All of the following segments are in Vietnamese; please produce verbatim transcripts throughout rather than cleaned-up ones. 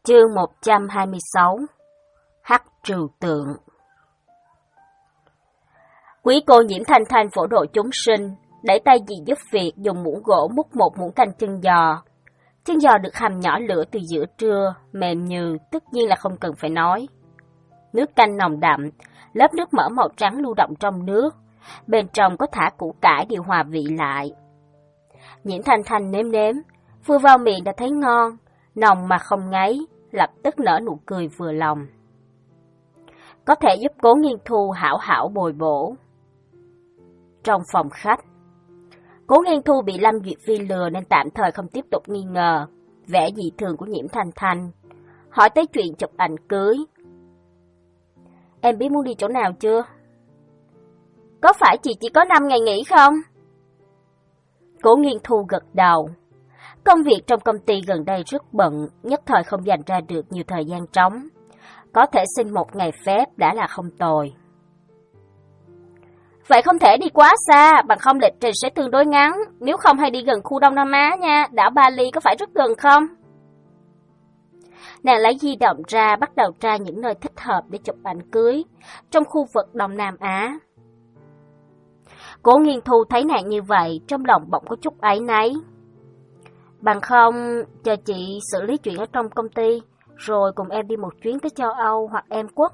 Chương một trăm hai mươi sáu. Hắc trừu tượng. Quý cô Nhiễm Thanh Thanh phổ độ chúng sinh, đẩy tay dì giúp việc dùng muỗng gỗ múc một muỗng canh chân giò. Chân giò được hầm nhỏ lửa từ giữa trưa, mềm như, tất nhiên là không cần phải nói. Nước canh nồng đậm, lớp nước mỡ màu trắng lưu động trong nước, bên trong có thả củ cải điều hòa vị lại. Nhiễm Thanh Thanh nếm nếm, vừa vào miệng đã thấy ngon, nồng mà không ngấy, lập tức nở nụ cười vừa lòng. Có thể giúp Cố Nghiên Thu hảo hảo bồi bổ. Trong phòng khách, Cố Nghiên Thu bị Lâm Duyệt Phi lừa nên tạm thời không tiếp tục nghi ngờ vẻ dị thường của Nhiễm Thanh Thanh, hỏi tới chuyện chụp ảnh cưới. Em biết muốn đi chỗ nào chưa? Có phải chị chỉ có năm ngày nghỉ không? Cố Nghiên Thu gật đầu. Công việc trong công ty gần đây rất bận, nhất thời không dành ra được nhiều thời gian trống. Có thể xin một ngày phép đã là không tồi. Vậy không thể đi quá xa, bằng không lịch trình sẽ tương đối ngắn. Nếu không hay đi gần khu Đông Nam Á nha, đảo Bali có phải rất gần không? Nàng lấy di động ra, bắt đầu tra những nơi thích hợp để chụp ảnh cưới trong khu vực Đông Nam Á. Cố Nghiên Thu thấy nàng như vậy, trong lòng bỗng có chút áy náy. Bằng không, chờ chị xử lý chuyện ở trong công ty, rồi cùng em đi một chuyến tới châu Âu hoặc Em Quốc.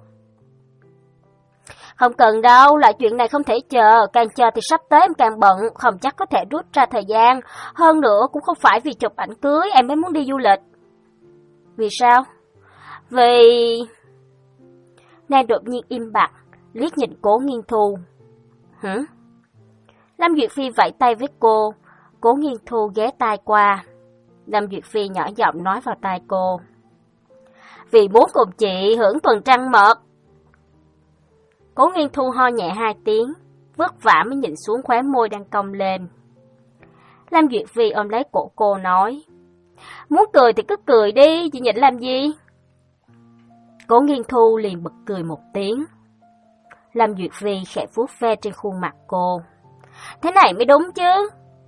Không cần đâu, loại chuyện này không thể chờ, càng chờ thì sắp tới em càng bận, không chắc có thể rút ra thời gian. Hơn nữa cũng không phải vì chụp ảnh cưới em mới muốn đi du lịch. Vì sao? Vì... Nàng đột nhiên im bặt, liếc nhìn Cố Nghiên Thu. Hử? Lâm Duyệt Phi vẫy tay với cô, Cố Nghiên Thu ghé tai qua. Lâm Duyệt Phi nhỏ giọng nói vào tai cô. Vì muốn cùng chị hưởng tuần trăng mật. Cố Nghiên Thu ho nhẹ hai tiếng, vất vả mới nhìn xuống khóe môi đang cong lên. Lâm Duyệt Phi ôm lấy cổ cô nói. Muốn cười thì cứ cười đi, chị nhịn làm gì? Cố Nghiên Thu liền bật cười một tiếng. Lâm Duyệt Phi khẽ vuốt ve trên khuôn mặt cô. Thế này mới đúng chứ.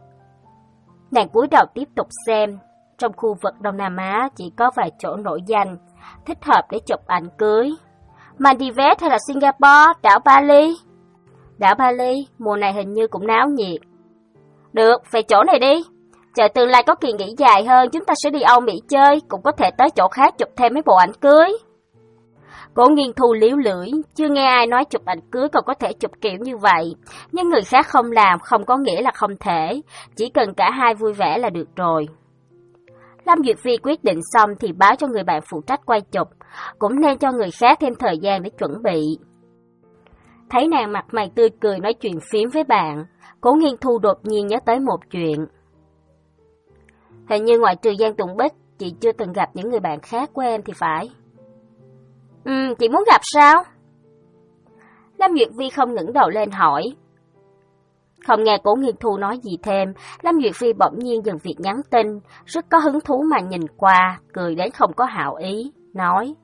Nàng cúi đầu tiếp tục xem. Trong khu vực Đông Nam Á chỉ có vài chỗ nổi danh, thích hợp để chụp ảnh cưới. Maldives hay là Singapore, đảo Bali? Đảo Bali, mùa này hình như cũng náo nhiệt. Được, về chỗ này đi. Chờ tương lai có kỳ nghỉ dài hơn, chúng ta sẽ đi Âu Mỹ chơi, cũng có thể tới chỗ khác chụp thêm mấy bộ ảnh cưới. Cố Nghiên Thu liếu lưỡi, chưa nghe ai nói chụp ảnh cưới còn có thể chụp kiểu như vậy. Nhưng người khác không làm không có nghĩa là không thể, chỉ cần cả hai vui vẻ là được rồi. Lâm Duyệt Phi quyết định xong thì báo cho người bạn phụ trách quay chụp, cũng nên cho người khác thêm thời gian để chuẩn bị. Thấy nàng mặt mày tươi cười nói chuyện phím với bạn, Cố Nghiên Thu đột nhiên nhớ tới một chuyện. Hình như ngoại trừ Giang Tùng Bích, chị chưa từng gặp những người bạn khác của em thì phải. Ừ, chị muốn gặp sao? Lâm Duyệt Phi không ngẩng đầu lên hỏi. Không nghe Cố Nghiên Thu nói gì thêm, Lâm Duyệt Phi bỗng nhiên dừng việc nhắn tin, rất có hứng thú mà nhìn qua, cười đến không có hảo ý, nói.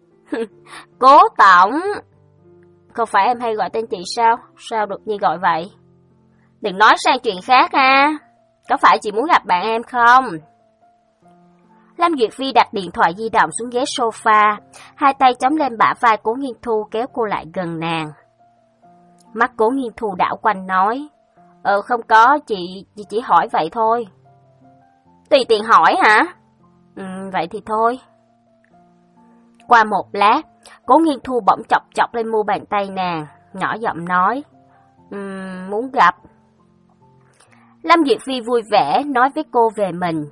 Cố Tổng! Không phải em hay gọi tên chị sao? Sao đột nhiên gọi vậy? Đừng nói sang chuyện khác ha. Có phải chị muốn gặp bạn em không? Lâm Duyệt Phi đặt điện thoại di động xuống ghế sofa, hai tay chống lên bả vai Cố Nghiên Thu kéo cô lại gần nàng. Mắt Cố Nghiên Thu đảo quanh nói. Ờ không có, chị, chị chỉ hỏi vậy thôi. Tùy tiện hỏi hả? Ừ, vậy thì thôi. Qua một lát, Cố Nghiên Thu bỗng chọc chọc lên mu bàn tay nàng, nhỏ giọng nói. Um, muốn gặp. Lâm Duyệt Phi vui vẻ nói với cô về mình.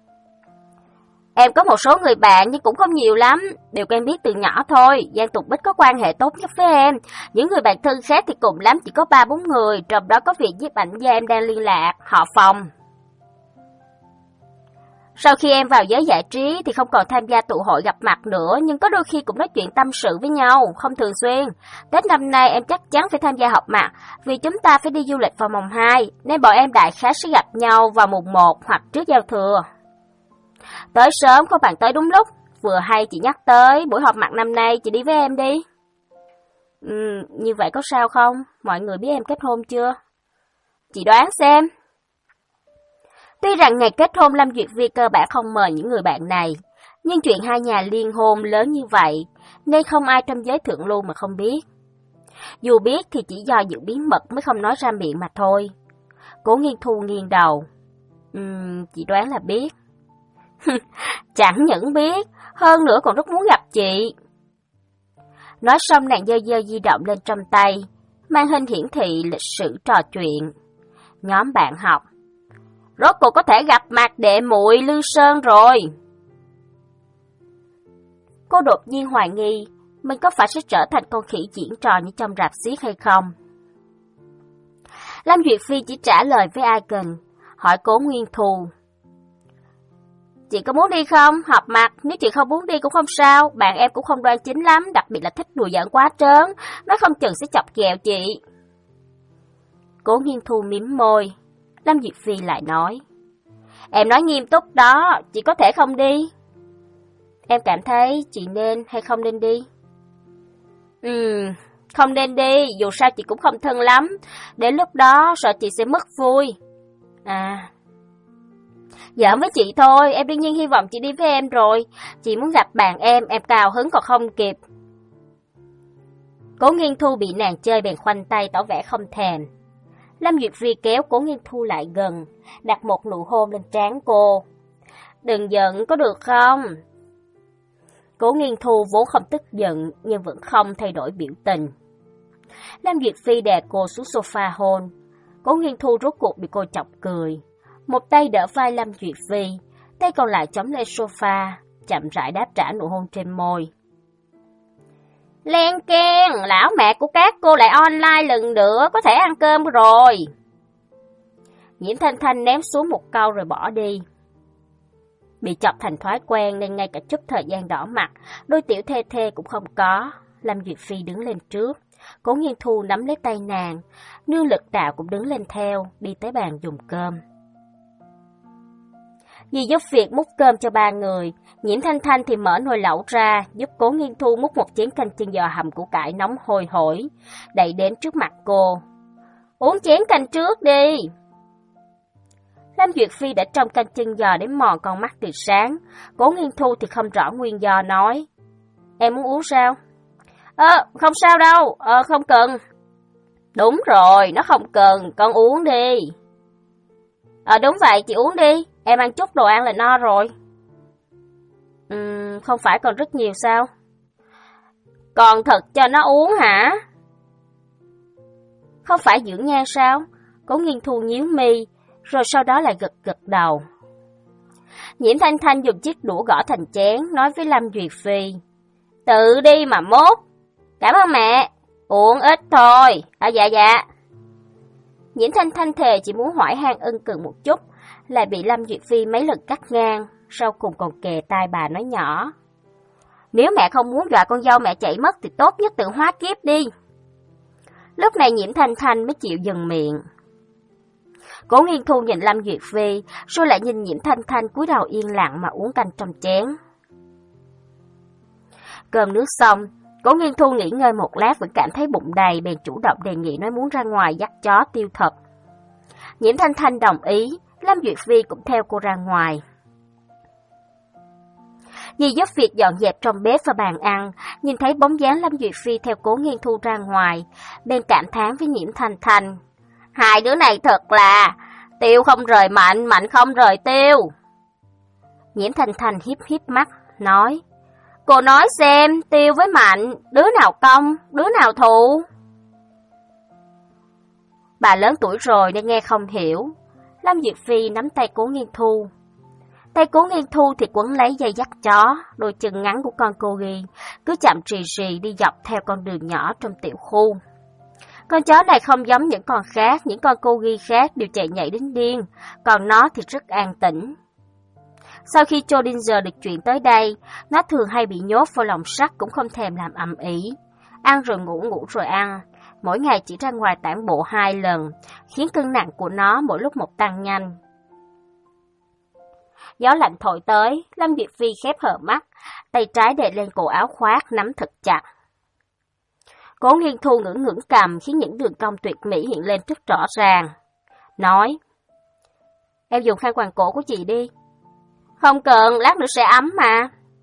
Em có một số người bạn nhưng cũng không nhiều lắm, đều quen biết từ nhỏ thôi. Giang Tục Bích có quan hệ tốt nhất với em. Những người bạn thân khác thì cùng lắm chỉ có ba bốn người, trong đó có việc nhiếp ảnh gia em đang liên lạc, họ Phòng. Sau khi em vào giới giải trí thì không còn tham gia tụ hội gặp mặt nữa, nhưng có đôi khi cũng nói chuyện tâm sự với nhau, không thường xuyên. Tết năm nay em chắc chắn phải tham gia họp mặt, vì chúng ta phải đi du lịch vào mùng hai, nên bọn em đại khái sẽ gặp nhau vào mùng một hoặc trước giao thừa. Tới sớm không bằng tới đúng lúc, vừa hay chị nhắc tới, buổi họp mặt năm nay chị đi với em đi. Ừ, như vậy có sao không? Mọi người biết em kết hôn chưa? Chị đoán xem. Tuy rằng ngày kết hôn Lâm Duyệt Vi cơ bản không mời những người bạn này, Nhưng chuyện hai nhà liên hôn lớn như vậy, nên không ai trong giới thượng lưu mà không biết. Dù biết thì chỉ do giữ bí mật mới không nói ra miệng mà thôi. Cố Nghiên Thu nghiêng đầu. Ừm, chị đoán là biết. Chẳng những biết, hơn nữa còn rất muốn gặp chị. Nói xong nàng giơ giơ di động lên trong tay, màn hình hiển thị lịch sử trò chuyện. Nhóm bạn học. Rốt cuộc có thể gặp mặt đệ muội Lư Sơn rồi. Cô đột nhiên hoài nghi mình có phải sẽ trở thành con khỉ diễn trò như trong rạp xiếc hay không. Lâm Duyệt Phi chỉ trả lời với Icon, hỏi Cố Nguyên Thu. Chị có muốn đi không? Họp mặt, nếu chị không muốn đi cũng không sao, bạn em cũng không đoan chính lắm, đặc biệt là thích đùa giỡn quá trớn, nói không chừng sẽ chọc ghẹo chị. Cố Nghiên Thu mím môi, Lâm Duyệt Phi lại nói. Em nói nghiêm túc đó, chị có thể không đi. Em cảm thấy chị nên hay không nên đi? Ừm, không nên đi, dù sao chị cũng không thân lắm, đến lúc đó sợ chị sẽ mất vui. À... Giỡn với chị thôi, em đương nhiên hy vọng chị đi với em rồi. Chị muốn gặp bạn em, em cào hứng còn không kịp. Cố Nghiên Thu bị nàng chơi bèn khoanh tay tỏ vẻ không thèm. Lâm Duyệt Phi kéo Cố Nghiên Thu lại gần, đặt một nụ hôn lên trán cô. Đừng giận có được không? Cố Nghiên Thu vốn không tức giận nhưng vẫn không thay đổi biểu tình. Lâm Duyệt Phi đè cô xuống sofa hôn. Cố Nghiên Thu rốt cuộc bị cô chọc cười. Một tay đỡ vai Lâm Duyệt Phi, tay còn lại chống lên sofa, chậm rãi đáp trả nụ hôn trên môi. Len keng, lão mẹ của các cô lại online lần nữa, có thể ăn cơm rồi. Nhiễm Thanh Thanh ném xuống một câu rồi bỏ đi. Bị chọc thành thói quen nên ngay cả chút thời gian đỏ mặt, đôi tiểu thê thê cũng không có. Lâm Duyệt Phi đứng lên trước, Cố Nghiên Thu nắm lấy tay nàng, Nương Lực Đạo cũng đứng lên theo, đi tới bàn dùng cơm. Dì giúp việc múc cơm cho ba người, Nhiễm Thanh Thanh thì mở nồi lẩu ra, giúp Cố Nghiên Thu múc một chén canh chân giò hầm củ cải nóng hôi hổi, đẩy đến trước mặt cô. Uống chén canh trước đi. Lâm Duyệt Phi đã trong canh chân giò đến mòn con mắt từ sáng, Cố Nghiên Thu thì không rõ nguyên do nói. Em muốn uống sao? Ờ, không sao đâu, ờ, không cần. Đúng rồi, nó không cần, con uống đi. Ờ đúng vậy, chị uống đi, em ăn chút đồ ăn là no rồi. Ừm, không phải còn rất nhiều sao? Còn thật cho nó uống hả? Không phải dưỡng nhan sao? Cố Nghiên Thu nhíu mi, rồi sau đó lại gật gật đầu. Nhiễm Thanh Thanh dùng chiếc đũa gõ thành chén, nói với Lâm Duyệt Phi. Tự đi mà mốt. Cảm ơn mẹ, uống ít thôi. À dạ dạ. Nhiễm Thanh Thanh thề chỉ muốn hỏi han ân cần một chút, lại bị Lâm Duyệt Phi mấy lần cắt ngang, sau cùng còn kề tai bà nói nhỏ. Nếu mẹ không muốn dọa con dâu mẹ chạy mất thì tốt nhất tự hóa kiếp đi. Lúc này Nhiễm Thanh Thanh mới chịu dừng miệng. Cố Nghiên Thu nhìn Lâm Duyệt Phi, rồi lại nhìn Nhiễm Thanh Thanh cúi đầu yên lặng mà uống canh trong chén. Cơm nước xong, Cố Nghiên Thu nghỉ ngơi một lát vẫn cảm thấy bụng đầy, bèn chủ động đề nghị nói muốn ra ngoài dắt chó tiêu thực. Nhiễm Thanh Thanh đồng ý, Lâm Duyệt Phi cũng theo cô ra ngoài. Dì giúp việc dọn dẹp trong bếp và bàn ăn, nhìn thấy bóng dáng Lâm Duyệt Phi theo Cố Nghiên Thu ra ngoài, bèn cảm thán với Nhiễm Thanh Thanh. Hai đứa này thật là tiêu không rời mạnh, mạnh không rời tiêu. Nhiễm Thanh Thanh hiếp hiếp mắt, nói. Cô nói xem, tiêu với mạnh, đứa nào công, đứa nào thù? Bà lớn tuổi rồi nên nghe không hiểu. Lâm Duyệt Phi nắm tay Cố Nghiên Thu. Tay Cố Nghiên Thu thì quấn lấy dây dắt chó, đôi chân ngắn của con cô ghi, cứ chậm rì rì đi dọc theo con đường nhỏ trong tiểu khu. Con chó này không giống những con khác, những con cô ghi khác đều chạy nhảy đến điên, còn nó thì rất an tĩnh. Sau khi Schrödinger được chuyển tới đây, nó thường hay bị nhốt vào lồng sắt cũng không thèm làm ầm ĩ. Ăn rồi ngủ, ngủ rồi ăn. Mỗi ngày chỉ ra ngoài tản bộ hai lần, khiến cân nặng của nó mỗi lúc một tăng nhanh. Gió lạnh thổi tới, Lâm Duyệt Phi khép hờ mắt, tay trái đè lên cổ áo khoác nắm thật chặt. Cố Nghiên Thu ngưỡng ngưỡng cầm khiến những đường cong tuyệt mỹ hiện lên rất rõ ràng. Nói, em dùng khăn quàng cổ của chị đi. Không cần, lát nữa sẽ ấm mà.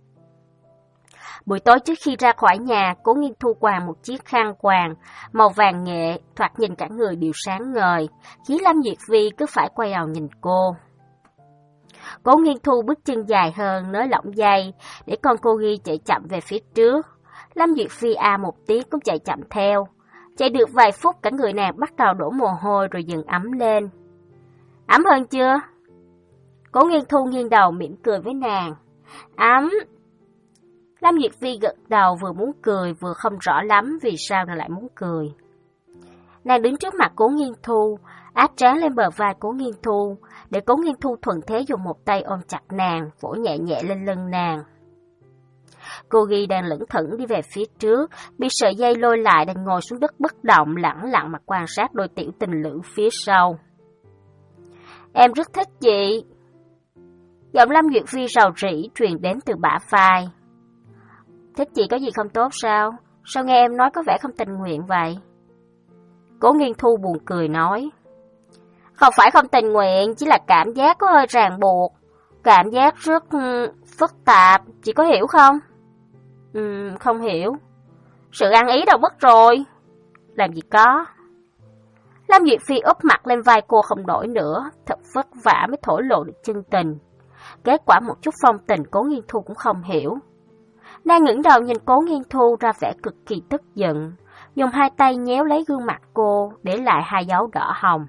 Buổi tối trước khi ra khỏi nhà, Cố Nghiên Thu quàng một chiếc khăn quàng màu vàng nghệ, thoạt nhìn cả người đều sáng ngời, khiến Lâm Duyệt Phi cứ phải quay đầu nhìn cô. Cố Nghiên Thu bước chân dài hơn, nới lỏng dây, để con cô ghi chạy chậm về phía trước. Lâm Duyệt Phi a một tiếng cũng chạy chậm theo. Chạy được vài phút, cả người nàng bắt đầu đổ mồ hôi rồi dần ấm lên. Ấm hơn chưa? Cố Nghiên Thu nghiêng đầu mỉm cười với nàng. Ấm. Lâm Duyệt Phi gật đầu, vừa muốn cười vừa không rõ lắm vì sao nàng lại muốn cười. Nàng đứng trước mặt Cố Nghiên Thu, áp trán lên bờ vai Cố Nghiên Thu, để Cố Nghiên Thu thuận thế dùng một tay ôm chặt nàng, vỗ nhẹ nhẹ lên lưng nàng. Cô ghi đang lững thững đi về phía trước, bị sợi dây lôi lại đang ngồi xuống đất bất động, lẳng lặng mà quan sát đôi tiểu tình lữ phía sau. Em rất thích chị. Giọng Lâm Duyệt Phi rầu rĩ truyền đến từ bả vai. Thích chị có gì không tốt sao? Sao nghe em nói có vẻ không tình nguyện vậy? Cố Nghiên Thu buồn cười nói. Không phải không tình nguyện, chỉ là cảm giác có hơi ràng buộc. Cảm giác rất phức tạp, chị có hiểu không? Ừ, không hiểu. Sự ăn ý đâu mất rồi. Làm gì có. Lâm Duyệt Phi úp mặt lên vai cô không nổi nữa, thật vất vả mới thổ lộ được chân tình. Kết quả một chút phong tình Cố Nghiên Thu cũng không hiểu. Nàng ngẩng đầu nhìn Cố Nghiên Thu ra vẻ cực kỳ tức giận, dùng hai tay nhéo lấy gương mặt cô, để lại hai dấu đỏ hồng.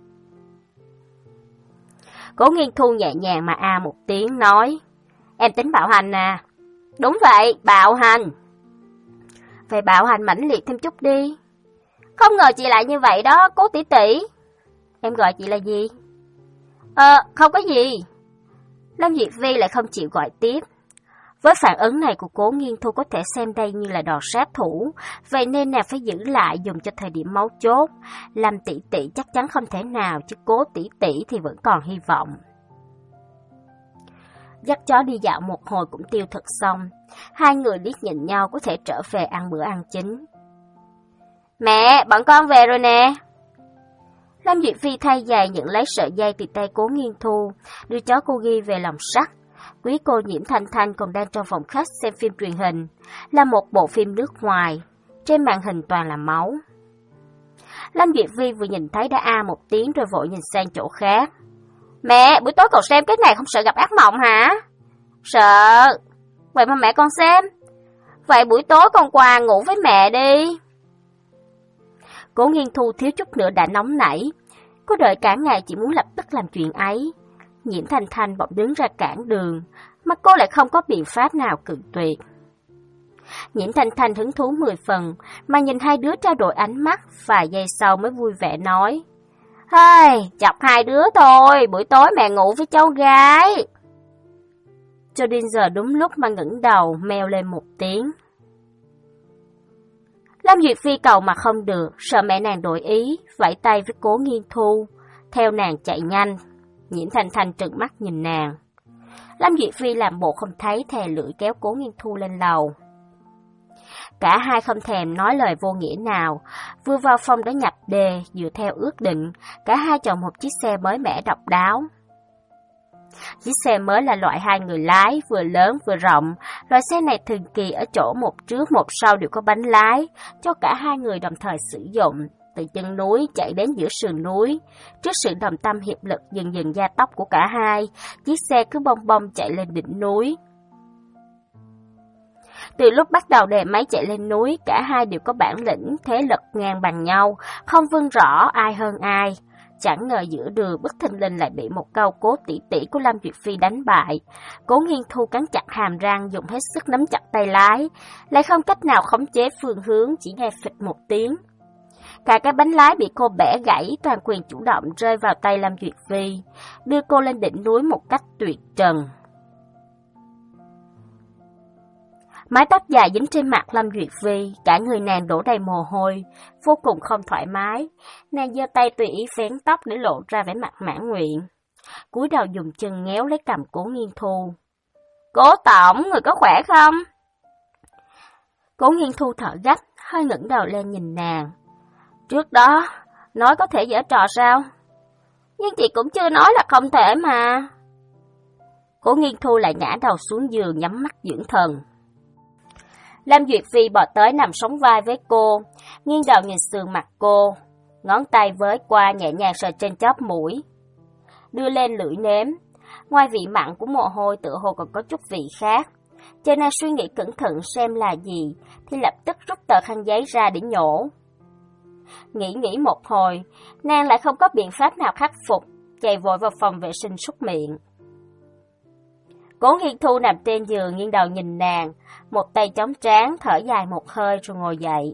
Cố Nghiên Thu nhẹ nhàng mà a một tiếng nói, em tính bạo hành à? Đúng vậy, bạo hành. Vậy bạo hành mãnh liệt thêm chút đi. Không ngờ chị lại như vậy đó, Cố tỷ tỷ. Em gọi chị là gì? Ờ, không có gì. Lâm Duyệt Phi lại không chịu gọi tiếp. Với phản ứng này của Cố Nghiên Thu có thể xem đây như là đòn sát thủ, vậy nên nàng phải giữ lại dùng cho thời điểm máu chốt. Lâm tỷ tỷ chắc chắn không thể nào, chứ Cố tỷ tỷ thì vẫn còn hy vọng. Dắt chó đi dạo một hồi cũng tiêu thực xong, hai người liếc nhìn nhau có thể trở về ăn bữa ăn chính. Mẹ, bọn con về rồi nè. Lâm Duyệt Phi thay giày nhận lấy sợi dây từ tay Cố Nghiên Thu, đưa chó cô ghi về lòng sắt. Quý cô Nhiễm Thanh Thanh còn đang trong phòng khách xem phim truyền hình, là một bộ phim nước ngoài, trên màn hình toàn là máu. Lâm Duyệt Phi vừa nhìn thấy đã a một tiếng rồi vội nhìn sang chỗ khác. Mẹ, buổi tối cậu xem cái này không sợ gặp ác mộng hả? Sợ. Vậy mà mẹ con xem. Vậy buổi tối con qua ngủ với mẹ đi. Cố Nghiên Thu thiếu chút nữa đã nóng nảy. Cô đợi cả ngày chỉ muốn lập tức làm chuyện ấy. Nhiễm Thanh Thanh bỗng đứng ra cản đường, mà cô lại không có biện pháp nào cự tuyệt. Nhiễm Thanh Thanh hứng thú mười phần, mà nhìn hai đứa trao đổi ánh mắt, vài giây sau mới vui vẻ nói. Hey, chọc hai đứa thôi, buổi tối mẹ ngủ với cháu gái. Cho đến giờ đúng lúc mà ngẩng đầu, meo lên một tiếng. Lâm Duyệt Phi cầu mà không được, sợ mẹ nàng đổi ý, vẫy tay với Cố Nghiên Thu, theo nàng chạy nhanh. Nhiễm Thanh Thanh trừng mắt nhìn nàng. Lâm Duyệt Phi làm bộ không thấy, thè lưỡi kéo Cố Nghiên Thu lên lầu. Cả hai không thèm nói lời vô nghĩa nào, vừa vào phòng đã nhập đề, dựa theo ước định, cả hai chọn một chiếc xe mới mẻ độc đáo. Chiếc xe mới là loại hai người lái, vừa lớn vừa rộng, loại xe này thường kỳ ở chỗ một trước một sau đều có bánh lái, cho cả hai người đồng thời sử dụng, từ chân núi chạy đến giữa sườn núi. Trước sự đồng tâm hiệp lực dần dần gia tốc của cả hai, chiếc xe cứ bong bong chạy lên đỉnh núi. Từ lúc bắt đầu đề máy chạy lên núi, cả hai đều có bản lĩnh, thế lực ngang bằng nhau, không phân rõ ai hơn ai. Chẳng ngờ giữa đường bất thình lình lại bị một câu Cố tỷ tỷ của Lâm Duyệt Phi đánh bại. Cố Nghiên Thu cắn chặt hàm răng, dùng hết sức nắm chặt tay lái, lại không cách nào khống chế phương hướng, chỉ nghe phịch một tiếng. Cả cái bánh lái bị cô bẻ gãy, toàn quyền chủ động rơi vào tay Lâm Duyệt Phi, đưa cô lên đỉnh núi một cách tuyệt trần. Mái tóc dài dính trên mặt Lâm Duyệt Phi, cả người nàng đổ đầy mồ hôi, vô cùng không thoải mái. Nàng giơ tay tùy ý vén tóc để lộ ra vẻ mặt mãn nguyện. Cúi đầu dùng chân ngéo lấy cằm Cố Nghiên Thu. Cố tổng, người có khỏe không? Cố Nghiên Thu thở gấp, hơi ngẩng đầu lên nhìn nàng. Trước đó, nói có thể giở trò sao? Nhưng chị cũng chưa nói là không thể mà. Cố Nghiên Thu lại ngã đầu xuống giường nhắm mắt dưỡng thần. Lâm Duyệt Phi bò tới nằm sóng vai với cô, nghiêng đầu nhìn sườn mặt cô, ngón tay với qua nhẹ nhàng sờ trên chóp mũi, đưa lên lưỡi nếm. Ngoài vị mặn của mồ hôi tựa hồ còn có chút vị khác. Cho nên suy nghĩ cẩn thận xem là gì, thì lập tức rút tờ khăn giấy ra để nhổ. Nghĩ nghĩ một hồi, nàng lại không có biện pháp nào khắc phục, chạy vội vào phòng vệ sinh súc miệng. Cố Nghiên Thu nằm trên giường nghiêng đầu nhìn nàng, một tay chống trán thở dài một hơi rồi ngồi dậy.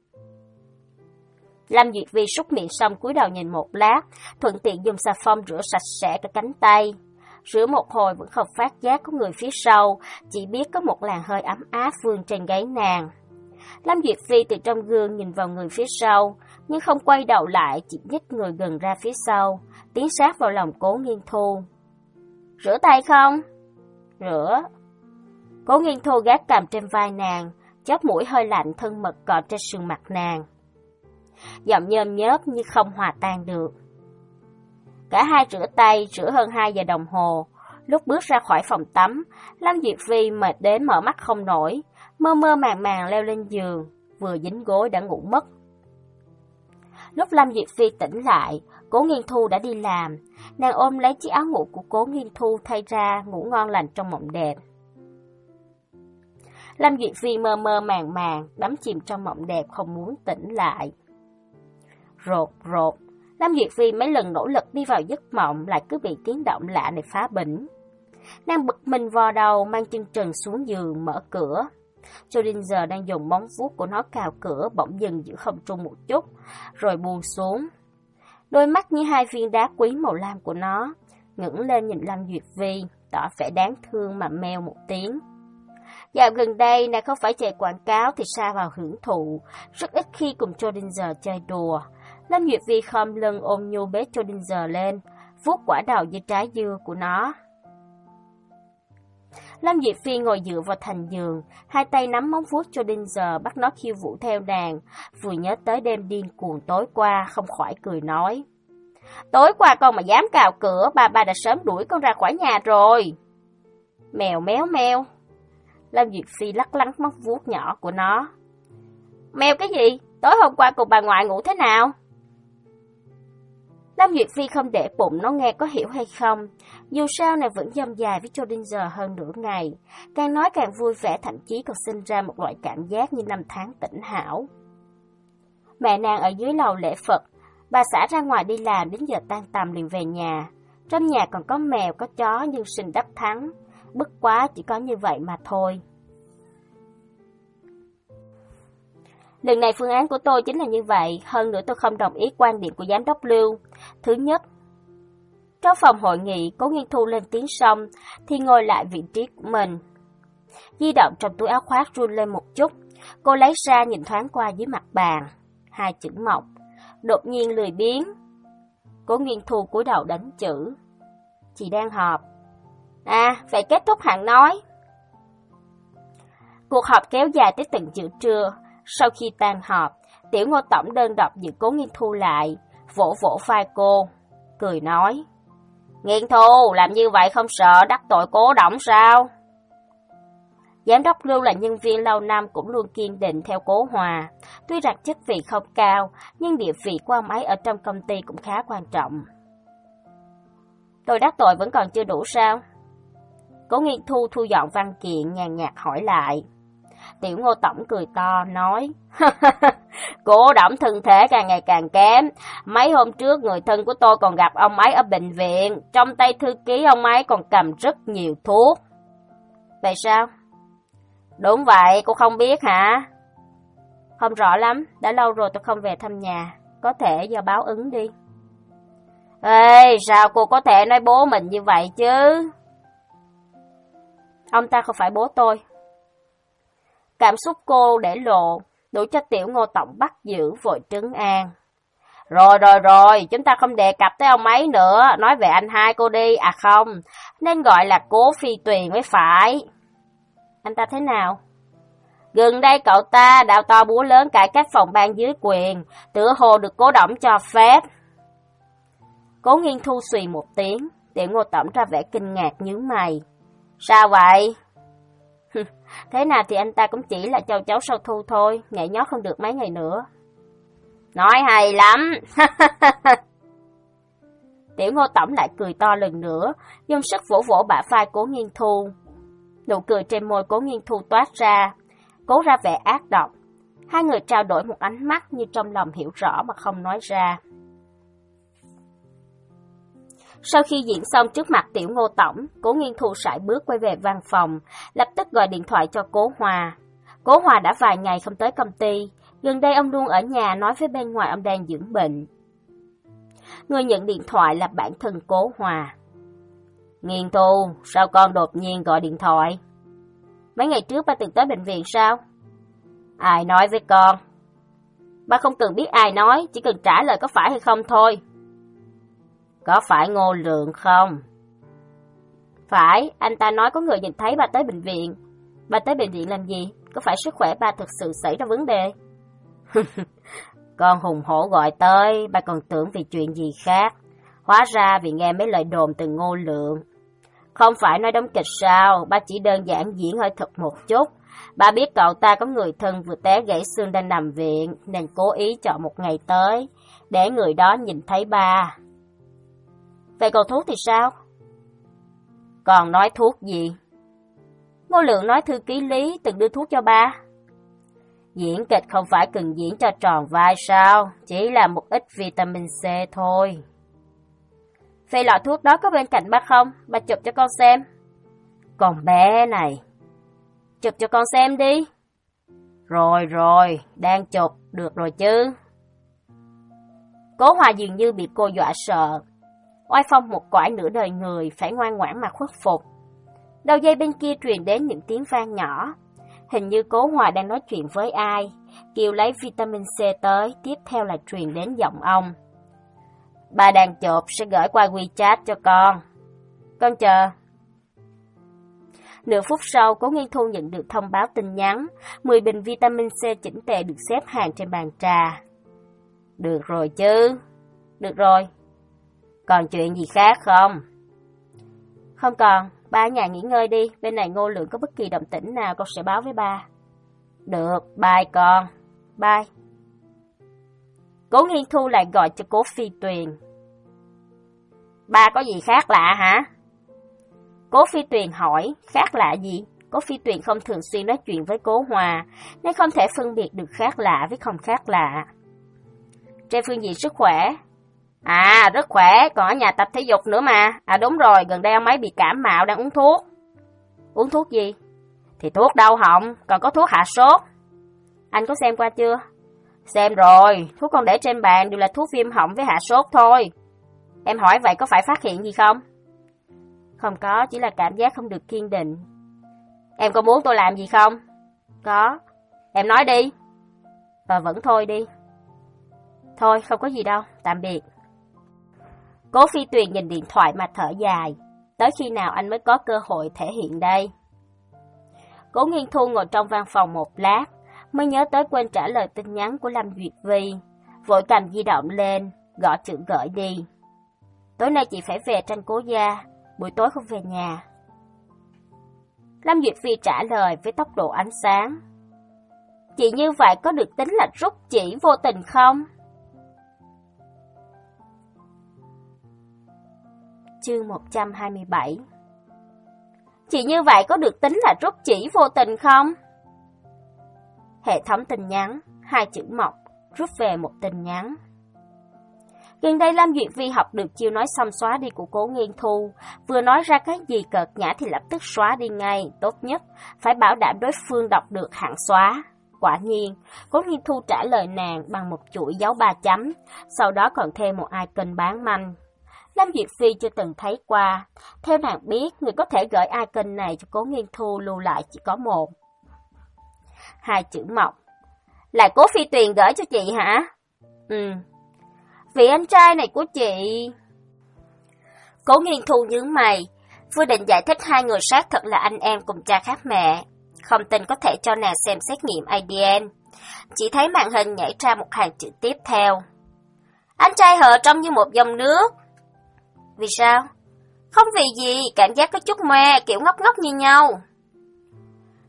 Lâm Duyệt Vi súc miệng xong cúi đầu nhìn một lát, thuận tiện dùng xà phòng rửa sạch sẽ cả cánh tay. Rửa một hồi vẫn không phát giác có người phía sau, chỉ biết có một làn hơi ấm áp vươn trên gáy nàng. Lâm Duyệt Phi từ trong gương nhìn vào người phía sau, nhưng không quay đầu lại, chỉ nhích người gần ra phía sau, tiến sát vào lòng Cố Nghiên Thu. Rửa tay không? Rửa. Cố Nghiên Thu gác cầm trên vai nàng, chóp mũi hơi lạnh thân mật cọ trên sườn mặt nàng. Giọng nhôm nhớp như không hòa tan được. Cả hai rửa tay, rửa hơn hai giờ đồng hồ. Lúc bước ra khỏi phòng tắm, Lâm Duyệt Phi mệt đến mở mắt không nổi, mơ mơ màng màng leo lên giường, vừa dính gối đã ngủ mất. Lúc Lâm Duyệt Phi tỉnh lại, Cố Nghiên Thu đã đi làm. Nàng ôm lấy chiếc áo ngủ của Cố Nghiên Thu thay ra, ngủ ngon lành trong mộng đẹp. Lâm Duyệt Phi mơ mơ màng màng, đắm chìm trong mộng đẹp không muốn tỉnh lại. Rột rột, Lâm Duyệt Phi mấy lần nỗ lực đi vào giấc mộng lại cứ bị tiếng động lạ này phá bỉnh. Nàng bực mình vò đầu, mang chân trần xuống giường mở cửa. Schrödinger đang dùng móng vuốt của nó cào cửa bỗng dừng giữ không trung một chút, rồi buông xuống. Đôi mắt như hai viên đá quý màu lam của nó ngẩng lên nhìn Lâm Duyệt Vi, tỏ vẻ đáng thương mà meo một tiếng. Dạo gần đây, nàng không phải chạy quảng cáo thì sa vào hưởng thụ, rất ít khi cùng Schrödinger chơi đùa. Lâm Duyệt Vi khom lưng ôm nhu bế Schrödinger lên, vuốt quả đầu như trái dưa của nó. Lâm Duyệt Phi ngồi dựa vào thành giường, hai tay nắm móng vuốt Schrödinger bắt nó khiêu vũ theo nàng, vừa nhớ tới đêm điên cuồng tối qua, không khỏi cười nói. Tối qua con mà dám cào cửa, bà bà đã sớm đuổi con ra khỏi nhà rồi. Mèo méo meo. Lâm Duyệt Phi lắc lắc móng vuốt nhỏ của nó. Mèo cái gì? Tối hôm qua cùng bà ngoại ngủ thế nào? Lâm Duyệt Phi không để bụng nó nghe có hiểu hay không. Dù sao nàng vẫn dông dài với Schrödinger hơn nửa ngày. Càng nói càng vui vẻ, thậm chí còn sinh ra một loại cảm giác như năm tháng tỉnh hảo. Mẹ nàng ở dưới lầu lễ Phật. Bà xã ra ngoài đi làm đến giờ tan tầm liền về nhà. Trong nhà còn có mèo có chó nhưng sinh đắc thắng. Bất quá chỉ có như vậy mà thôi. Lần này phương án của tôi chính là như vậy, hơn nữa tôi không đồng ý quan điểm của giám đốc Lưu. Thứ nhất, trong phòng hội nghị, Cố Nghiên Thu lên tiếng xong thì ngồi lại vị trí của mình. Di động trong túi áo khoác run lên một chút, cô lấy ra nhìn thoáng qua dưới mặt bàn, hai chữ mộc, đột nhiên lười biếng. Cố Nghiên Thu cúi đầu đánh chữ. Chị đang họp. À, vậy kết thúc hẳn nói. Cuộc họp kéo dài tới tận giữa trưa. Sau khi tan họp, Tiểu Ngô Tổng đơn độc giữ Cố Nghiên Thu lại, vỗ vỗ vai cô, cười nói. Nghiên Thu, làm như vậy không sợ đắc tội Cố董sao? Giám đốc Lưu là nhân viên lâu năm cũng luôn kiên định theo Cố Hòa. Tuy rằng chức vị không cao, nhưng địa vị của ông ấy ở trong công ty cũng khá quan trọng. Tôi đắc tội vẫn còn chưa đủ sao? Cố Nghiên Thu thu dọn văn kiện, nhàn nhạt hỏi lại. Tiểu Ngô Tổng cười to, nói. Cố董thân thể càng ngày càng kém. Mấy hôm trước người thân của tôi còn gặp ông ấy ở bệnh viện. Trong tay thư ký ông ấy còn cầm rất nhiều thuốc. Vậy sao? Đúng vậy, cô không biết hả? Không rõ lắm, đã lâu rồi tôi không về thăm nhà. Có thể do báo ứng đi. Ê, sao cô có thể nói bố mình như vậy chứ? Ông ta không phải bố tôi. Cảm xúc cô để lộ, đủ cho Tiểu Ngô Tổng bắt giữ vội trấn an. Rồi rồi rồi, chúng ta không đề cập tới ông ấy nữa, nói về anh hai cô đi, à không, nên gọi là Cố Phi Tuyền mới phải. Anh ta thế nào? Gần đây cậu ta đào to búa lớn cải cách phòng ban dưới quyền, tựa hồ được Cố董cho phép. Cố Nghiên Thu xùy một tiếng, Tiểu Ngô Tổng ra vẻ kinh ngạc nhướng mày. Sao vậy? Thế nào thì anh ta cũng chỉ là châu chấu sau thu thôi, nhảy nhót không được mấy ngày nữa. Nói hay lắm. Tiểu Ngô tổng lại cười to lần nữa, dùng sức vỗ vỗ bả vai Cố Nghiên Thu. Nụ cười trên môi Cố Nghiên Thu toát ra, cố ra vẻ ác độc. Hai người trao đổi một ánh mắt như trong lòng hiểu rõ mà không nói ra. Sau khi diễn xong trước mặt Tiểu Ngô tổng, Cố Nghiên Thu sải bước quay về văn phòng, lập tức gọi điện thoại cho Cố Hòa. Cố Hòa đã vài ngày không tới công ty, gần đây ông luôn ở nhà nói với bên ngoài ông đang dưỡng bệnh. Người nhận điện thoại là bản thân Cố Hòa. Nghiên Thu, sao con đột nhiên gọi điện thoại? Mấy ngày trước ba từng tới bệnh viện sao? Ai nói với con? Ba không cần biết ai nói, chỉ cần trả lời có phải hay không thôi. Có phải Ngô Lượng không? Phải, anh ta nói có người nhìn thấy ba tới bệnh viện. Ba tới bệnh viện làm gì? Có phải sức khỏe ba thực sự xảy ra vấn đề? Con hùng hổ gọi tới, ba còn tưởng vì chuyện gì khác. Hóa ra vì nghe mấy lời đồn từ Ngô Lượng. Không phải nói đóng kịch sao, ba chỉ đơn giản diễn hơi thật một chút. Ba biết cậu ta có người thân vừa té gãy xương đang nằm viện, nên cố ý chọn một ngày tới, để người đó nhìn thấy ba. Vậy còn thuốc thì sao? Còn nói thuốc gì? Ngô Lượng nói thư ký Lý từng đưa thuốc cho ba. Diễn kịch không phải cần diễn cho tròn vai sao, chỉ là một ít vitamin C thôi. Vậy loại thuốc đó có bên cạnh ba không? Ba chụp cho con xem. Con bé này. Chụp cho con xem đi. Rồi rồi, đang chụp, được rồi chứ. Cố Hòa dường như bị cô dọa sợ. Oai phong một quải nửa đời người, phải ngoan ngoãn mà khuất phục. Đầu dây bên kia truyền đến những tiếng vang nhỏ. Hình như Cố Hòa đang nói chuyện với ai. Kêu lấy vitamin C tới, tiếp theo là truyền đến giọng ông. Ba đang chụp, sẽ gửi qua WeChat cho con. Con chờ. Nửa phút sau, Cố Nghiên Thu nhận được thông báo tin nhắn. mười bình vitamin C chỉnh tề được xếp hàng trên bàn trà. Được rồi chứ. Được rồi. Còn chuyện gì khác không? Không còn, ba ở nhà nghỉ ngơi đi. Bên này Ngô Lượng có bất kỳ động tĩnh nào con sẽ báo với ba. Được, bye con. Bye. Cố Nghiên Thu lại gọi cho Cố Phi Tuyền. Ba có gì khác lạ hả? Cố Phi Tuyền hỏi, khác lạ gì? Cố Phi Tuyền không thường xuyên nói chuyện với Cố Hòa, nên không thể phân biệt được khác lạ với không khác lạ. Trên phương diện sức khỏe. À, rất khỏe, còn ở nhà tập thể dục nữa mà. À đúng rồi, gần đây ông ấy bị cảm mạo đang uống thuốc. Uống thuốc gì? Thì thuốc đau họng, còn có thuốc hạ sốt. Anh có xem qua chưa? Xem rồi, thuốc con để trên bàn đều là thuốc viêm họng với hạ sốt thôi. Em hỏi vậy có phải phát hiện gì không? Không có, chỉ là cảm giác không được kiên định. Em có muốn tôi làm gì không? Có. Em nói đi. Và vẫn thôi đi. Thôi, không có gì đâu, tạm biệt. Cố Phi Tuyền nhìn điện thoại mà thở dài. Tới khi nào anh mới có cơ hội thể hiện đây? Cố Nghiên Thu ngồi trong văn phòng một lát, mới nhớ tới quên trả lời tin nhắn của Lâm Duyệt Vi. Vội cầm di động lên, gõ chữ gửi đi. Tối nay chị phải về Tranh Cố gia, buổi tối không về nhà. Lâm Duyệt Vi trả lời với tốc độ ánh sáng. Chị như vậy có được tính là rút chỉ vô tình không? Chương một trăm hai mươi bảy. Chị như vậy có được tính là rút chỉ vô tình không? Hệ thống tin nhắn, hai chữ mọc, rút về một tin nhắn. Gần đây Lâm Duyệt Vi học được chiêu nói xong xóa đi của Cố Nghiên Thu, vừa nói ra cái gì cợt nhã thì lập tức xóa đi ngay, tốt nhất phải bảo đảm đối phương đọc được hẳn xóa. Quả nhiên, Cố Nghiên Thu trả lời nàng bằng một chuỗi dấu ba chấm, sau đó còn thêm một icon bán manh. Lâm Duyệt Phi chưa từng thấy qua, theo nàng biết người có thể gửi icon này cho Cố Nghiên Thu lưu lại chỉ có một. Hai chữ mọc. Là Cố Phi Tuyền gửi cho chị hả? Ừ. Vị anh trai này của chị... Cố Nghiên Thu nhướng mày, vừa định giải thích hai người xác thật là anh em cùng cha khác mẹ. Không tin có thể cho nàng xem xét nghiệm a đê en. Chỉ thấy màn hình nhảy ra một hàng chữ tiếp theo. Anh trai họ trông như một dòng nước. Vì sao? Không vì gì, cảm giác có chút moe, kiểu ngốc ngốc như nhau.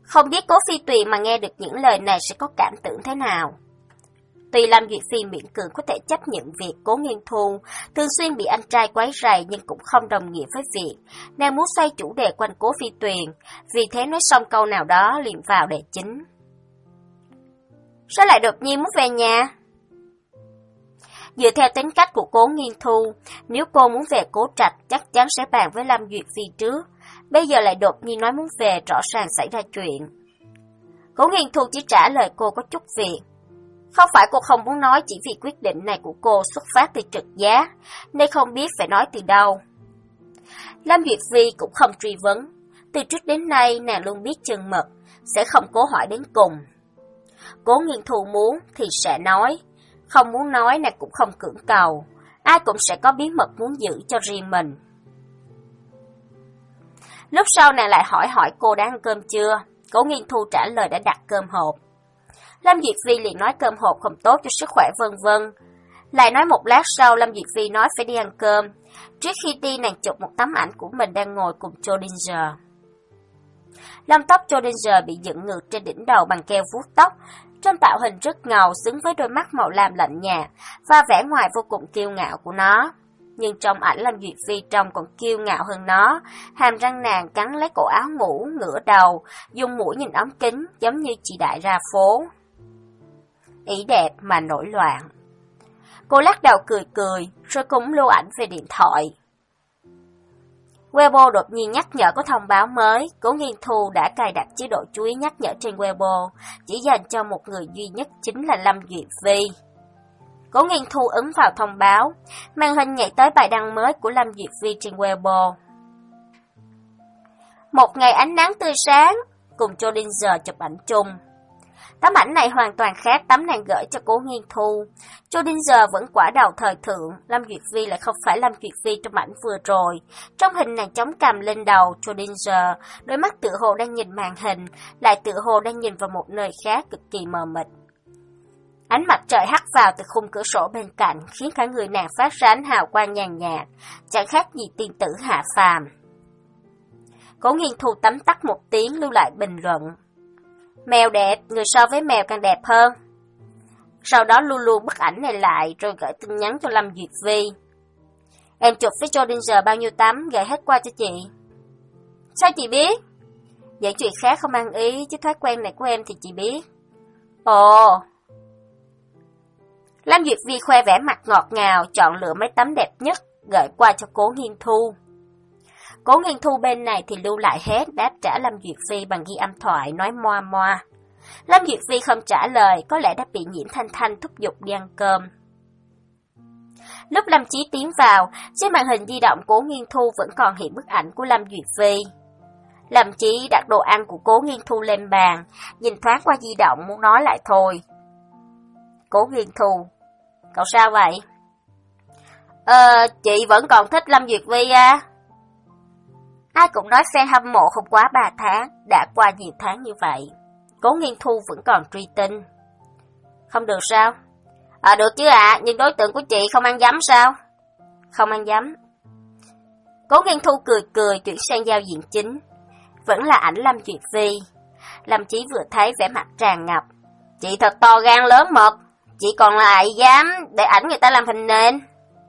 Không biết Cố Phi Tuyền mà nghe được những lời này sẽ có cảm tưởng thế nào. Tuy Lâm Duyệt Phi miễn cưỡng có thể chấp nhận việc Cố Nghiên Thu thường xuyên bị anh trai quấy rầy, nhưng cũng không đồng nghĩa với việc nàng muốn xoay chủ đề quanh Cố Phi Tuyền, vì thế nói xong câu nào đó liền vào đề chính. Sao lại đột nhiên muốn về nhà? Dựa theo tính cách của Cố Nghiên Thu, nếu cô muốn về Cố Trạch chắc chắn sẽ bàn với Lâm Duyệt Phi trước, bây giờ lại đột nhiên nói muốn về, rõ ràng xảy ra chuyện. Cố Nghiên Thu chỉ trả lời cô có chút việc. Không phải cô không muốn nói, chỉ vì quyết định này của cô xuất phát từ trực giác, nên không biết phải nói từ đâu. Lâm Duyệt Phi cũng không truy vấn, từ trước đến nay nàng luôn biết chừng mực, sẽ không cố hỏi đến cùng. Cố Nghiên Thu muốn thì sẽ nói, không muốn nói nàng cũng không cưỡng cầu, ai cũng sẽ có bí mật muốn giữ cho riêng mình. Lúc sau nàng lại hỏi hỏi cô đã ăn cơm chưa, Cố Nghiên Thu trả lời đã đặt cơm hộp. Lâm Duyệt Phi liền nói cơm hộp không tốt cho sức khỏe vân vân. Lại nói một lát sau, Lâm Duyệt Phi nói phải đi ăn cơm. Trước khi đi nàng chụp một tấm ảnh của mình đang ngồi cùng Schrödinger. Lông tóc Schrödinger bị dựng ngược trên đỉnh đầu bằng keo vuốt tóc, trong tạo hình rất ngầu xứng với đôi mắt màu lam lạnh nhạt và vẻ ngoài vô cùng kiêu ngạo của nó. Nhưng trong ảnh Lâm Duyệt Phi trông còn kiêu ngạo hơn nó, hàm răng nàng cắn lấy cổ áo ngủ, ngửa đầu, dùng mũi nhìn ống kính giống như chị đại ra phố. Ý đẹp mà nổi loạn. Cô lắc đầu cười cười, rồi cũng lưu ảnh về điện thoại. Weibo đột nhiên nhắc nhở có thông báo mới, Cố Nghiên Thu đã cài đặt chế độ chú ý nhắc nhở trên Weibo, chỉ dành cho một người duy nhất chính là Lâm Duyệt Phi. Cố Nghiên Thu ấn vào thông báo, màn hình nhảy tới bài đăng mới của Lâm Duyệt Phi trên Weibo. Một ngày ánh nắng tươi sáng, cùng Schrödinger chụp ảnh chung. Tấm ảnh này hoàn toàn khác tấm nàng gửi cho Cố Nghiên Thu. Schrödinger vẫn quả đầu thời thượng, Lâm Duyệt Phi lại không phải Lâm Duyệt Phi trong ảnh vừa rồi. Trong hình nàng chống cằm lên đầu Schrödinger, đôi mắt tựa hồ đang nhìn màn hình, lại tựa hồ đang nhìn vào một nơi khác cực kỳ mờ mịt. Ánh mặt trời hắt vào từ khung cửa sổ bên cạnh, khiến cả người nàng phát ra ánh hào quang nhàn nhạt, chẳng khác gì tiên tử hạ phàm. Cố Nghiên Thu tấm tắc một tiếng lưu lại bình luận. Mèo đẹp, người so với mèo càng đẹp hơn. Sau đó lưu lưu bức ảnh này lại rồi gửi tin nhắn cho Lâm Duyệt Phi. Em chụp với Schrödinger bao nhiêu tấm, gửi hết qua cho chị. Sao chị biết? Vậy chuyện khác không ăn ý, chứ thói quen này của em thì chị biết. Ồ. Lâm Duyệt Phi khoe vẻ mặt ngọt ngào, chọn lựa mấy tấm đẹp nhất, gửi qua cho Cố Nghiên Thu. Cố Nghiên Thu bên này thì lưu lại hết, đáp trả Lâm Duyệt Phi bằng ghi âm thoại nói moa moa. Lâm Duyệt Phi không trả lời, có lẽ đã bị Nhiễm Thanh Thanh thúc giục đi ăn cơm. Lúc Lâm Chí tiến vào, trên màn hình di động Cố Nghiên Thu vẫn còn hiện bức ảnh của Lâm Duyệt Phi. Lâm Chí đặt đồ ăn của Cố Nghiên Thu lên bàn, nhìn thoáng qua di động muốn nói lại thôi. Cố Nghiên Thu, cậu sao vậy? Ờ, chị vẫn còn thích Lâm Duyệt Phi à? Ai cũng nói fan hâm mộ không quá ba tháng, đã qua nhiều tháng như vậy. Cố Nghiên Thu vẫn còn truy tin. Không được sao? À được chứ ạ, à, nhưng đối tượng của chị không ăn dấm sao? Không ăn dấm. Cố Nghiên Thu cười cười chuyển sang giao diện chính. Vẫn là ảnh Lâm Duyệt Phi. Lâm Chí vừa thấy vẻ mặt tràn ngập. Chị thật to gan lớn mật, chị còn lại dám để ảnh người ta làm hình nền.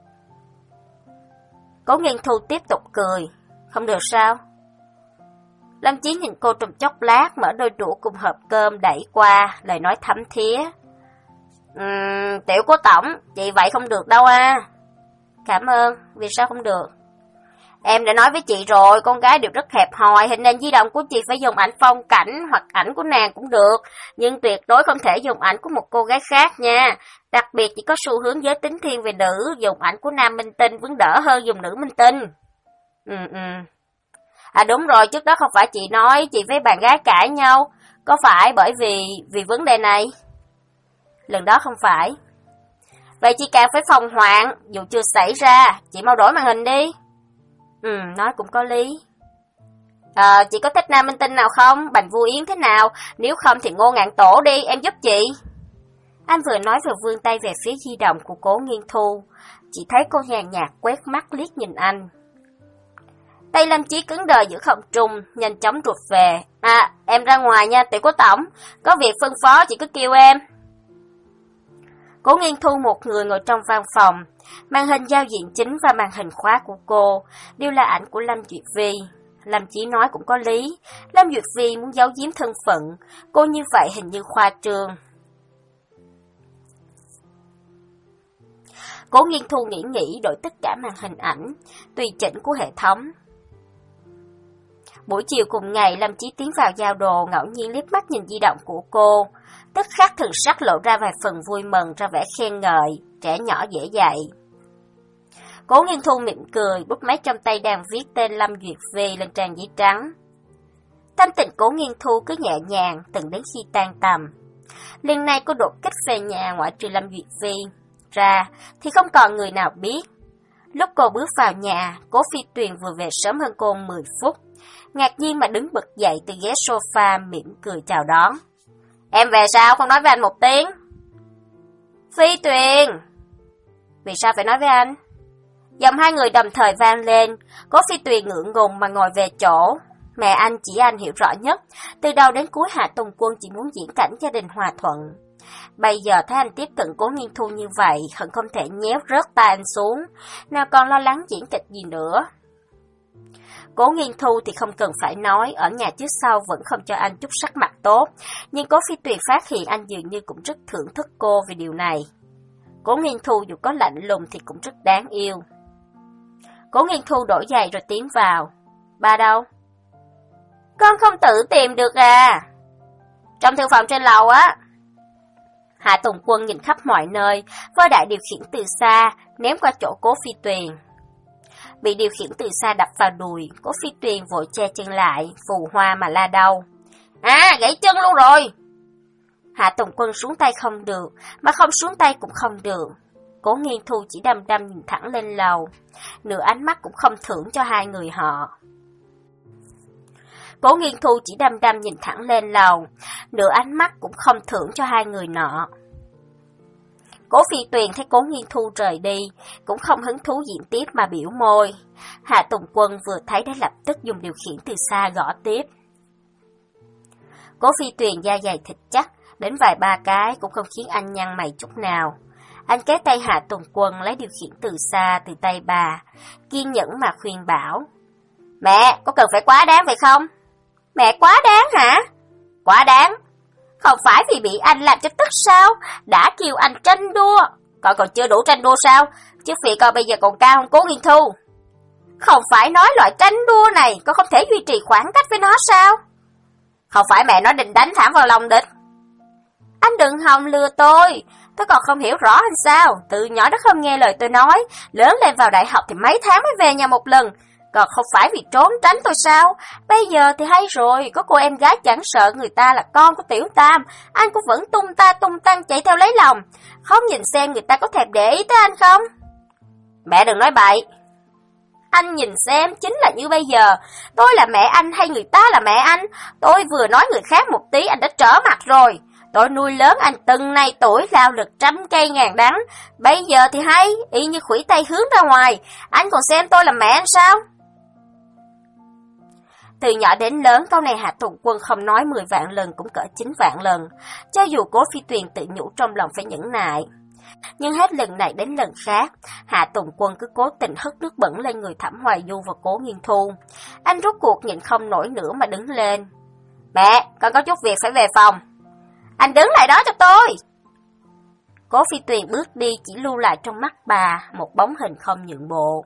Cố Nghiên Thu tiếp tục cười. Không được sao? Lâm Chí nhìn cô trong chốc lát, mở đôi đũa cùng hộp cơm đẩy qua, lời nói thấm thía. Uhm, tiểu cố tổng, chị vậy không được đâu à. Cảm ơn, vì sao không được? Em đã nói với chị rồi, con gái đều rất hẹp hòi, hình nền di động của chị phải dùng ảnh phong cảnh hoặc ảnh của nàng cũng được, nhưng tuyệt đối không thể dùng ảnh của một cô gái khác nha. Đặc biệt chỉ có xu hướng giới tính thiên về nữ, dùng ảnh của nam minh tinh vẫn đỡ hơn dùng nữ minh tinh. Ừ ừ. À đúng rồi, trước đó không phải chị nói chị với bạn gái cãi nhau, có phải bởi vì vì vấn đề này? Lần đó không phải. Vậy chị càng phải phòng hoạn, dù chưa xảy ra, chị mau đổi màn hình đi. Ừ, nói cũng có lý. À, chị có thích nam minh tinh nào không? Bành Vu Yến thế nào? Nếu không thì Ngô Ngạn Tổ đi, em giúp chị. Anh vừa nói vừa vươn tay về phía di động của Cố Nghiên Thu. Chị thấy cô nhàn nhạt quét mắt liếc nhìn anh. Tay Lâm Chí cứng đờ giữa không trung, nhanh chóng rụt về. À, em ra ngoài nha, tiểu cố tổng. Có việc phân phó chị cứ kêu em. Cố Nghiên Thu một người ngồi trong văn phòng. Màn hình giao diện chính và màn hình khóa của cô đều là ảnh của Lâm Duyệt Vi. Lâm Chí nói cũng có lý. Lâm Duyệt Vi muốn giấu giếm thân phận. Cô như vậy hình như khoa trương. Cố Nghiên Thu nghĩ nghĩ đổi tất cả màn hình ảnh, tùy chỉnh của hệ thống. Buổi chiều cùng ngày, Lâm Chí tiến vào giao đồ, ngẫu nhiên liếc mắt nhìn di động của cô. Tức khắc thần sắc lộ ra vài phần vui mừng, ra vẻ khen ngợi, trẻ nhỏ dễ dạy. Cố Nghiên Thu mỉm cười, bút máy trong tay đang viết tên Lâm Duyệt Vi lên trang giấy trắng. Tâm tình Cố Nghiên Thu cứ nhẹ nhàng, từng đến khi tan tầm. Lần này cô đột kích về nhà ngoại trừ Lâm Duyệt Vi ra thì không còn người nào biết. Lúc cô bước vào nhà, Cố Phi Tuyền vừa về sớm hơn cô mười phút. Ngạc nhiên mà đứng bật dậy từ ghế sofa mỉm cười chào đón. Em về sao không nói với anh một tiếng? Phi Tuyền! Vì sao phải nói với anh? Giọng hai người đồng thời vang lên. Cố Phi Tuyền ngượng ngùng mà ngồi về chỗ. Mẹ anh chỉ anh hiểu rõ nhất. Từ đầu đến cuối Hạ Tùng Quân chỉ muốn diễn cảnh gia đình hòa thuận. Bây giờ thấy anh tiếp cận Cố Nghiên Thu như vậy, hận không thể nhéo rớt tay anh xuống, nào còn lo lắng diễn kịch gì nữa. Cố Nghiên Thu thì không cần phải nói, ở nhà trước sau vẫn không cho anh chút sắc mặt tốt, nhưng Cố Phi Tuyền phát hiện anh dường như cũng rất thưởng thức cô vì điều này. Cố Nghiên Thu dù có lạnh lùng thì cũng rất đáng yêu. Cố Nghiên Thu đổi giày rồi tiến vào. Ba đâu? Con không tự tìm được à? Trong thư phòng trên lầu á. Hạ Tùng Quân nhìn khắp mọi nơi, với đại điều khiển từ xa, ném qua chỗ Cố Phi Tuyền. Bị điều khiển từ xa đập vào đùi, Cố Phi Tuyền vội che chân lại, phù hoa mà la đau. À, gãy chân luôn rồi! Hạ Tùng Quân xuống tay không được, mà không xuống tay cũng không được. Cố Nghiên Thu chỉ đăm đăm nhìn thẳng lên lầu, nửa ánh mắt cũng không thưởng cho hai người họ. Cố Nghiên Thu chỉ đăm đăm nhìn thẳng lên lầu, nửa ánh mắt cũng không thưởng cho hai người nọ. Cố Phi Tuyền thấy Cố Nghiên Thu rời đi, cũng không hứng thú diễn tiếp mà biểu môi. Hạ Tùng Quân vừa thấy đã lập tức dùng điều khiển từ xa gõ tiếp. Cố Phi Tuyền da dày thịt chắc, đến vài ba cái cũng không khiến anh nhăn mày chút nào. Anh kéo tay Hạ Tùng Quân lấy điều khiển từ xa từ tay bà, kiên nhẫn mà khuyên bảo. Mẹ, có cần phải quá đáng vậy không? Mẹ quá đáng hả? Quá đáng. Không phải vì bị anh làm cho tức sao? Đã kêu anh tranh đua. Con còn chưa đủ tranh đua sao? Chứ vì con bây giờ còn cao hơn Cố Nghiên Thu. Không phải nói loại tranh đua này, con không thể duy trì khoảng cách với nó sao? Không phải mẹ nói định đánh thẳng vào lòng địch. Anh đừng hòng lừa tôi. Tôi còn không hiểu rõ anh sao. Từ nhỏ nó không nghe lời tôi nói. Lớn lên vào đại học thì mấy tháng mới về nhà một lần. Còn không phải vì trốn tránh tôi sao? Bây giờ thì hay rồi, có cô em gái chẳng sợ người ta là con của Tiểu Tam, anh cũng vẫn tung ta tung tăng chạy theo lấy lòng. Không nhìn xem người ta có thèm để ý tới anh không? Mẹ đừng nói bậy. Anh nhìn xem, chính là như bây giờ. Tôi là mẹ anh hay người ta là mẹ anh? Tôi vừa nói người khác một tí anh đã trở mặt rồi. Tôi nuôi lớn anh từng này tuổi, lao lực trăm cây ngàn đắng. Bây giờ thì hay, y như khủy tay hướng ra ngoài. Anh còn xem tôi là mẹ anh sao? Từ nhỏ đến lớn, câu này Hạ Tùng Quân không nói mười vạn lần cũng cỡ chín vạn lần. Cho dù Cố Phi Tuyền tự nhủ trong lòng phải nhẫn nại. Nhưng hết lần này đến lần khác, Hạ Tùng Quân cứ cố tình hất nước bẩn lên người Thẩm Hoài Du và Cố Nghiên Thu. Anh rốt cuộc nhịn không nổi nữa mà đứng lên. Mẹ, con có chút việc phải về phòng. Anh đứng lại đó cho tôi. Cố Phi Tuyền bước đi chỉ lưu lại trong mắt bà một bóng hình không nhượng bộ.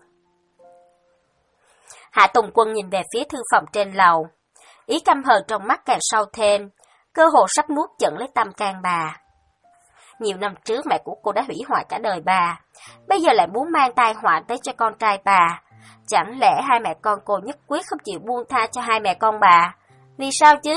Hạ Tùng Quân nhìn về phía thư phòng trên lầu. Ý căm hờn trong mắt càng sâu thêm, cơ hồ sắp nuốt chửng lấy tâm can bà. Nhiều năm trước mẹ của cô đã hủy hoại cả đời bà, bây giờ lại muốn mang tai họa tới cho con trai bà. Chẳng lẽ hai mẹ con cô nhất quyết không chịu buông tha cho hai mẹ con bà? Vì sao chứ?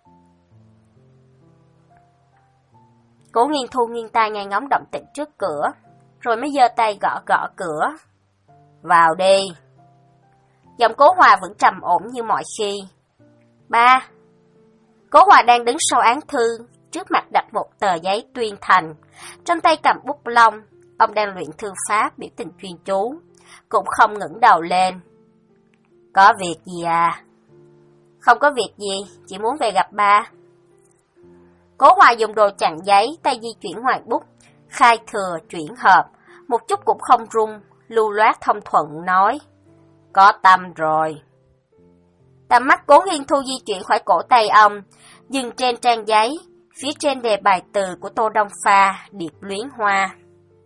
Cố Nghiên Thu nghiêng tai nghe ngóng động tĩnh trước cửa, rồi mới giơ tay gõ gõ cửa. Vào đi. Giọng Cố Hòa vẫn trầm ổn như mọi khi. Ba. Cố Hòa đang đứng sau án thư, trước mặt đặt một tờ giấy tuyên thành, trong tay cầm bút lông. Ông đang luyện thư pháp, biểu tình chuyên chú, cũng không ngẩng đầu lên. Có việc gì à? Không có việc gì, chỉ muốn về gặp ba. Cố Hòa dùng đồ chặn giấy, tay di chuyển ngoài bút, khai thừa chuyển hợp, một chút cũng không rung, lưu loát thông thuận nói. Có tâm rồi. Tầm mắt Cố Nghiên Thu di chuyển khỏi cổ tay ông, dừng trên trang giấy, phía trên đề bài từ của Tô Đông Pha, Điệp Luyến Hoa.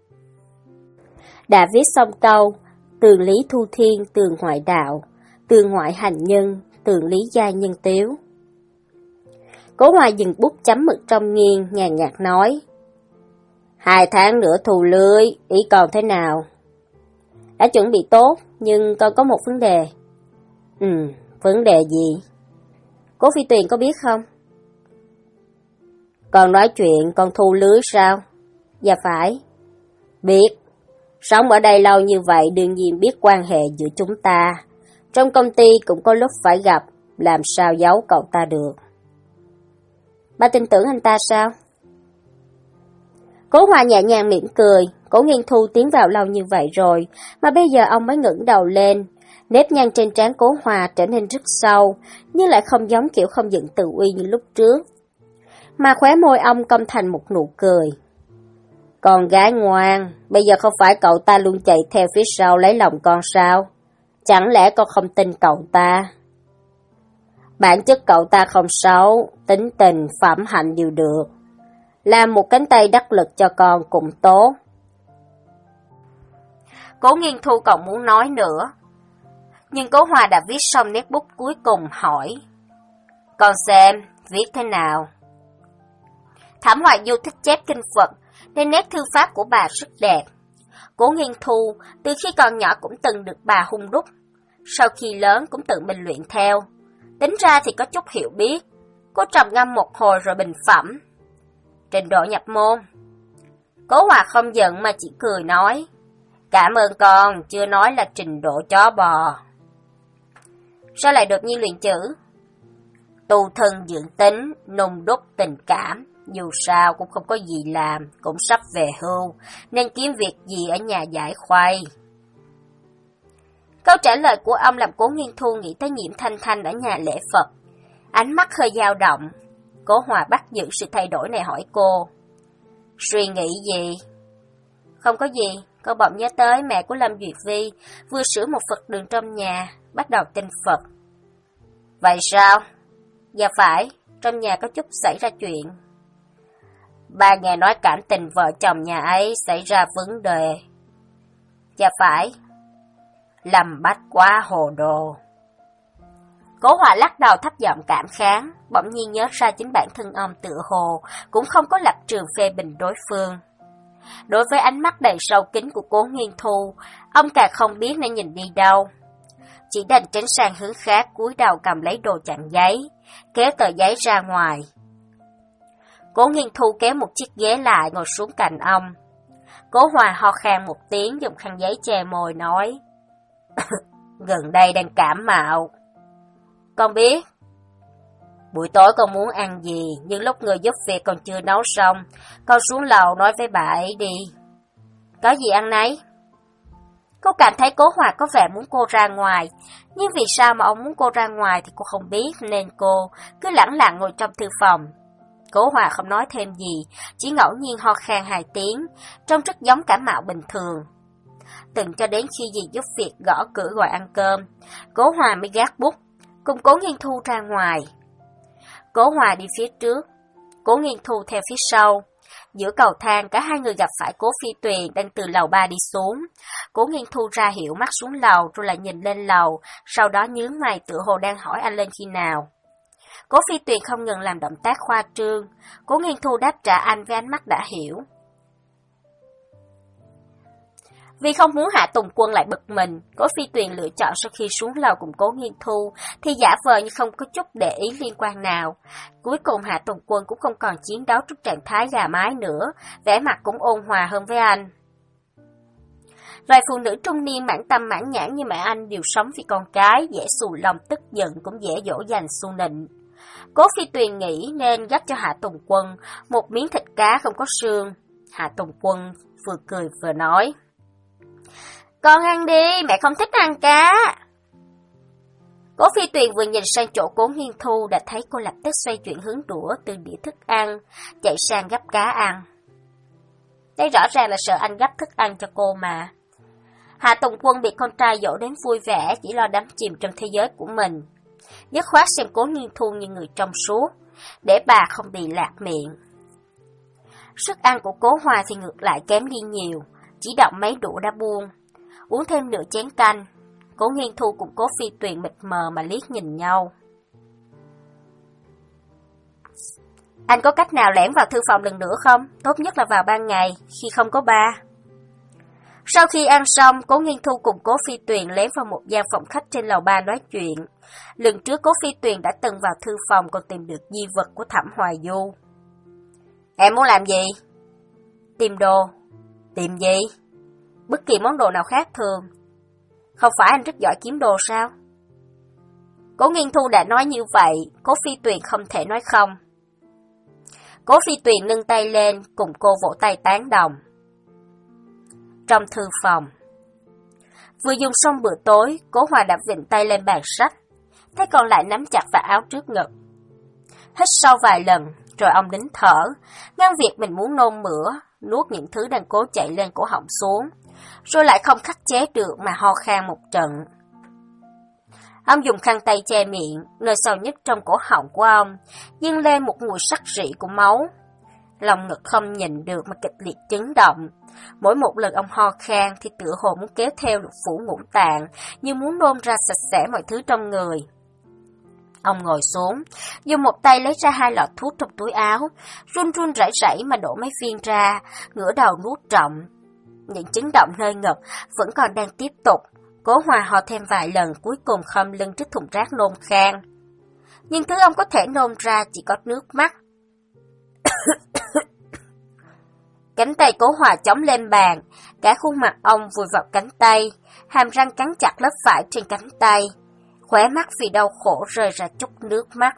Đã viết xong câu, tường lý thu thiên, tường ngoại đạo, tường ngoại hành nhân, tường lý gia nhân tiếu. Cố Hòa dừng bút chấm mực trong nghiêng, nhàn nhạt nói. Hai tháng nữa thu lưới, ý còn thế nào? Đã chuẩn bị tốt, nhưng còn có một vấn đề. Ừ, vấn đề gì? Cố Phi Tuyền có biết không? Còn nói chuyện còn thu lưới sao? Dạ phải. Biết. Sống ở đây lâu như vậy đương nhiên biết quan hệ giữa chúng ta. Trong công ty cũng có lúc phải gặp, làm sao giấu cậu ta được. Bà tin tưởng anh ta sao? Cố Hòa nhẹ nhàng mỉm cười, Cố Nghiên Thu tiến vào lâu như vậy rồi, mà bây giờ ông mới ngẩng đầu lên. Nếp nhăn trên trán Cố Hòa trở nên rất sâu, nhưng lại không giống kiểu không giận tự uy như lúc trước. Mà khóe môi ông cong thành một nụ cười. Con gái ngoan, bây giờ không phải cậu ta luôn chạy theo phía sau lấy lòng con sao? Chẳng lẽ con không tin cậu ta? Bản chất cậu ta không xấu, tính tình, phẩm hạnh đều được. Làm một cánh tay đắc lực cho con cũng tốt. Cố Nghiên Thu còn muốn nói nữa, nhưng Cố Hòa đã viết xong nét bút cuối cùng hỏi. Con xem, viết thế nào? Thẩm Hoài Du thích chép kinh Phật, nên nét thư pháp của bà rất đẹp. Cố Nghiên Thu từ khi còn nhỏ cũng từng được bà hung đúc, sau khi lớn cũng tự mình luyện theo. Tính ra thì có chút hiểu biết. Cô trầm ngâm một hồi rồi bình phẩm. Trình độ nhập môn. Cố Hòa không giận mà chỉ cười nói. Cảm ơn con, chưa nói là trình độ chó bò. Sao lại đột nhiên luyện chữ? Tu thân dưỡng tính, nung đúc tình cảm. Dù sao cũng không có gì làm, cũng sắp về hưu, nên kiếm việc gì ở nhà giải khuây. Câu trả lời của ông làm Cố Nghiên Thu nghĩ tới Nhiễm Thanh Thanh ở nhà lễ Phật. Ánh mắt hơi dao động. Cố Hòa bắt giữ sự thay đổi này hỏi cô. Suy nghĩ gì? Không có gì, cô bỗng nhớ tới mẹ của Lâm Duyệt Vi vừa sửa một Phật đường trong nhà, bắt đầu tin Phật. Vậy sao? Dạ phải, trong nhà có chút xảy ra chuyện. Ba nghe nói cảm tình vợ chồng nhà ấy xảy ra vấn đề. Dạ phải. Lâm Bách quá hồ đồ. Cố Hòa lắc đầu thấp giọng cảm kháng, bỗng nhiên nhớ ra chính bản thân ông tự hồ cũng không có lập trường phê bình đối phương. Đối với ánh mắt đầy sâu kín của Cố Nghiên Thu, ông càng không biết nên nhìn đi đâu. Chỉ đành tránh sang hướng khác, cúi đầu cầm lấy đồ chặn giấy, kéo tờ giấy ra ngoài. Cố Nghiên Thu kéo một chiếc ghế lại ngồi xuống cạnh ông. Cố Hòa ho khan một tiếng, dùng khăn giấy che môi nói. Gần đây đang cảm mạo. Con biết. Buổi tối con muốn ăn gì, nhưng lúc người giúp việc còn chưa nấu xong, con xuống lầu nói với bà ấy đi. Có gì ăn nấy? Cô cảm thấy Cố Hòa có vẻ muốn cô ra ngoài, nhưng vì sao mà ông muốn cô ra ngoài thì cô không biết, nên cô cứ lẳng lặng ngồi trong thư phòng. Cố Hòa không nói thêm gì, chỉ ngẫu nhiên ho khan hai tiếng, trông rất giống cảm mạo bình thường. Từng cho đến khi dì giúp việc gõ cửa gọi ăn cơm, Cố Hòa mới gác bút, cùng Cố Nghiên Thu ra ngoài. Cố Hòa đi phía trước, Cố Nghiên Thu theo phía sau. Giữa cầu thang, cả hai người gặp phải Cố Phi Tuyền đang từ lầu ba đi xuống. Cố Nghiên Thu ra hiệu mắt xuống lầu rồi lại nhìn lên lầu, sau đó nhướng mày tựa hồ đang hỏi anh lên khi nào. Cố Phi Tuyền không ngừng làm động tác khoa trương. Cố Nghiên Thu đáp trả anh với ánh mắt đã hiểu. Vì không muốn Hạ Tùng Quân lại bực mình, Cố Phi Tuyền lựa chọn sau khi xuống lầu cùng Cố Nghiên Thu thì giả vờ như không có chút để ý liên quan nào. Cuối cùng Hạ Tùng Quân cũng không còn chiến đấu trong trạng thái gà mái nữa, vẻ mặt cũng ôn hòa hơn với anh. Vài phụ nữ trung niên mãn tâm mãn nhãn như mẹ anh đều sống vì con cái, dễ xù lông tức giận cũng dễ dỗ dành xu nịnh. Cố Phi Tuyền nghĩ nên gắp cho Hạ Tùng Quân một miếng thịt cá không có xương. Hạ Tùng Quân vừa cười vừa nói. Con ăn đi, mẹ không thích ăn cá. Cố Phi Tuyền vừa nhìn sang chỗ Cố Nghiên Thu đã thấy cô lập tức xoay chuyển hướng đũa từ đĩa thức ăn, chạy sang gắp cá ăn. Đây rõ ràng là sợ anh gắp thức ăn cho cô mà. Hạ Tùng Quân bị con trai dỗ đến vui vẻ, chỉ lo đắm chìm trong thế giới của mình. Dứt khoát xem Cố Nghiên Thu như người trong suốt, để bà không bị lạc miệng. Sức ăn của Cố Hòa thì ngược lại kém đi nhiều, chỉ động mấy đũa đã buông. Uống thêm nửa chén canh, Cố Nghiên Thu cùng Cố Phi Tuyền mịt mờ mà liếc nhìn nhau. Anh có cách nào lẻn vào thư phòng lần nữa không? Tốt nhất là vào ban ngày, khi không có ba. Sau khi ăn xong, Cố Nghiên Thu cùng Cố Phi Tuyền lén vào một gian phòng khách trên lầu ba nói chuyện. Lần trước Cố Phi Tuyền đã từng vào thư phòng còn tìm được di vật của Thẩm Hoài Du. Em muốn làm gì? Tìm đồ. Tìm gì? Bất kỳ món đồ nào khác thường. Không phải anh rất giỏi kiếm đồ sao? Cố Nghiên Thu đã nói như vậy, Cố Phi Tuyền không thể nói không. Cố Phi Tuyền nâng tay lên, cùng cô vỗ tay tán đồng. Trong thư phòng, vừa dùng xong bữa tối, Cố Hòa đã vịn tay lên bàn sách, tay còn lại nắm chặt vào áo trước ngực. Hít sâu vài lần, rồi ông nín thở, ngăn việc mình muốn nôn mửa, nuốt những thứ đang cố chạy lên cổ họng xuống, rồi lại không khắc chế được mà ho khan một trận. Ông dùng khăn tay che miệng, nơi sâu nhất trong cổ họng của ông, dâng lên một mùi sắc rỉ của máu. Lòng ngực không nhìn được mà kịch liệt chấn động. Mỗi một lần ông ho khan thì tựa hồ muốn kéo theo lục phủ ngũ tạng, như muốn nôn ra sạch sẽ mọi thứ trong người. Ông ngồi xuống, dùng một tay lấy ra hai lọ thuốc trong túi áo, run run rẩy rẩy mà đổ mấy viên ra, ngửa đầu nuốt trọng. Những chấn động nơi ngực vẫn còn đang tiếp tục. Cố Hòa ho thêm vài lần, cuối cùng khom lưng trước thùng rác nôn khan. Nhưng thứ ông có thể nôn ra chỉ có nước mắt. Cánh tay Cố Hòa chống lên bàn, cả khuôn mặt ông vùi vào cánh tay, hàm răng cắn chặt lớp vải trên cánh tay, khóe mắt vì đau khổ rơi ra chút nước mắt.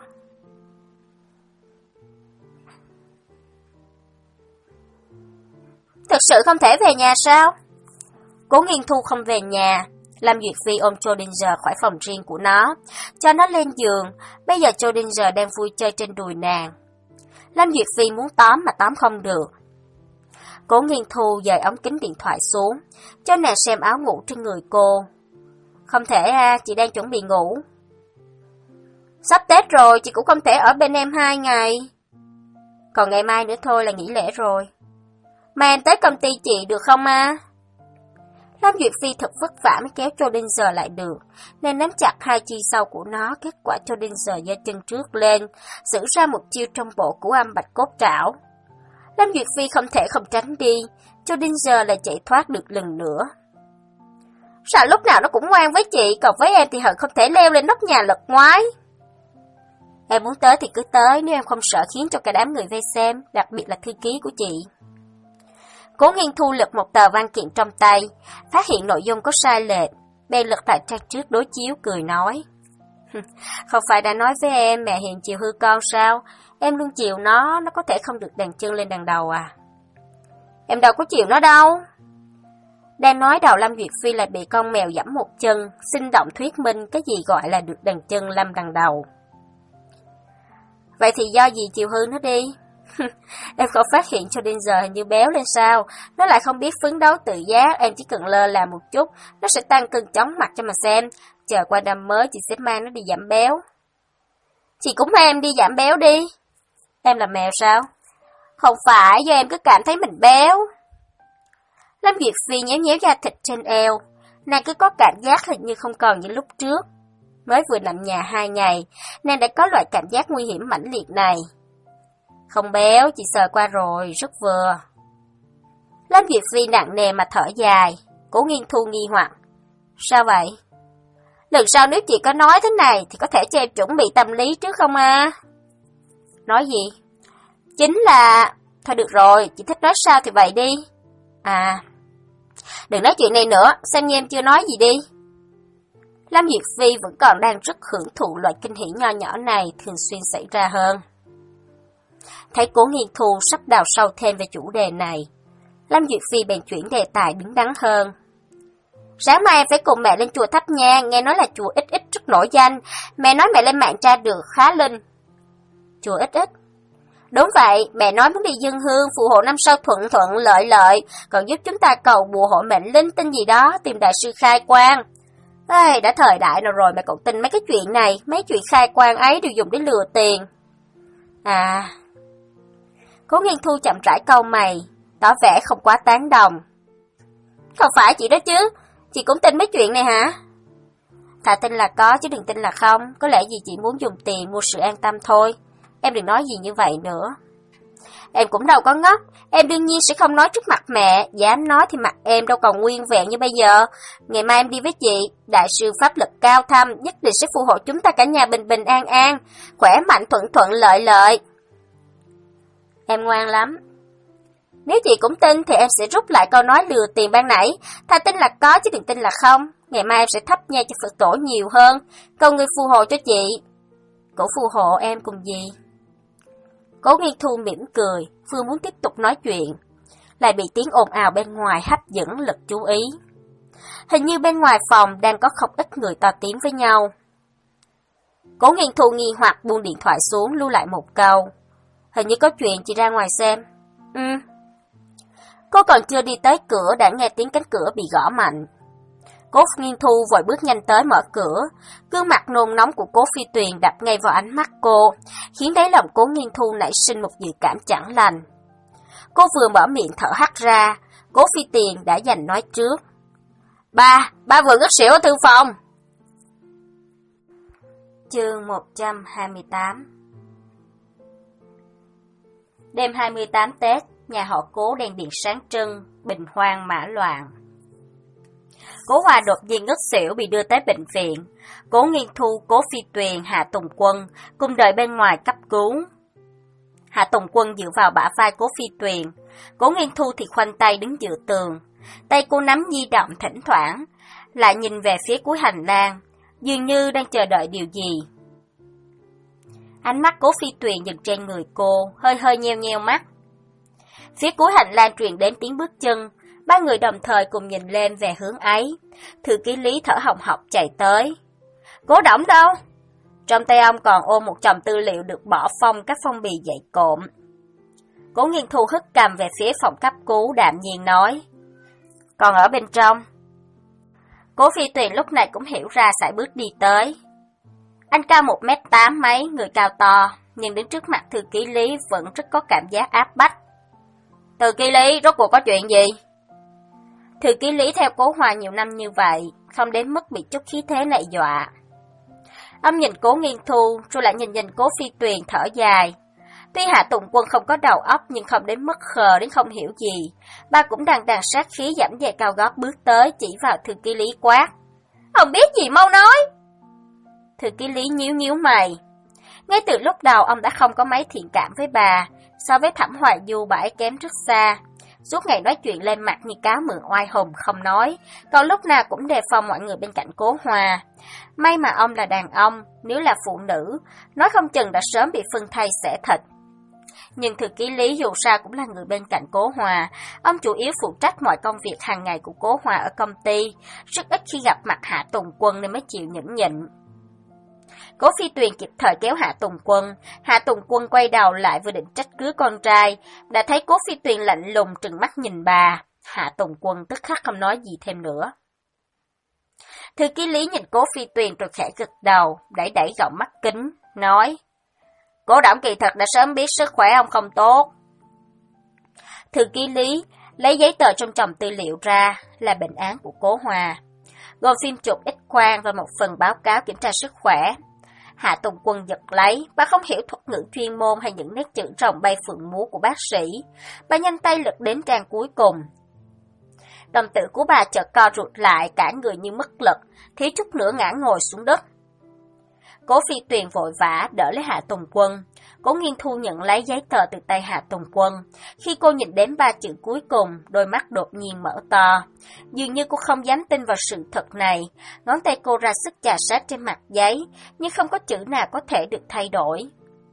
Thực sự không thể về nhà sao? Cố Nghiên Thu không về nhà. Lâm Duyệt Phi ôm Schrödinger khỏi phòng riêng của nó, cho nó lên giường. Bây giờ Schrödinger đang vui chơi trên đùi nàng. Lâm Duyệt Phi muốn tóm mà tóm không được. Cố Nghiên Thu dời ống kính điện thoại xuống, cho nàng xem áo ngủ trên người cô. Không thể à, chị đang chuẩn bị ngủ. Sắp Tết rồi, chị cũng không thể ở bên em hai ngày. Còn ngày mai nữa thôi là nghỉ lễ rồi. Mà em tới công ty chị được không à? Lâm Duyệt Phi thật vất vả mới kéo Schrödinger lại được, nên nắm chặt hai chi sau của nó, kết quả Schrödinger giơ chân trước lên, xử ra một chiêu trong bộ cửu âm bạch cốt trảo. Lâm Duyệt Phi không thể không tránh đi, Schrödinger lại chạy thoát được lần nữa. Sao lúc nào nó cũng ngoan với chị, còn với em thì hận không thể leo lên nóc nhà lật ngoái. Em muốn tới thì cứ tới, nếu em không sợ khiến cho cả đám người vây xem, đặc biệt là thư ký của chị. Cố Nghiên Thu lật một tờ văn kiện trong tay, phát hiện nội dung có sai lệch, bèn lật lại trang trước đối chiếu cười nói. Không phải đã nói với em mẹ hiền chiều hư con sao, em luôn chiều nó, nó có thể không được đàn chân lên đằng đầu à. Em đâu có chiều nó đâu. Đang nói đầu Lâm Duyệt Phi lại bị con mèo giẫm một chân, sinh động thuyết minh cái gì gọi là được đàn chân lâm đằng đầu. Vậy thì do gì chiều hư nó đi? Em không phát hiện cho đến giờ hình như béo lên sao, nó lại không biết phấn đấu tự giác, em chỉ cần lơ là một chút, nó sẽ tăng cân chóng mặt cho mà xem, chờ qua năm mới chị sẽ mang nó đi giảm béo. Chị cũng mang em đi giảm béo đi. Em là mèo sao? Không phải, do em cứ cảm thấy mình béo. Lâm Duyệt Phi nhéo nhéo da thịt trên eo, nàng cứ có cảm giác hình như không còn như lúc trước. Mới vừa nằm nhà hai ngày, nàng đã có loại cảm giác nguy hiểm mãnh liệt này. Không béo, chị sờ qua rồi, rất vừa. Lâm Duyệt Phi nặng nề mà thở dài, Cố Nghiên Thu nghi hoặc. Sao vậy? Lần sau nếu chị có nói thế này thì có thể cho em chuẩn bị tâm lý trước không à? Nói gì? Chính là... Thôi được rồi, chị thích nói sao thì vậy đi. À, đừng nói chuyện này nữa, xem như em chưa nói gì đi. Lâm Duyệt Phi vẫn còn đang rất hưởng thụ loại kinh hỉ nho nhỏ này thường xuyên xảy ra hơn. Thấy Cố Nghiên Thu sắp đào sâu thêm về chủ đề này, Lâm Duyệt Phi bèn chuyển đề tài đứng đắn hơn. Sáng mai em phải cùng mẹ lên chùa thắp nhang, nghe nói là chùa Ít Ít rất nổi danh. Mẹ nói mẹ lên mạng tra được khá linh. Chùa Ít Ít? Đúng vậy, mẹ nói muốn đi dâng hương, phù hộ năm sau thuận thuận lợi lợi, còn giúp chúng ta cầu bùa hộ mệnh linh tinh gì đó, tìm đại sư khai quang. Ê, đã thời đại nào rồi mà cậu tin mấy cái chuyện này, mấy chuyện khai quang ấy đều dùng để lừa tiền. À, Cố Nghiên Thu chậm rãi cau mày, tỏ vẻ không quá tán đồng. Không phải chị đó chứ, chị cũng tin mấy chuyện này hả? Thà tin là có chứ đừng tin là không, có lẽ gì chị muốn dùng tiền mua sự an tâm thôi. Em đừng nói gì như vậy nữa. Em cũng đâu có ngốc, em đương nhiên sẽ không nói trước mặt mẹ, dám nói thì mặt em đâu còn nguyên vẹn như bây giờ. Ngày mai em đi với chị, đại sư pháp lực cao thâm, nhất định sẽ phù hộ chúng ta cả nhà bình bình an an, khỏe mạnh thuận thuận lợi lợi. Em ngoan lắm. Nếu chị cũng tin thì em sẽ rút lại câu nói lừa tiền ban nãy, thà tin là có chứ đừng tin là không. Ngày mai em sẽ thắp nhang cho Phật tổ nhiều hơn, cầu người phù hộ cho chị. Cổ phù hộ em cùng gì? Cố Nghiên Thu mỉm cười, Phương muốn tiếp tục nói chuyện, lại bị tiếng ồn ào bên ngoài hấp dẫn lực chú ý. Hình như bên ngoài phòng đang có không ít người to tiếng với nhau. Cố Nghiên Thu nghi hoặc buông điện thoại xuống, lưu lại một câu. Hình như có chuyện, chị ra ngoài xem. Ừ. Cô còn chưa đi tới cửa đã nghe tiếng cánh cửa bị gõ mạnh. Cố Nghiên Thu vội bước nhanh tới mở cửa, gương mặt nôn nóng của Cố Phi Tuyền đập ngay vào ánh mắt cô, khiến đáy lòng Cố Nghiên Thu nảy sinh một dự cảm chẳng lành. Cô vừa mở miệng thở hắt ra, Cố Phi Tuyền đã giành nói trước. Ba, ba vừa ngất xỉu ở thư phòng. Chương một trăm hai mươi tám. Đêm hai mươi tám Tết, nhà họ Cố đèn điện sáng trưng, bình hoang mã loạn. Cố Hòa đột nhiên ngất xỉu bị đưa tới bệnh viện. Cố Nghiên Thu, Cố Phi Tuyền, Hạ Tùng Quân cùng đợi bên ngoài cấp cứu. Hạ Tùng Quân dựa vào bả vai Cố Phi Tuyền, Cố Nghiên Thu thì khoanh tay đứng dựa tường. Tay cô nắm di động thỉnh thoảng, lại nhìn về phía cuối hành lang, dường như đang chờ đợi điều gì. Ánh mắt Cố Phi Tuyền dừng trên người cô, hơi hơi nheo nheo mắt. Phía cuối hành lang truyền đến tiếng bước chân, ba người đồng thời cùng nhìn lên về hướng ấy. Thư ký Lý thở hồng hộc chạy tới. Cố Đổng đâu? Trong tay ông còn ôm một chồng tư liệu được bỏ phong các phong bì dày cộm. Cố Nghiên Thu hất cằm về phía phòng cấp cứu đạm nhiên nói. Còn ở bên trong. Cố Phi Tuyền lúc này cũng hiểu ra sải bước đi tới. Anh cao một mét tám mấy, người cao to, nhưng đứng trước mặt thư ký Lý vẫn rất có cảm giác áp bách. Thư ký Lý, rốt cuộc có chuyện gì? Thư ký Lý theo Cố Hòa nhiều năm như vậy, không đến mức bị chút khí thế nệ dọa. Ông nhìn Cố Nghiên Thu, rồi lại nhìn nhìn Cố Phi Tuyền thở dài. Tuy Hạ Tùng Quân không có đầu óc nhưng không đến mức khờ đến không hiểu gì. Ba cũng đằng đằng sát khí giảm về cao gót bước tới chỉ vào thư ký Lý quát. Ông biết gì mau nói! Thư ký Lý nhíu nhíu mày. Ngay từ lúc đầu ông đã không có mấy thiện cảm với bà, so với Thẩm Hoài Du bà ấy kém rất xa. Suốt ngày nói chuyện lên mặt như cáo mượn oai hùng không nói, còn lúc nào cũng đề phòng mọi người bên cạnh Cố Hòa. May mà ông là đàn ông, nếu là phụ nữ, nói không chừng đã sớm bị phân thây xẻ thịt. Nhưng thư ký Lý dù sao cũng là người bên cạnh Cố Hòa, ông chủ yếu phụ trách mọi công việc hàng ngày của Cố Hòa ở công ty, rất ít khi gặp mặt Hạ Tùng Quân nên mới chịu nhẫn nhịn. Cố Phi Tuyền kịp thời kéo Hạ Tùng Quân, Hạ Tùng Quân quay đầu lại vừa định trách cứ con trai, đã thấy Cố Phi Tuyền lạnh lùng trừng mắt nhìn bà. Hạ Tùng Quân tức khắc không nói gì thêm nữa. Thư ký Lý nhìn Cố Phi Tuyền rồi khẽ gật đầu, đẩy đẩy gọng mắt kính, nói: Cố Đổng kỳ thật đã sớm biết sức khỏe ông không tốt. Thư ký Lý lấy giấy tờ trong chồng tư liệu ra, là bệnh án của Cố Hòa, gồm phim chụp X-quang và một phần báo cáo kiểm tra sức khỏe. Hạ Tùng Quân giật lấy, bà không hiểu thuật ngữ chuyên môn hay những nét chữ rồng bay phượng múa của bác sĩ. Bà nhanh tay lật đến trang cuối cùng. Đồng tử của bà chợt co rụt lại, cả người như mất lực, thiếu chút nữa ngã ngồi xuống đất. Cố Phi Tuyền vội vã đỡ lấy Hạ Tùng Quân. Cố Nghiên Thu nhận lấy giấy tờ từ tay Hạ Tùng Quân. Khi cô nhìn đến ba chữ cuối cùng, đôi mắt đột nhiên mở to. Dường như cô không dám tin vào sự thật này. Ngón tay cô ra sức chà sát trên mặt giấy, nhưng không có chữ nào có thể được thay đổi.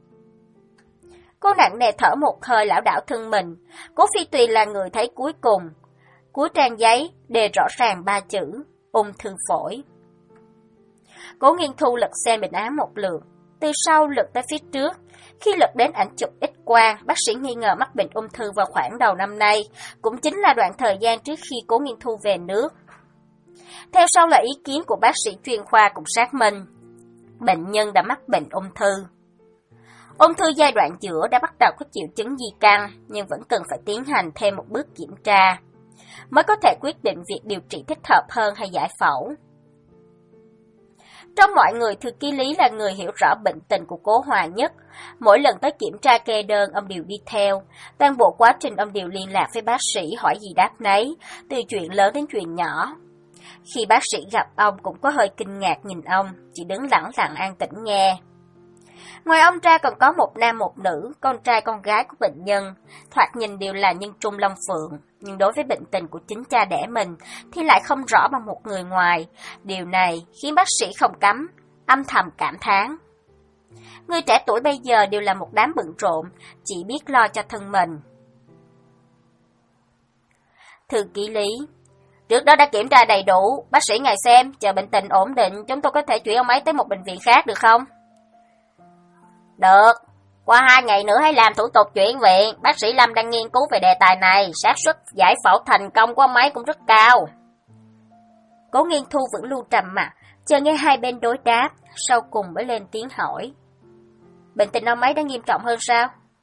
Cô nặng nề thở một hơi lảo đảo thân mình. Cố Phi Tuyền là người thấy cuối cùng. Cuối trang giấy đề rõ ràng ba chữ: Ung thư phổi. Cố Nghiên Thu lật xem bệnh án một lượt, từ sau lật tới phía trước. Khi lật đến ảnh chụp X-quang, bác sĩ nghi ngờ mắc bệnh ung thư vào khoảng đầu năm nay, cũng chính là đoạn thời gian trước khi Cố Nghiên Thu về nước. Theo sau là ý kiến của bác sĩ chuyên khoa cũng xác minh, bệnh nhân đã mắc bệnh ung thư. Ung thư giai đoạn giữa đã bắt đầu có triệu chứng di căn, nhưng vẫn cần phải tiến hành thêm một bước kiểm tra, mới có thể quyết định việc điều trị thích hợp hơn hay giải phẫu. Trong mọi người, Thư ký Lý là người hiểu rõ bệnh tình của Cố Hòa nhất. Mỗi lần tới kiểm tra kê đơn, ông đều đi theo. Toàn bộ quá trình ông đều liên lạc với bác sĩ, hỏi gì đáp nấy, từ chuyện lớn đến chuyện nhỏ. Khi bác sĩ gặp ông cũng có hơi kinh ngạc nhìn ông, chỉ đứng lẳng lặng an tĩnh nghe. Ngoài ông ra còn có một nam một nữ, con trai con gái của bệnh nhân, thoạt nhìn đều là nhân trung long phượng, nhưng đối với bệnh tình của chính cha đẻ mình thì lại không rõ bằng một người ngoài. Điều này khiến bác sĩ không cấm âm thầm cảm thán. Người trẻ tuổi bây giờ đều là một đám bận rộn, chỉ biết lo cho thân mình. Thư ký Lý: Trước đó đã kiểm tra đầy đủ, bác sĩ ngài xem, chờ bệnh tình ổn định, chúng tôi có thể chuyển ông ấy tới một bệnh viện khác được không? Được, qua hai ngày nữa hãy làm thủ tục chuyển viện, bác sĩ Lâm đang nghiên cứu về đề tài này, xác suất giải phẫu thành công của ông ấy cũng rất cao. Cố Nghiên Thu vẫn luôn trầm mặc, chờ nghe hai bên đối đáp, sau cùng mới lên tiếng hỏi. Bệnh tình ông ấy đã nghiêm trọng hơn sao?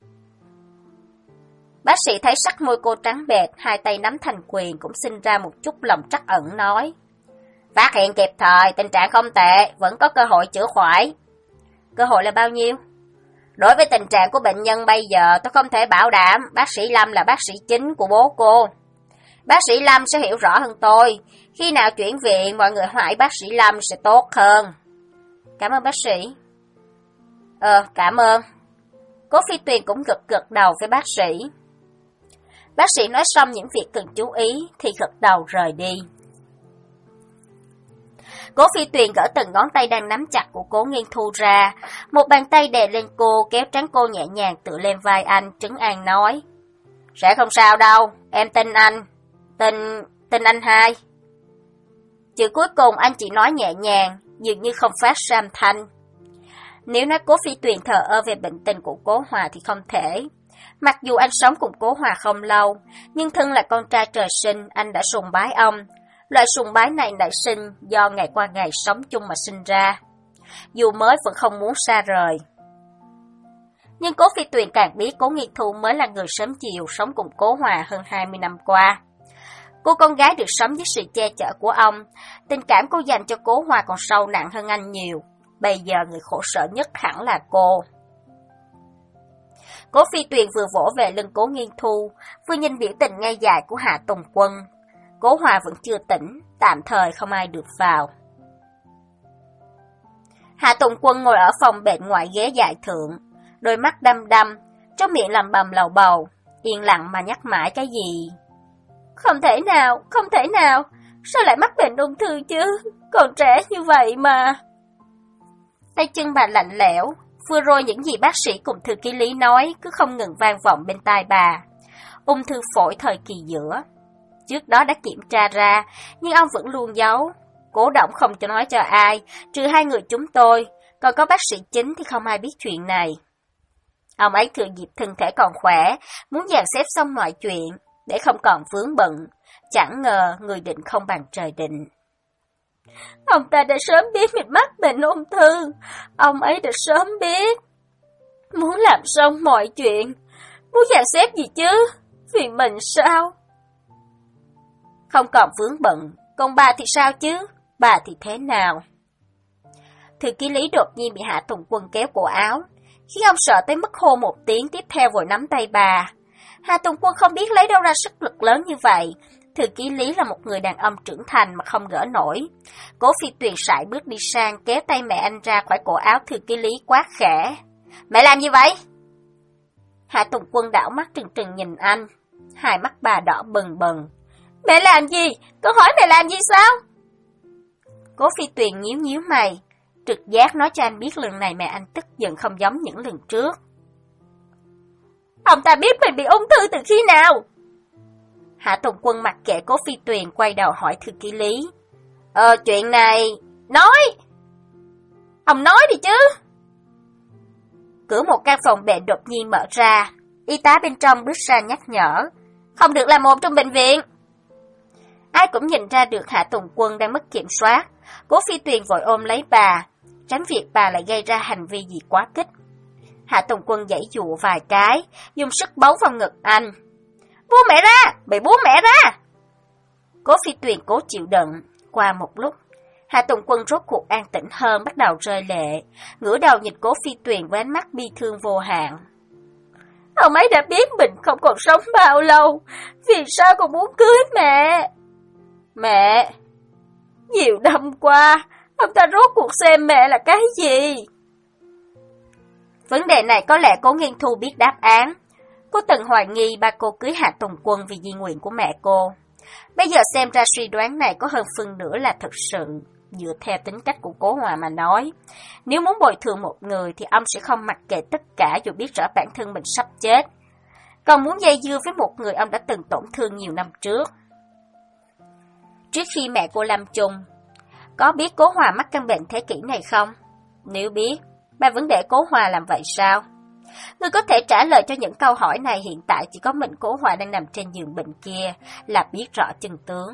Bác sĩ thấy sắc môi cô trắng bệch, hai tay nắm thành quyền cũng sinh ra một chút lòng trắc ẩn nói. Phát hiện kịp thời, tình trạng không tệ, vẫn có cơ hội chữa khỏi. Cơ hội là bao nhiêu? Đối với tình trạng của bệnh nhân bây giờ, tôi không thể bảo đảm, bác sĩ Lâm là bác sĩ chính của bố cô. Bác sĩ Lâm sẽ hiểu rõ hơn tôi, khi nào chuyển viện mọi người hỏi bác sĩ Lâm sẽ tốt hơn. Cảm ơn bác sĩ. Ờ, cảm ơn. Cố Phi Tuyền cũng gật gật đầu với bác sĩ. Bác sĩ nói xong những việc cần chú ý thì gật đầu rời đi. Cố Phi Tuyền gỡ từng ngón tay đang nắm chặt của Cố Nghiên Thu ra, một bàn tay đè lên cô, kéo trán cô nhẹ nhàng tựa lên vai anh, trấn an nói. Sẽ không sao đâu, em tin anh, tin, tin anh hai. Chữ cuối cùng anh chỉ nói nhẹ nhàng, dường như không phát ra âm thanh. Nếu nói Cố Phi Tuyền thờ ơ về bệnh tình của Cố Hòa thì không thể. Mặc dù anh sống cùng Cố Hòa không lâu, nhưng thân là con trai trời sinh, anh đã sùng bái ông. Loại sùng bái này nảy sinh do ngày qua ngày sống chung mà sinh ra. Dù mới vẫn không muốn xa rời. Nhưng Cố Phi Tuyền càng biết Cố Nghiên Thu mới là người sớm chiều sống cùng Cố Hòa hơn hai mươi năm qua. Cô con gái được sống dưới sự che chở của ông, tình cảm cô dành cho Cố Hòa còn sâu nặng hơn anh nhiều. Bây giờ người khổ sở nhất hẳn là cô. Cố Phi Tuyền vừa vỗ về lưng Cố Nghiên Thu, vừa nhìn biểu tình ngay dài của Hạ Tùng Quân. Cố Hòa vẫn chưa tỉnh, tạm thời không ai được vào. Hạ Tùng Quân ngồi ở phòng bệnh ngoại ghế dài thượng, đôi mắt đăm đăm, trong miệng lầm bầm lầu bầu, yên lặng mà nhắc mãi cái gì. Không thể nào, không thể nào, sao lại mắc bệnh ung thư chứ, còn trẻ như vậy mà. Tay chân bà lạnh lẽo, vừa rồi những gì bác sĩ cùng thư ký Lý nói cứ không ngừng vang vọng bên tai bà. Ung thư phổi thời kỳ giữa. Trước đó đã kiểm tra ra, nhưng ông vẫn luôn giấu. Cổ động không cho nói cho ai, trừ hai người chúng tôi, còn có bác sĩ chính thì không ai biết chuyện này. Ông ấy thừa dịp thân thể còn khỏe, muốn dàn xếp xong mọi chuyện, để không còn vướng bận. Chẳng ngờ người định không bằng trời định. Ông ta đã sớm biết mình mắc bệnh ung thư, ông ấy đã sớm biết. Muốn làm xong mọi chuyện, muốn dàn xếp gì chứ, vì mình sao? Không còn vướng bận, còn bà thì sao chứ, bà thì thế nào? Thư ký Lý đột nhiên bị Hạ Tùng Quân kéo cổ áo, khiến ông sợ tới mức hô một tiếng, tiếp theo vội nắm tay bà. Hạ Tùng Quân không biết lấy đâu ra sức lực lớn như vậy. Thư ký Lý là một người đàn ông trưởng thành mà không gỡ nổi. Cố Phi Tuyền sải bước đi sang, kéo tay mẹ anh ra khỏi cổ áo thư ký Lý, quát khẽ. Mẹ làm gì vậy? Hạ Tùng Quân đảo mắt trừng trừng nhìn anh, hai mắt bà đỏ bừng bừng. Mẹ làm gì? Con hỏi mẹ làm gì sao? Cố Phi Tuyền nhíu nhíu mày, trực giác nói cho anh biết lần này mẹ anh tức giận không giống những lần trước. Ông ta biết mình bị ung thư từ khi nào? Hạ Tùng Quân mặc kệ Cố Phi Tuyền, quay đầu hỏi thư ký Lý. Ờ, chuyện này... Nói! Ông nói đi chứ! Cửa một căn phòng bệnh đột nhiên mở ra. Y tá bên trong bước ra nhắc nhở. Không được làm ồn trong bệnh viện. Ai cũng nhìn ra được Hạ Tùng Quân đang mất kiểm soát. Cố Phi Tuyền vội ôm lấy bà, tránh việc bà lại gây ra hành vi gì quá kích. Hạ Tùng Quân giãy dụa vài cái, dùng sức bấu vào ngực anh. Buông mẹ ra! Bị buông mẹ ra! Cố Phi Tuyền cố chịu đựng. Qua một lúc, Hạ Tùng Quân rốt cuộc an tĩnh hơn, bắt đầu rơi lệ, ngửa đầu nhìn Cố Phi Tuyền với ánh mắt bi thương vô hạn. Ông ấy đã biết mình không còn sống bao lâu, vì sao còn muốn cưới mẹ? Mẹ! Nhiều năm qua, ông ta rốt cuộc xem mẹ là cái gì? Vấn đề này có lẽ Cố Nghiên Thu biết đáp án. Cô từng hoài nghi ba cô cưới Hạ Tùng Quân vì di nguyện của mẹ cô. Bây giờ xem ra suy đoán này có hơn phần nửa là thật sự. Dựa theo tính cách của Cố Hòa mà nói, nếu muốn bồi thường một người thì ông sẽ không mặc kệ tất cả dù biết rõ bản thân mình sắp chết. Còn muốn dây dưa với một người ông đã từng tổn thương nhiều năm trước. Trước khi mẹ cô lâm chung, có biết Cố Hòa mắc căn bệnh thế kỷ này không? Nếu biết, bà vẫn để Cố Hòa làm vậy sao? Người có thể trả lời cho những câu hỏi này hiện tại chỉ có mình Cố Hòa đang nằm trên giường bệnh kia là biết rõ chân tướng.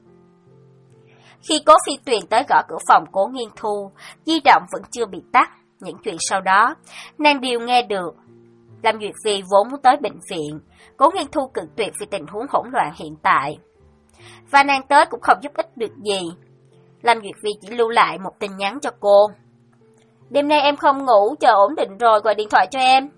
Khi Cố Phi Tuyền tới gõ cửa phòng Cố Nghiên Thu, di động vẫn chưa bị tắt. Những chuyện sau đó, nàng đều nghe được. Lâm Duyệt Phi vốn muốn tới bệnh viện, Cố Nghiên Thu cự tuyệt vì tình huống hỗn loạn hiện tại. Và nàng tới cũng không giúp ích được gì. Lâm Duyệt Phi chỉ lưu lại một tin nhắn cho cô. Đêm nay em không ngủ, chờ ổn định rồi gọi điện thoại cho em.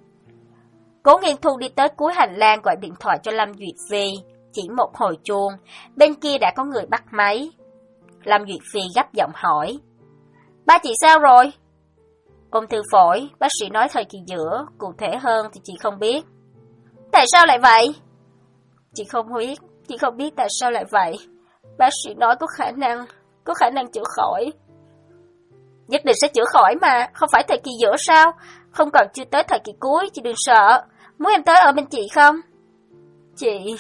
Cố Nghiên Thu đi tới cuối hành lang gọi điện thoại cho Lâm Duyệt Phi. Chỉ một hồi chuông, bên kia đã có người bắt máy. Lâm Duyệt Phi gấp giọng hỏi. Ba chị sao rồi? Ung thư phổi, bác sĩ nói thời kỳ giữa, cụ thể hơn thì chị không biết. Tại sao lại vậy? Chị không biết, chị không biết tại sao lại vậy. Bác sĩ nói có khả năng, có khả năng chữa khỏi. Nhất định sẽ chữa khỏi mà, không phải thời kỳ giữa sao? Không còn chưa tới thời kỳ cuối, chị đừng sợ. Muốn em tới ở bên chị không? Chị...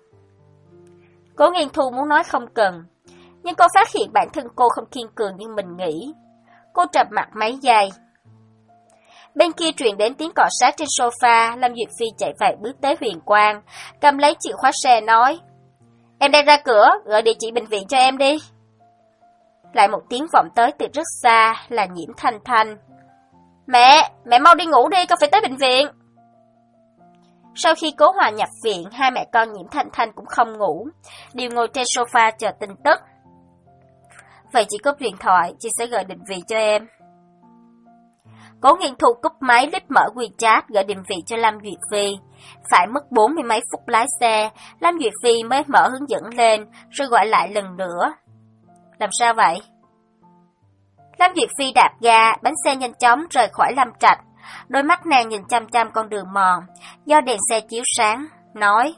Cố Nghiên Thu muốn nói không cần, nhưng cô phát hiện bản thân cô không kiên cường như mình nghĩ. Cô trầm mặt mấy giây. Bên kia truyền đến tiếng cọ sát trên sofa, Lâm Duyệt Phi chạy vài bước tới Huyền Quang, cầm lấy chìa khóa xe nói. Em đang ra cửa, gọi địa chỉ bệnh viện cho em đi. Lại một tiếng vọng tới từ rất xa là Nhiễm Thanh Thanh. Mẹ, mẹ mau đi ngủ đi, con phải tới bệnh viện. Sau khi Cố Hòa nhập viện, hai mẹ con Nhiễm Thanh Thanh cũng không ngủ, đều ngồi trên sofa chờ tin tức. Vậy chị cúp điện thoại, chị sẽ gọi định vị cho em. Cố Nghiên Thu cúp máy lít mở WeChat gọi định vị cho Lâm Duyệt Phi. Phải mất bốn mươi mấy phút lái xe, Lâm Duyệt Phi mới mở hướng dẫn lên, rồi gọi lại lần nữa. Làm sao vậy? Lâm Duyệt Phi đạp ga, bánh xe nhanh chóng rời khỏi Lâm Trạch. Đôi mắt nàng nhìn chăm chăm con đường mòn, do đèn xe chiếu sáng, nói.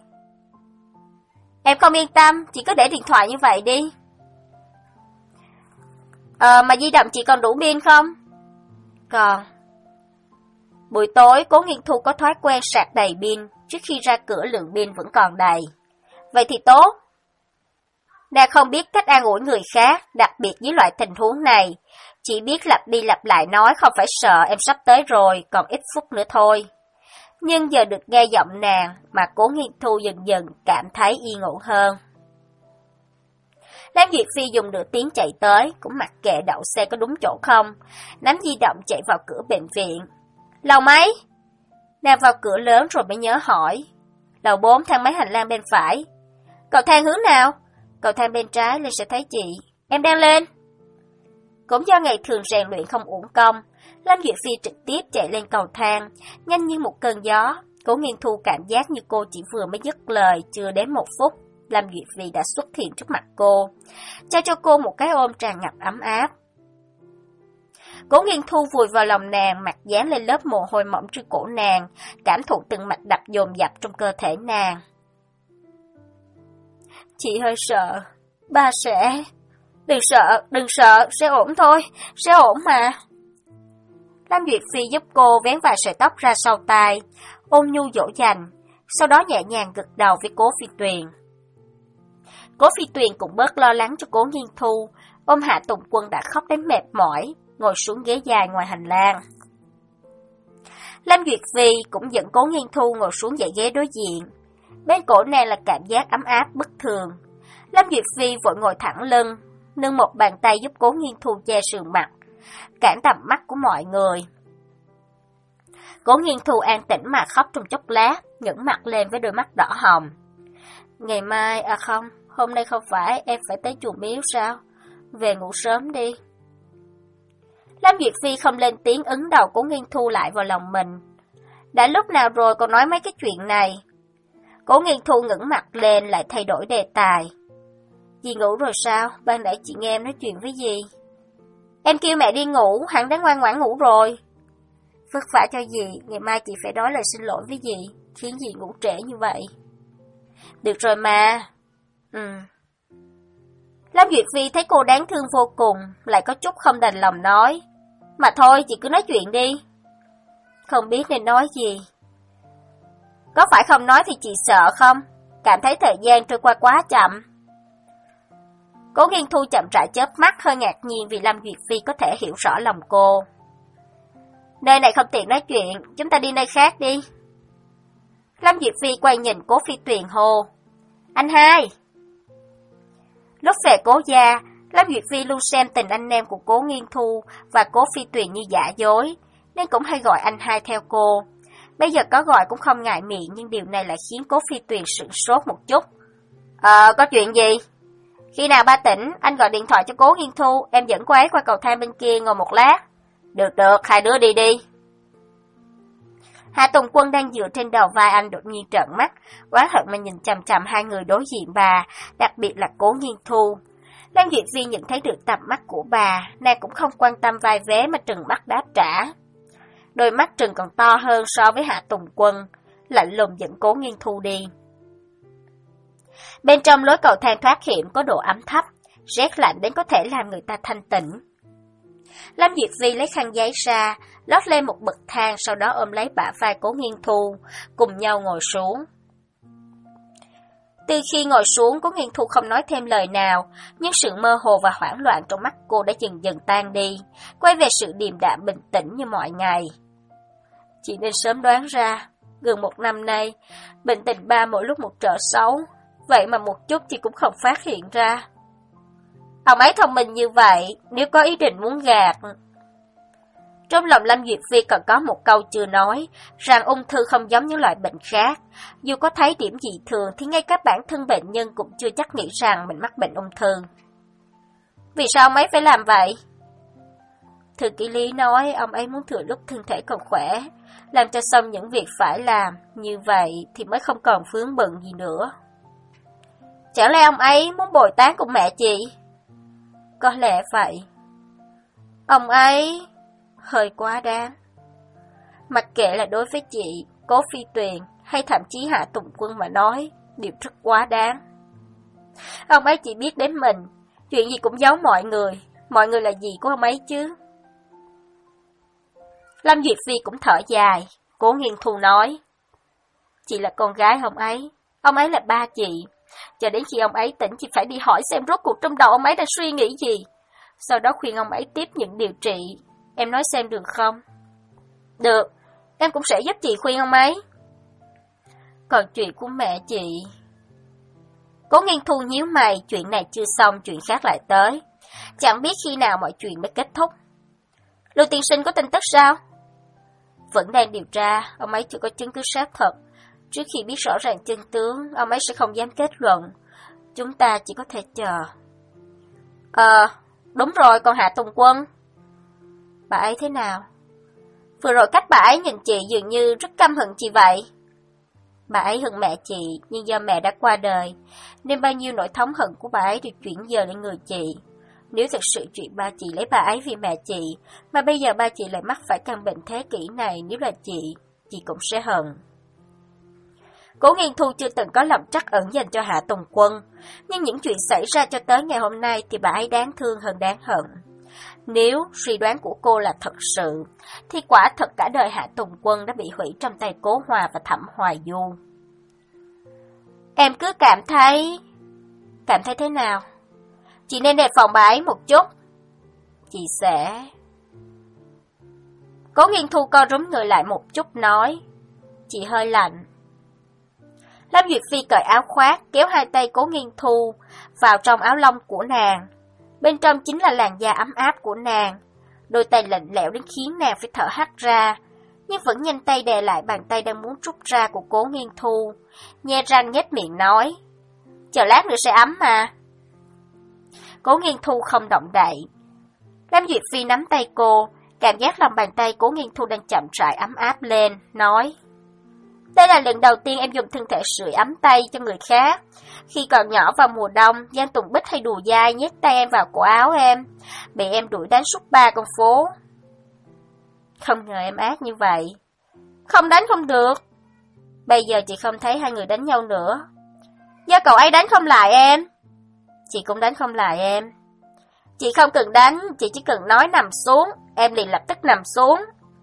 Em không yên tâm, chị cứ để điện thoại như vậy đi. Ờ, mà di động chị còn đủ pin không? Còn. Buổi tối, Cố Nghiên Thu có thói quen sạc đầy pin, trước khi ra cửa lượng pin vẫn còn đầy. Vậy thì tốt. Nàng không biết cách an ủi người khác, đặc biệt với loại tình huống này. Chỉ biết lặp đi lặp lại nói không phải sợ, em sắp tới rồi, còn ít phút nữa thôi. Nhưng giờ được nghe giọng nàng mà Cố Nghiên Thu dần dần cảm thấy yên ổn hơn. Lâm Duyệt Phi dùng nửa tiếng chạy tới, cũng mặc kệ đậu xe có đúng chỗ không, nắm di động chạy vào cửa bệnh viện. Lầu mấy? Nàng vào cửa lớn rồi mới nhớ hỏi. Lầu bốn, thang máy hành lang bên phải. Cầu thang hướng nào? Cầu thang bên trái, lên sẽ thấy chị. Em đang lên. Cũng do ngày thường rèn luyện không uổng công, Lâm Duyệt Phi trực tiếp chạy lên cầu thang, nhanh như một cơn gió. Cố Nghiên Thu cảm giác như cô chỉ vừa mới dứt lời, chưa đến một phút, Lâm Duyệt Phi đã xuất hiện trước mặt cô, trao cho cô một cái ôm tràn ngập ấm áp. Cố Nghiên Thu vùi vào lòng nàng, mặt dán lên lớp mồ hôi mỏng trên cổ nàng, cảm thụ từng mạch đập dồn dập trong cơ thể nàng. Chị hơi sợ, ba sẽ... Đừng sợ, đừng sợ, sẽ ổn thôi, sẽ ổn mà. Lâm Duyệt Phi giúp cô vén vài sợi tóc ra sau tai, ôn nhu dỗ dành, sau đó nhẹ nhàng gật đầu với Cố Phi Tuyền. Cố Phi Tuyền cũng bớt lo lắng cho Cố Nghiên Thu, ôm Hạ Tùng Quân đã khóc đến mệt mỏi, ngồi xuống ghế dài ngoài hành lang. Lâm Duyệt Phi cũng dẫn Cố Nghiên Thu ngồi xuống dãy ghế đối diện. Bên cổ nàng là cảm giác ấm áp bất thường. Lâm Duyệt Phi vội ngồi thẳng lưng, nâng một bàn tay giúp Cố Nghiên Thu che sườn mặt, cản tầm mắt của mọi người. Cố Nghiên Thu an tĩnh mà khóc trong chốc lát, ngẩng mặt lên với đôi mắt đỏ hồng. Ngày mai, à không, hôm nay không phải em phải tới chùa miếu sao? Về ngủ sớm đi. Lâm Duyệt Phi không lên tiếng ấn đầu Cố Nghiên Thu lại vào lòng mình. Đã lúc nào rồi còn nói mấy cái chuyện này? Cố Nghiên Thu ngẩng mặt lên lại thay đổi đề tài. Dì ngủ rồi sao? Ban nãy chị nghe em nói chuyện với dì. Em kêu mẹ đi ngủ, hắn đã ngoan ngoãn ngủ rồi. Vất vả cho dì, ngày mai chị phải nói lời xin lỗi với dì, khiến dì ngủ trễ như vậy. Được rồi mà. Ừ. Lâm Duyệt Phi thấy cô đáng thương vô cùng, lại có chút không đành lòng nói. Mà thôi, chị cứ nói chuyện đi. Không biết nên nói gì. Có phải không nói thì chị sợ không? Cảm thấy thời gian trôi qua quá chậm. Cố Nghiên Thu chậm rãi chớp mắt, hơi ngạc nhiên vì Lâm Duyệt Phi có thể hiểu rõ lòng cô. Nơi này không tiện nói chuyện, chúng ta đi nơi khác đi. Lâm Duyệt Phi quay nhìn Cố Phi Tuyền hô. Anh hai! Lúc về Cố gia, Lâm Duyệt Phi luôn xem tình anh em của Cố Nghiên Thu và Cố Phi Tuyền như giả dối, nên cũng hay gọi anh hai theo cô. Bây giờ có gọi cũng không ngại miệng, nhưng điều này lại khiến Cố Phi Tuyền sửng sốt một chút. Ờ, có chuyện gì? Khi nào ba tỉnh, anh gọi điện thoại cho Cố Nghiên Thu, em dẫn cô ấy qua cầu thang bên kia ngồi một lát. Được được, hai đứa đi đi. Hạ Tùng Quân đang dựa trên đầu vai anh đột nhiên trợn mắt, oán hận mà nhìn chằm chằm hai người đối diện bà, đặc biệt là Cố Nghiên Thu. Lâm Duyệt Phi nhận thấy được tầm mắt của bà, nàng cũng không quan tâm vai vế mà trừng mắt đáp trả. Đôi mắt trừng còn to hơn so với Hạ Tùng Quân, lạnh lùng dẫn Cố Nghiên Thu đi. Bên trong lối cầu thang thoát hiểm có độ ấm thấp, rét lạnh đến có thể làm người ta thanh tĩnh. Lâm Duyệt Phi lấy khăn giấy ra, lót lên một bậc thang, sau đó ôm lấy bả vai Cố Nghiên Thu, cùng nhau ngồi xuống. Từ khi ngồi xuống, Cố Nghiên Thu không nói thêm lời nào, nhưng sự mơ hồ và hoảng loạn trong mắt cô đã dần dần tan đi, quay về sự điềm đạm bình tĩnh như mọi ngày. Chị nên sớm đoán ra, gần một năm nay, bệnh tình ba mỗi lúc một trở xấu, vậy mà một chút chị cũng không phát hiện ra. Ông ấy thông minh như vậy, nếu có ý định muốn gạt. Trong lòng Lâm Duyệt Phi còn có một câu chưa nói, rằng ung thư không giống những loại bệnh khác. Dù có thấy điểm dị thường thì ngay cả bản thân bệnh nhân cũng chưa chắc nghĩ rằng mình mắc bệnh ung thư. Vì sao ông ấy phải làm vậy? Thư ký Lý nói ông ấy muốn thừa lúc thân thể còn khỏe, làm cho xong những việc phải làm, như vậy thì mới không còn vướng bận gì nữa. Chẳng lẽ ông ấy muốn bồi táng cùng mẹ chị? Có lẽ vậy. Ông ấy hơi quá đáng. Mặc kệ là đối với chị, Cố Phi Tuyền hay thậm chí Hạ Tùng Quân mà nói, đều rất quá đáng. Ông ấy chỉ biết đến mình, chuyện gì cũng giấu mọi người. Mọi người là gì của ông ấy chứ? Lâm Duyệt Phi cũng thở dài. Cố Nghiên Thu nói, chị là con gái ông ấy, ông ấy là ba chị. Cho đến khi ông ấy tỉnh, chị phải đi hỏi xem rốt cuộc trong đầu ông ấy đang suy nghĩ gì. Sau đó khuyên ông ấy tiếp nhận điều trị. Em nói xem được không? Được, em cũng sẽ giúp chị khuyên ông ấy. Còn chuyện của mẹ chị... Cố Nghiên Thu nhíu mày, chuyện này chưa xong, chuyện khác lại tới. Chẳng biết khi nào mọi chuyện mới kết thúc. Lưu tiên sinh có tin tức sao? Vẫn đang điều tra, ông ấy chưa có chứng cứ xác thật. Trước khi biết rõ ràng chân tướng, ông ấy sẽ không dám kết luận. Chúng ta chỉ có thể chờ. Ờ, đúng rồi, còn Hạ Tùng Quân. Bà ấy thế nào? Vừa rồi cách bà ấy nhìn chị dường như rất căm hận chị vậy. Bà ấy hận mẹ chị, nhưng do mẹ đã qua đời, nên bao nhiêu nỗi thống hận của bà ấy được chuyển dời lên người chị. Nếu thực sự chuyện ba chị lấy bà ấy vì mẹ chị, mà bây giờ ba chị lại mắc phải căn bệnh thế kỷ này, nếu là chị, chị cũng sẽ hận. Cố Nghiên Thu chưa từng có lòng trắc ẩn dành cho Hạ Tùng Quân, nhưng những chuyện xảy ra cho tới ngày hôm nay thì bà ấy đáng thương hơn đáng hận. Nếu suy đoán của cô là thật sự, thì quả thật cả đời Hạ Tùng Quân đã bị hủy trong tay Cố Hòa và Thẩm Hoài Du. Em cứ cảm thấy... Cảm thấy thế nào? Chị nên đề phòng bà ấy một chút. Chị sẽ... Cố Nghiên Thu co rúm người lại một chút nói. Chị hơi lạnh. Lâm Duyệt Phi cởi áo khoác, kéo hai tay Cố Nghiên Thu vào trong áo lông của nàng. Bên trong chính là làn da ấm áp của nàng. Đôi tay lạnh lẽo đến khiến nàng phải thở hắt ra, nhưng vẫn nhanh tay đè lại bàn tay đang muốn rút ra của Cố Nghiên Thu. Nhe răng nhếch miệng nói, chờ lát nữa sẽ ấm mà. Cố Nghiên Thu không động đậy. Lâm Duyệt Phi nắm tay cô, cảm giác lòng bàn tay Cố Nghiên Thu đang chậm rãi ấm áp lên, nói, đây là lần đầu tiên em dùng thân thể sưởi ấm tay cho người khác. Khi còn nhỏ vào mùa đông, Giang Tùng Bích hay đùa dai nhét tay em vào cổ áo em, bị em đuổi đánh suốt ba con phố. Không ngờ em ác như vậy. Không đánh không được. Bây giờ chị không thấy hai người đánh nhau nữa. Do cậu ấy đánh không lại em. Chị cũng đánh không lại em. Chị không cần đánh, chị chỉ cần nói nằm xuống, em liền lập tức nằm xuống.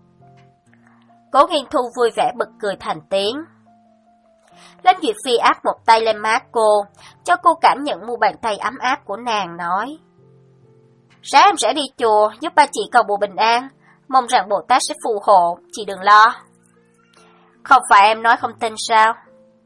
Cố Nghiên Thu vui vẻ bật cười thành tiếng. Lâm Duyệt Phi áp một tay lên má cô, cho cô cảm nhận mu bàn tay ấm áp của nàng, nói, sáng em sẽ đi chùa, giúp ba chị cầu bùa bình an, mong rằng Bồ Tát sẽ phù hộ, chị đừng lo. Không phải em nói không tin sao?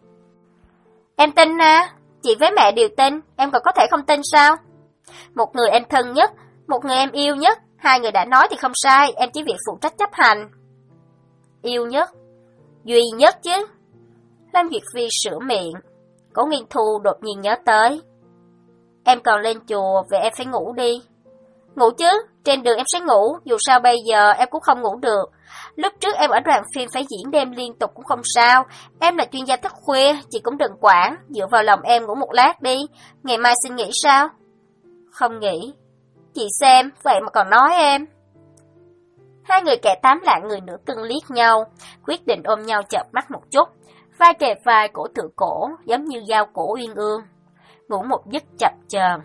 Em tin à, chị với mẹ đều tin, em còn có thể không tin sao? Một người em thân nhất, một người em yêu nhất, hai người đã nói thì không sai, em chỉ việc phụ trách chấp hành. Yêu nhất, duy nhất chứ. Lâm Duyệt Phi sửa miệng. Cố Nghiên Thu đột nhiên nhớ tới. Em còn lên chùa, vậy em phải ngủ đi. Ngủ chứ, trên đường em sẽ ngủ, dù sao bây giờ em cũng không ngủ được. Lúc trước em ở đoàn phim phải diễn đêm liên tục cũng không sao, em là chuyên gia thức khuya, chị cũng đừng quản, dựa vào lòng em ngủ một lát đi, ngày mai xin nghỉ sao? Không nghỉ. Chị xem, vậy mà còn nói em. Hai người kẻ tám lạng người nửa cưng liếc nhau, quyết định ôm nhau chợp mắt một chút, vai kề vai cổ tựa cổ, giống như dao cổ uyên ương. Ngủ một giấc chập chờn.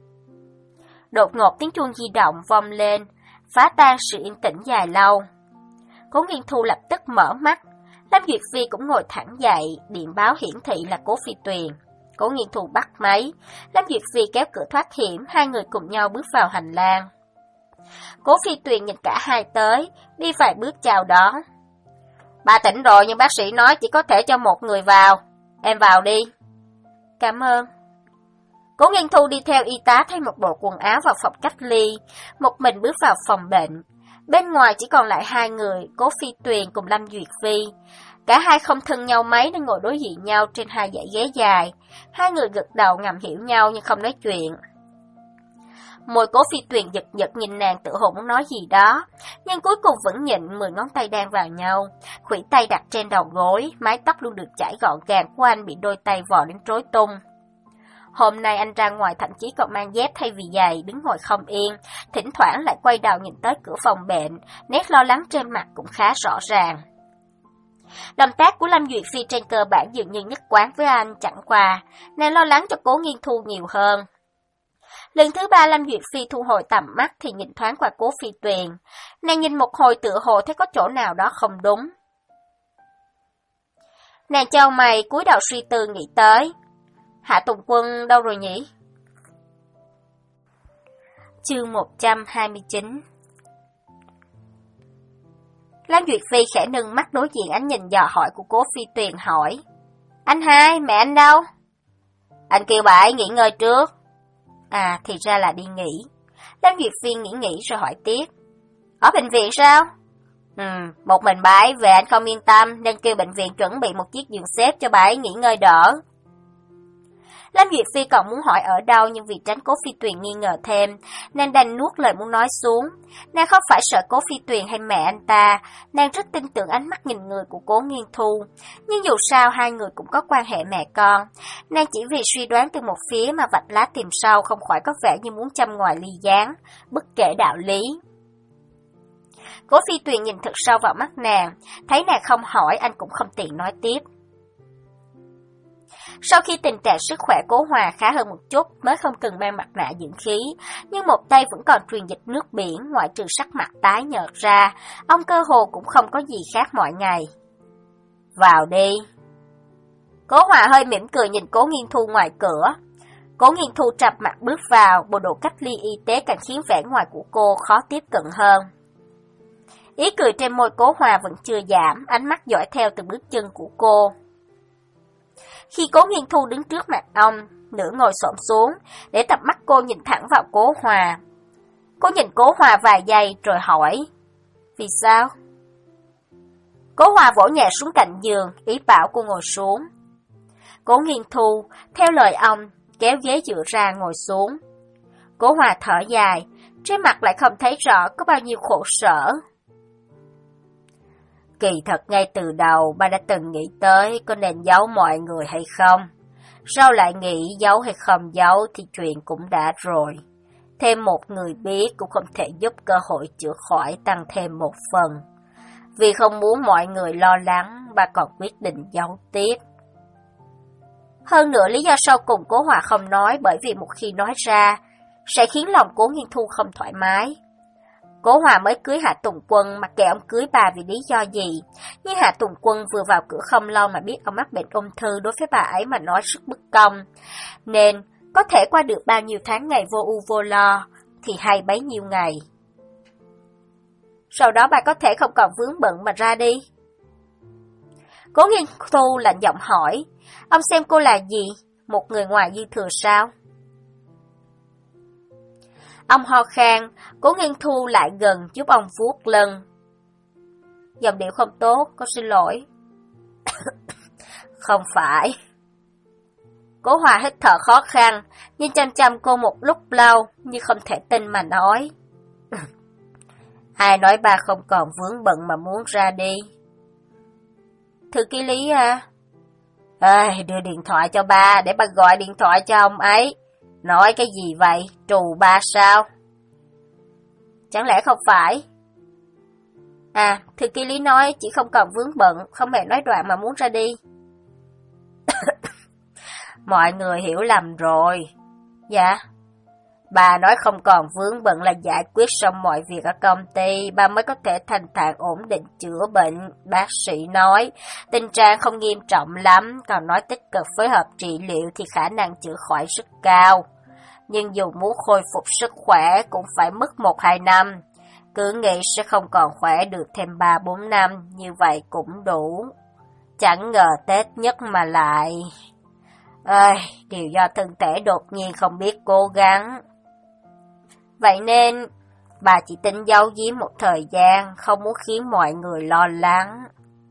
Đột ngột tiếng chuông di động vang lên, phá tan sự yên tĩnh dài lâu. Cố Nghiên Thu lập tức mở mắt, Lâm Duyệt Phi cũng ngồi thẳng dậy, điện báo hiển thị là Cố Phi Tuyền. Cố Nghiên Thu bắt máy, Lâm Duyệt Phi kéo cửa thoát hiểm, hai người cùng nhau bước vào hành lang. Cố Phi Tuyền nhìn cả hai tới, đi vài bước chào đón. Bà tỉnh rồi nhưng bác sĩ nói chỉ có thể cho một người vào, em vào đi. Cảm ơn. Cố Nghiên Thu đi theo y tá thay một bộ quần áo vào phòng cách ly, một mình bước vào phòng bệnh. Bên ngoài chỉ còn lại hai người, Cố Phi Tuyền cùng Lâm Duyệt Phi. Cả hai không thân nhau mấy nên ngồi đối diện nhau trên hai dãy ghế dài. Hai người gật đầu ngầm hiểu nhau nhưng không nói chuyện. Môi Cố Phi Tuyền giật giật nhìn nàng tự hồ muốn nói gì đó, nhưng cuối cùng vẫn nhịn, mười ngón tay đan vào nhau, khuỷu tay đặt trên đầu gối, mái tóc luôn được chải gọn gàng của anh bị đôi tay vò đến rối tung. Hôm nay anh ra ngoài thậm chí còn mang dép thay vì giày, đứng ngồi không yên, thỉnh thoảng lại quay đầu nhìn tới cửa phòng bệnh, nét lo lắng trên mặt cũng khá rõ ràng. Động tác của Lâm Duyệt Phi trên cơ bản dường như nhất quán với anh, chẳng qua, nàng lo lắng cho Cố Nghiên Thu nhiều hơn. Lần thứ ba Lâm Duyệt Phi thu hồi tầm mắt thì nhìn thoáng qua Cố Phi Tuyền. Nàng nhìn một hồi tựa hồ thấy có chỗ nào đó không đúng. Nàng chau mày cúi đầu suy tư nghĩ tới. Hạ Tùng Quân đâu rồi nhỉ? Chương một trăm hai mươi chín. Lâm Duyệt Phi khẽ nâng mắt đối diện ánh nhìn dò hỏi của Cố Phi Tuyền hỏi. Anh hai, mẹ anh đâu? Anh kêu bà ấy nghỉ ngơi trước. À, thì ra là đi nghỉ. Lâm Duyệt Phi nghĩ nghĩ rồi hỏi tiếp. Ở bệnh viện sao? Ừ, một mình bà ấy về anh không yên tâm nên kêu bệnh viện chuẩn bị một chiếc giường xếp cho bà ấy nghỉ ngơi đỡ. Lâm Duyệt Phi còn muốn hỏi ở đâu nhưng vì tránh Cố Phi Tuyền nghi ngờ thêm, nên đành nuốt lời muốn nói xuống. Nàng không phải sợ Cố Phi Tuyền hay mẹ anh ta, nàng rất tin tưởng ánh mắt nhìn người của Cố Nghiên Thu. Nhưng dù sao hai người cũng có quan hệ mẹ con, nàng chỉ vì suy đoán từ một phía mà vạch lá tìm sau không khỏi có vẻ như muốn châm ngòi ly gián, bất kể đạo lý. Cố Phi Tuyền nhìn thật sâu vào mắt nàng, thấy nàng không hỏi anh cũng không tiện nói tiếp. Sau khi tình trạng sức khỏe Cố Hòa khá hơn một chút mới không cần mang mặt nạ dưỡng khí, nhưng một tay vẫn còn truyền dịch nước biển, ngoại trừ sắc mặt tái nhợt ra, ông cơ hồ cũng không có gì khác mọi ngày. Vào đi. Cố Hòa hơi mỉm cười nhìn Cố Nghiên Thu ngoài cửa. Cố Nghiên Thu trầm mặt bước vào, bộ đồ cách ly y tế càng khiến vẻ ngoài của cô khó tiếp cận hơn. Ý cười trên môi Cố Hòa vẫn chưa giảm, ánh mắt dõi theo từng bước chân của cô. Khi Cố Nghiên Thu đứng trước mặt ông, nửa ngồi xổm xuống, để tập mắt cô nhìn thẳng vào Cố Hòa. Cô nhìn Cố Hòa vài giây rồi hỏi, vì sao? Cố Hòa vỗ nhẹ xuống cạnh giường, ý bảo cô ngồi xuống. Cố Nghiên Thu, theo lời ông, kéo ghế dựa ra ngồi xuống. Cố Hòa thở dài, trên mặt lại không thấy rõ có bao nhiêu khổ sở. Kỳ thật ngay từ đầu ba đã từng nghĩ tới có nên giấu mọi người hay không. Sau lại nghĩ giấu hay không giấu thì chuyện cũng đã rồi. Thêm một người biết cũng không thể giúp cơ hội chữa khỏi tăng thêm một phần. Vì không muốn mọi người lo lắng, ba còn quyết định giấu tiếp. Hơn nữa lý do sau cùng Cố Hòa không nói bởi vì một khi nói ra sẽ khiến lòng Cố Nghiên Thu không thoải mái. Cố Hòa mới cưới Hạ Tùng Quân, mặc kệ ông cưới bà vì lý do gì, nhưng Hạ Tùng Quân vừa vào cửa không lâu mà biết ông mắc bệnh ung thư, đối với bà ấy mà nói rất bất công. Nên có thể qua được bao nhiêu tháng ngày vô ưu vô lo thì hay bấy nhiêu ngày. Sau đó bà có thể không còn vướng bận mà ra đi. Cố Nghiên Thu lạnh giọng hỏi, ông xem cô là gì? Một người ngoài dư thừa sao? Ông ho khan, Cố Nghiên Thu lại gần giúp ông vuốt lưng. Giọng điệu không tốt, con xin lỗi. Không phải. Cố Hòa hít thở khó khăn, nhưng chăm chăm cô một lúc lâu, như không thể tin mà nói. Ai nói ba không còn vướng bận mà muốn ra đi? Thư ký Lý à? Ê, đưa điện thoại cho ba, để ba gọi điện thoại cho ông ấy. Nói cái gì vậy? Trù ba sao? Chẳng lẽ không phải? À, thư ký Lý nói chỉ không còn vướng bận, không hề nói đoạn mà muốn ra đi. Mọi người hiểu lầm rồi. Dạ. Bà nói không còn vướng bận là giải quyết xong mọi việc ở công ty, bà mới có thể thanh thản ổn định chữa bệnh. Bác sĩ nói, tình trạng không nghiêm trọng lắm, còn nói tích cực phối hợp trị liệu thì khả năng chữa khỏi rất cao. Nhưng dù muốn khôi phục sức khỏe cũng phải mất một hai năm. Cứ nghĩ sẽ không còn khỏe được thêm ba bốn năm, như vậy cũng đủ. Chẳng ngờ Tết nhất mà lại... Ơi, điều do thân thể đột nhiên không biết cố gắng. Vậy nên, bà chỉ tính giấu giếm một thời gian, không muốn khiến mọi người lo lắng.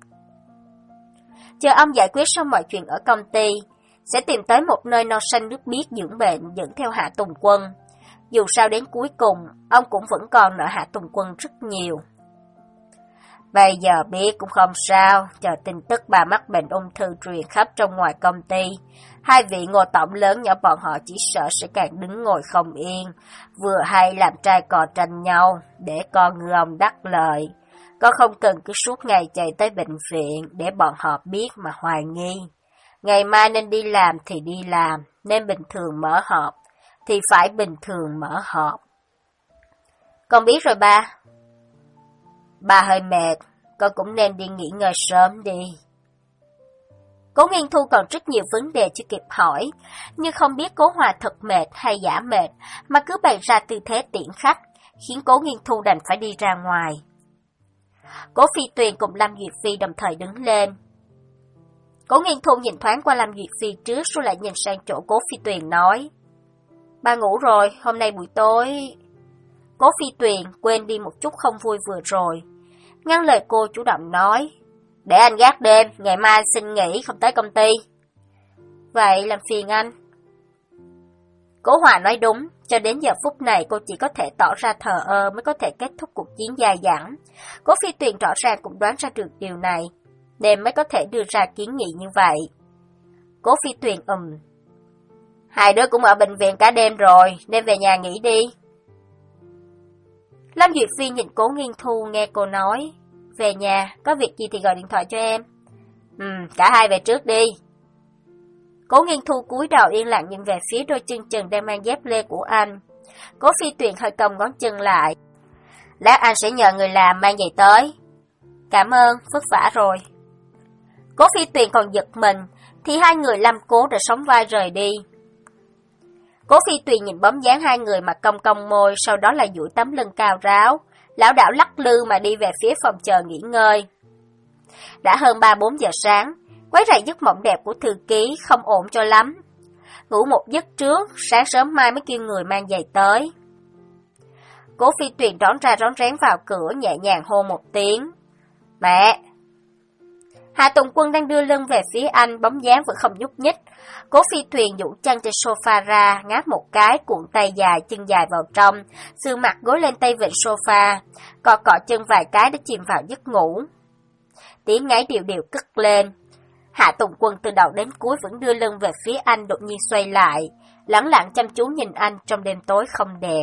Chờ ông giải quyết xong mọi chuyện ở công ty, sẽ tìm tới một nơi non xanh nước biếc dưỡng bệnh dẫn theo Hạ Tùng Quân. Dù sao đến cuối cùng, ông cũng vẫn còn nợ Hạ Tùng Quân rất nhiều. Bây giờ biết cũng không sao, chờ tin tức bà mắc bệnh ung thư truyền khắp trong ngoài công ty. Hai vị ngô tổng lớn nhỏ bọn họ chỉ sợ sẽ càng đứng ngồi không yên, vừa hay làm trai cò tranh nhau, để con ngư ông đắc lợi. Con không cần cứ suốt ngày chạy tới bệnh viện để bọn họ biết mà hoài nghi. Ngày mai nên đi làm thì đi làm, nên bình thường mở họp, thì phải bình thường mở họp. Con biết rồi ba. Ba hơi mệt, con cũng nên đi nghỉ ngơi sớm đi. Cố Nghiên Thu còn rất nhiều vấn đề chưa kịp hỏi, nhưng không biết Cố Hòa thật mệt hay giả mệt, mà cứ bày ra tư thế tiễn khách, khiến Cố Nghiên Thu đành phải đi ra ngoài. Cố Phi Tuyền cùng Lâm Duyệt Phi đồng thời đứng lên. Cố Nghiên Thu nhìn thoáng qua Lâm Duyệt Phi trước rồi lại nhìn sang chỗ Cố Phi Tuyền nói, ba ngủ rồi, hôm nay buổi tối... Cố Phi Tuyền quên đi một chút không vui vừa rồi, ngăn lời cô chủ động nói, để anh gác đêm, ngày mai xin nghỉ không tới công ty. Vậy làm phiền anh. Cố Hòa nói đúng, cho đến giờ phút này cô chỉ có thể tỏ ra thờ ơ mới có thể kết thúc cuộc chiến dài dẳng. Cố Phi Tuyền rõ ràng cũng đoán ra được điều này, nên mới có thể đưa ra kiến nghị như vậy. Cố Phi Tuyền ừm. Hai đứa cũng ở bệnh viện cả đêm rồi, nên về nhà nghỉ đi. Lâm Duyệt Phi nhìn Cố Nghiên Thu nghe cô nói, về nhà, có việc gì thì gọi điện thoại cho em. Ừ, cả hai về trước đi. Cố Nghiên Thu cúi đầu yên lặng nhìn về phía đôi chân trần đang mang dép lê của anh. Cố Phi Tuyền hơi cong ngón chân lại. Lát anh sẽ nhờ người làm mang giày tới. Cảm ơn, vất vả rồi. Cố Phi Tuyền còn giật mình, thì hai người Lâm Cố đã sóng vai rời đi. Cố Phi Tuyền nhìn bóng dáng hai người mà cong cong môi, sau đó là duỗi tấm lưng cao ráo, lảo đảo lắc lư mà đi về phía phòng chờ nghỉ ngơi. Đã hơn ba bốn giờ sáng, quấy rầy giấc mộng đẹp của thư ký không ổn cho lắm. Ngủ một giấc trước, sáng sớm mai mới kêu người mang giày tới. Cố Phi Tuyền rón ra rón rén vào cửa, nhẹ nhàng hô một tiếng. Mẹ! Hạ Tùng Quân đang đưa lưng về phía anh, bóng dáng vẫn không nhúc nhích. Cố Phi Tuyền duỗi chân trên sofa ra, ngáp một cái, cuộn tay dài, chân dài vào trong, sườn mặt gối lên tay vịn sofa, cọ cọ chân vài cái để chìm vào giấc ngủ. Tiếng ngáy đều đều cất lên. Hạ Tùng Quân từ đầu đến cuối vẫn đưa lưng về phía anh, đột nhiên xoay lại, lẳng lặng chăm chú nhìn anh trong đêm tối không đèn.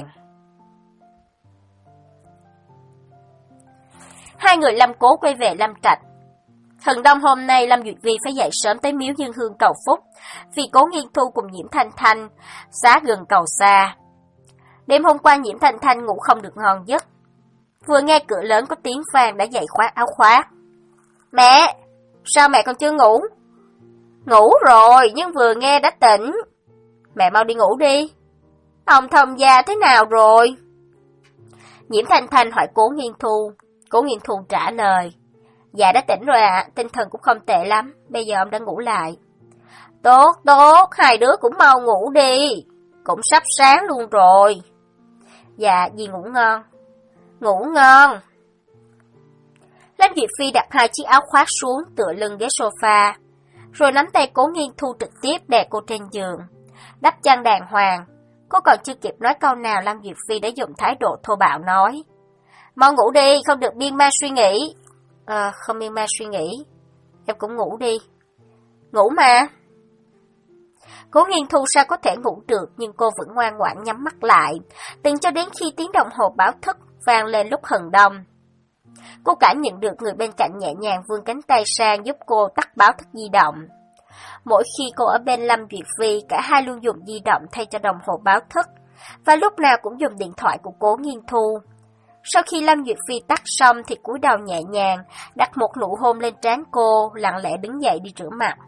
Hai người Lâm Cố quay về Lâm Trạch. Hừng đông hôm nay Lâm Duyệt Vi phải dậy sớm tới miếu Dương Hương cầu phúc, vì Cố Nghiên Thu cùng Nhiễm Thanh Thanh xá gần cầu xa. Đêm hôm qua Nhiễm Thanh Thanh ngủ không được ngon giấc. Vừa nghe cửa lớn có tiếng vang đã dậy khoác áo khoác. Mẹ! Sao mẹ còn chưa ngủ? Ngủ rồi, nhưng vừa nghe đã tỉnh. Mẹ mau đi ngủ đi. Ông thông gia thế nào rồi? Nhiễm Thanh Thanh hỏi Cố Nghiên Thu. Cố Nghiên Thu trả lời. Dạ đã tỉnh rồi ạ, à, tinh thần cũng không tệ lắm, bây giờ ông đã ngủ lại. Tốt, tốt, hai đứa cũng mau ngủ đi, cũng sắp sáng luôn rồi. Dạ, dì ngủ ngon. Ngủ ngon. Lâm Duyệt Phi đặt hai chiếc áo khoác xuống tựa lưng ghế sofa, rồi nắm tay Cố Nghiên Thu trực tiếp đè cô trên giường, đắp chăn đàng hoàng. Cô còn chưa kịp nói câu nào, Lâm Duyệt Phi đã dùng thái độ thô bạo nói. Mau ngủ đi, không được miên man suy nghĩ. Ờ, không miên man suy nghĩ. Em cũng ngủ đi. Ngủ mà. Cố Nghiên Thu sao có thể ngủ được, nhưng cô vẫn ngoan ngoãn nhắm mắt lại, từng cho đến khi tiếng đồng hồ báo thức vang lên lúc hừng đông. Cô cảm nhận được người bên cạnh nhẹ nhàng vươn cánh tay sang giúp cô tắt báo thức di động. Mỗi khi cô ở bên Lâm Duyệt Vi, cả hai luôn dùng di động thay cho đồng hồ báo thức, và lúc nào cũng dùng điện thoại của Cố Nghiên Thu. Sau khi Lâm Duyệt Phi tắt xong thì cúi đầu nhẹ nhàng, đặt một nụ hôn lên trán cô, lặng lẽ đứng dậy đi rửa mặt.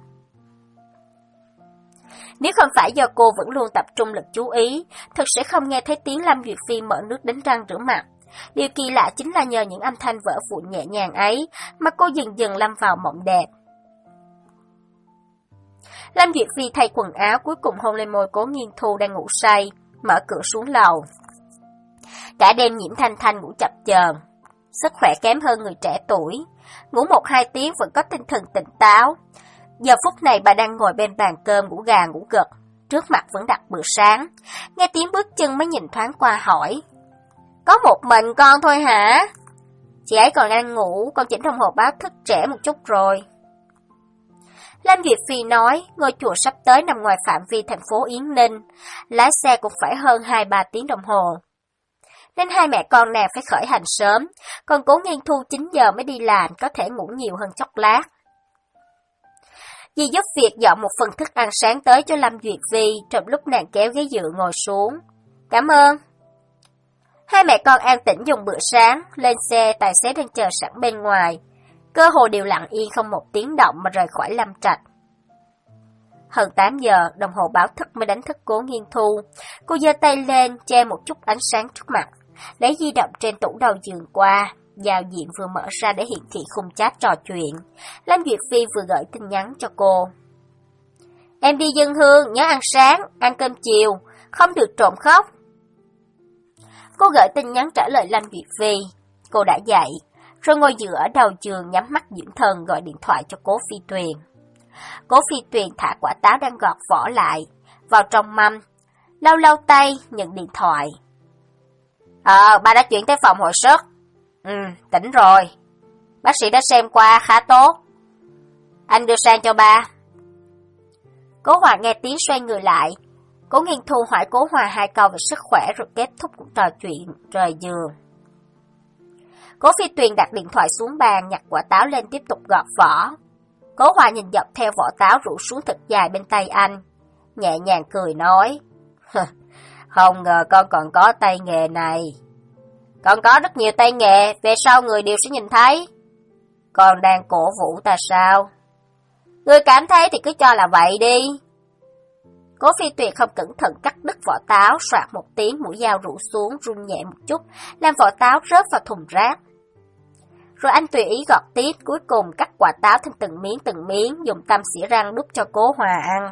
Nếu không phải do cô vẫn luôn tập trung lực chú ý, thực sẽ không nghe thấy tiếng Lâm Duyệt Phi mở nước đánh răng rửa mặt. Điều kỳ lạ chính là nhờ những âm thanh vỡ vụn nhẹ nhàng ấy mà cô dần dần lâm vào mộng đẹp. Lâm Duyệt Phi thay quần áo, cuối cùng hôn lên môi Cố Nghiên Thu đang ngủ say, mở cửa xuống lầu. Cả đêm Nhiễm Thanh Thanh ngủ chập chờn, sức khỏe kém hơn người trẻ tuổi, ngủ một hai tiếng vẫn có tinh thần tỉnh táo. Giờ phút này bà đang ngồi bên bàn cơm ngủ gà ngủ gật, trước mặt vẫn đặt bữa sáng. Nghe tiếng bước chân mới nhìn thoáng qua hỏi. Có một mình con thôi hả? Chị ấy còn đang ngủ, con chỉnh đồng hồ báo thức trễ một chút rồi. Lâm Duyệt Phi nói, ngôi chùa sắp tới nằm ngoài phạm vi thành phố Yến Ninh, lái xe cũng phải hơn hai ba tiếng đồng hồ. Nên hai mẹ con nàng phải khởi hành sớm, còn Cố Nghiên Thu chín giờ mới đi làm, có thể ngủ nhiều hơn chốc lát. Dì giúp việc dọn một phần thức ăn sáng tới cho Lâm Duyệt Vi, trong lúc nàng kéo ghế dựa ngồi xuống. Cảm ơn. Hai mẹ con an tĩnh dùng bữa sáng, lên xe tài xế đang chờ sẵn bên ngoài. Cơ hồ đều lặng yên không một tiếng động mà rời khỏi Lâm Trạch. Hơn tám giờ, đồng hồ báo thức mới đánh thức Cố Nghiên Thu. Cô giơ tay lên, che một chút ánh sáng trước mặt, lấy di động trên tủ đầu giường qua. Giao diện vừa mở ra để hiển thị khung chat trò chuyện. Lâm Duyệt Phi vừa gửi tin nhắn cho cô. Em đi dân hương, nhớ ăn sáng, ăn cơm chiều, không được trộm khóc. Cô gửi tin nhắn trả lời Lâm Duyệt Phi. Cô đã dậy, rồi ngồi dựa ở đầu giường nhắm mắt dưỡng thần gọi điện thoại cho Cố Phi Tuyền. Cố Phi Tuyền thả quả táo đang gọt vỏ lại, vào trong mâm, lau lau tay, nhận điện thoại. Ờ, ba đã chuyển tới phòng hồi sức. Ừ, tỉnh rồi. Bác sĩ đã xem qua, khá tốt. Anh đưa sang cho ba. Cố Hòa nghe tiếng xoay người lại. Cố Nghiên Thu hỏi Cố Hòa hai câu về sức khỏe rồi kết thúc cuộc trò chuyện, rời giường. Cố Phi Tuyền đặt điện thoại xuống bàn, nhặt quả táo lên tiếp tục gọt vỏ. Cố Hòa nhìn dọc theo vỏ táo rủ xuống thật dài bên tay anh, nhẹ nhàng cười nói. Không ngờ con còn có tay nghề này. Con có rất nhiều tay nghề, về sau người đều sẽ nhìn thấy. Con đang cổ vũ ta sao? Người cảm thấy thì cứ cho là vậy đi. Cố Phi Tuyền không cẩn thận cắt đứt vỏ táo, soạt một tiếng, mũi dao rũ xuống, rung nhẹ một chút, làm vỏ táo rớt vào thùng rác. Rồi anh tùy ý gọt tiếp, cuối cùng cắt quả táo thành từng miếng từng miếng, dùng tăm xỉa răng đút cho Cố Hòa ăn.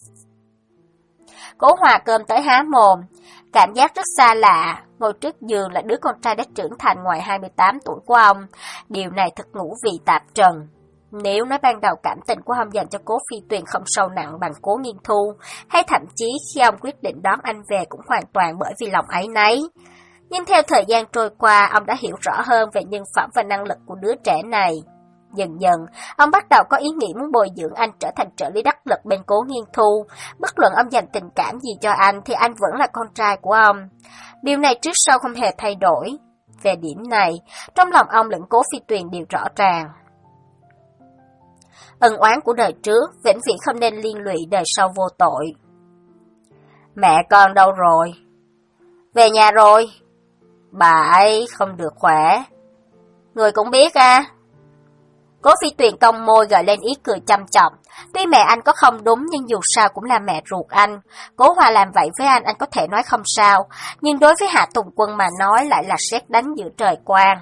Cố Hòa cơm tới há mồm, cảm giác rất xa lạ, ngồi trước giường là đứa con trai đã trưởng thành ngoài hai mươi tám tuổi của ông. Điều này thật ngũ vị tạp trần. Nếu nói ban đầu cảm tình của ông dành cho Cố Phi Tuyền không sâu nặng bằng Cố Nghiên Thu, hay thậm chí khi ông quyết định đón anh về cũng hoàn toàn bởi vì lòng áy náy. Nhưng theo thời gian trôi qua, ông đã hiểu rõ hơn về nhân phẩm và năng lực của đứa trẻ này. Dần dần, ông bắt đầu có ý nghĩ muốn bồi dưỡng anh trở thành trợ lý đắc lực bên Cố Nghiên Thu. Bất luận ông dành tình cảm gì cho anh thì anh vẫn là con trai của ông. Điều này trước sau không hề thay đổi. Về điểm này, trong lòng ông lẫn Cố Phi Tuyền đều rõ ràng. Ân oán của đời trước, vĩnh viễn không nên liên lụy đời sau vô tội. Mẹ con đâu rồi? Về nhà rồi. Bà ấy không được khỏe. Người cũng biết à. Cố Phi Tuyền cong môi gợi lên ý cười chăm chọc. Tuy mẹ anh có không đúng nhưng dù sao cũng là mẹ ruột anh. Cố Hòa làm vậy với anh, anh có thể nói không sao. Nhưng đối với Hạ Tùng Quân mà nói lại là sét đánh giữa trời quang.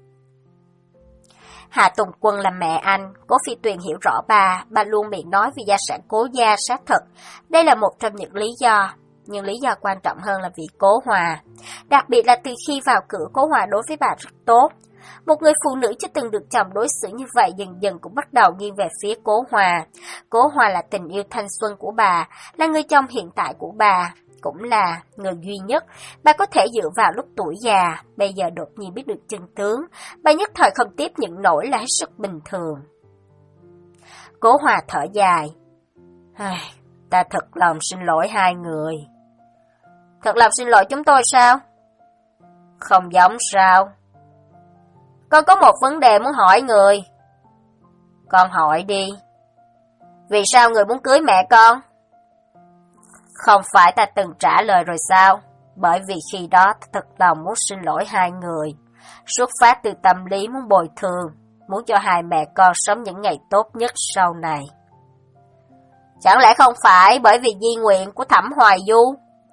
Hạ Tùng Quân là mẹ anh, Cố Phi Tuyền hiểu rõ bà, bà luôn miệng nói vì gia sản Cố gia xác thực. Đây là một trong những lý do, nhưng lý do quan trọng hơn là vì Cố Hòa. Đặc biệt là từ khi vào cửa, Cố Hòa đối với bà rất tốt. Một người phụ nữ chưa từng được chồng đối xử như vậy dần dần cũng bắt đầu nghiêng về phía Cố Hòa. Cố Hòa là tình yêu thanh xuân của bà, là người chồng hiện tại của bà, cũng là người duy nhất bà có thể dựa vào lúc tuổi già. Bây giờ đột nhiên biết được chân tướng, bà nhất thời không tiếp nhận nổi là hết sức bình thường. Cố Hòa thở dài. Ta thật lòng xin lỗi hai người. Thật lòng xin lỗi chúng tôi sao? Không giống sao? Con có một vấn đề muốn hỏi người. Con hỏi đi. Vì sao người muốn cưới mẹ con? Không phải ta từng trả lời rồi sao? Bởi vì khi đó ta thật lòng muốn xin lỗi hai người. Xuất phát từ tâm lý muốn bồi thường, muốn cho hai mẹ con sống những ngày tốt nhất sau này. Chẳng lẽ không phải bởi vì di nguyện của Thẩm Hoài Du?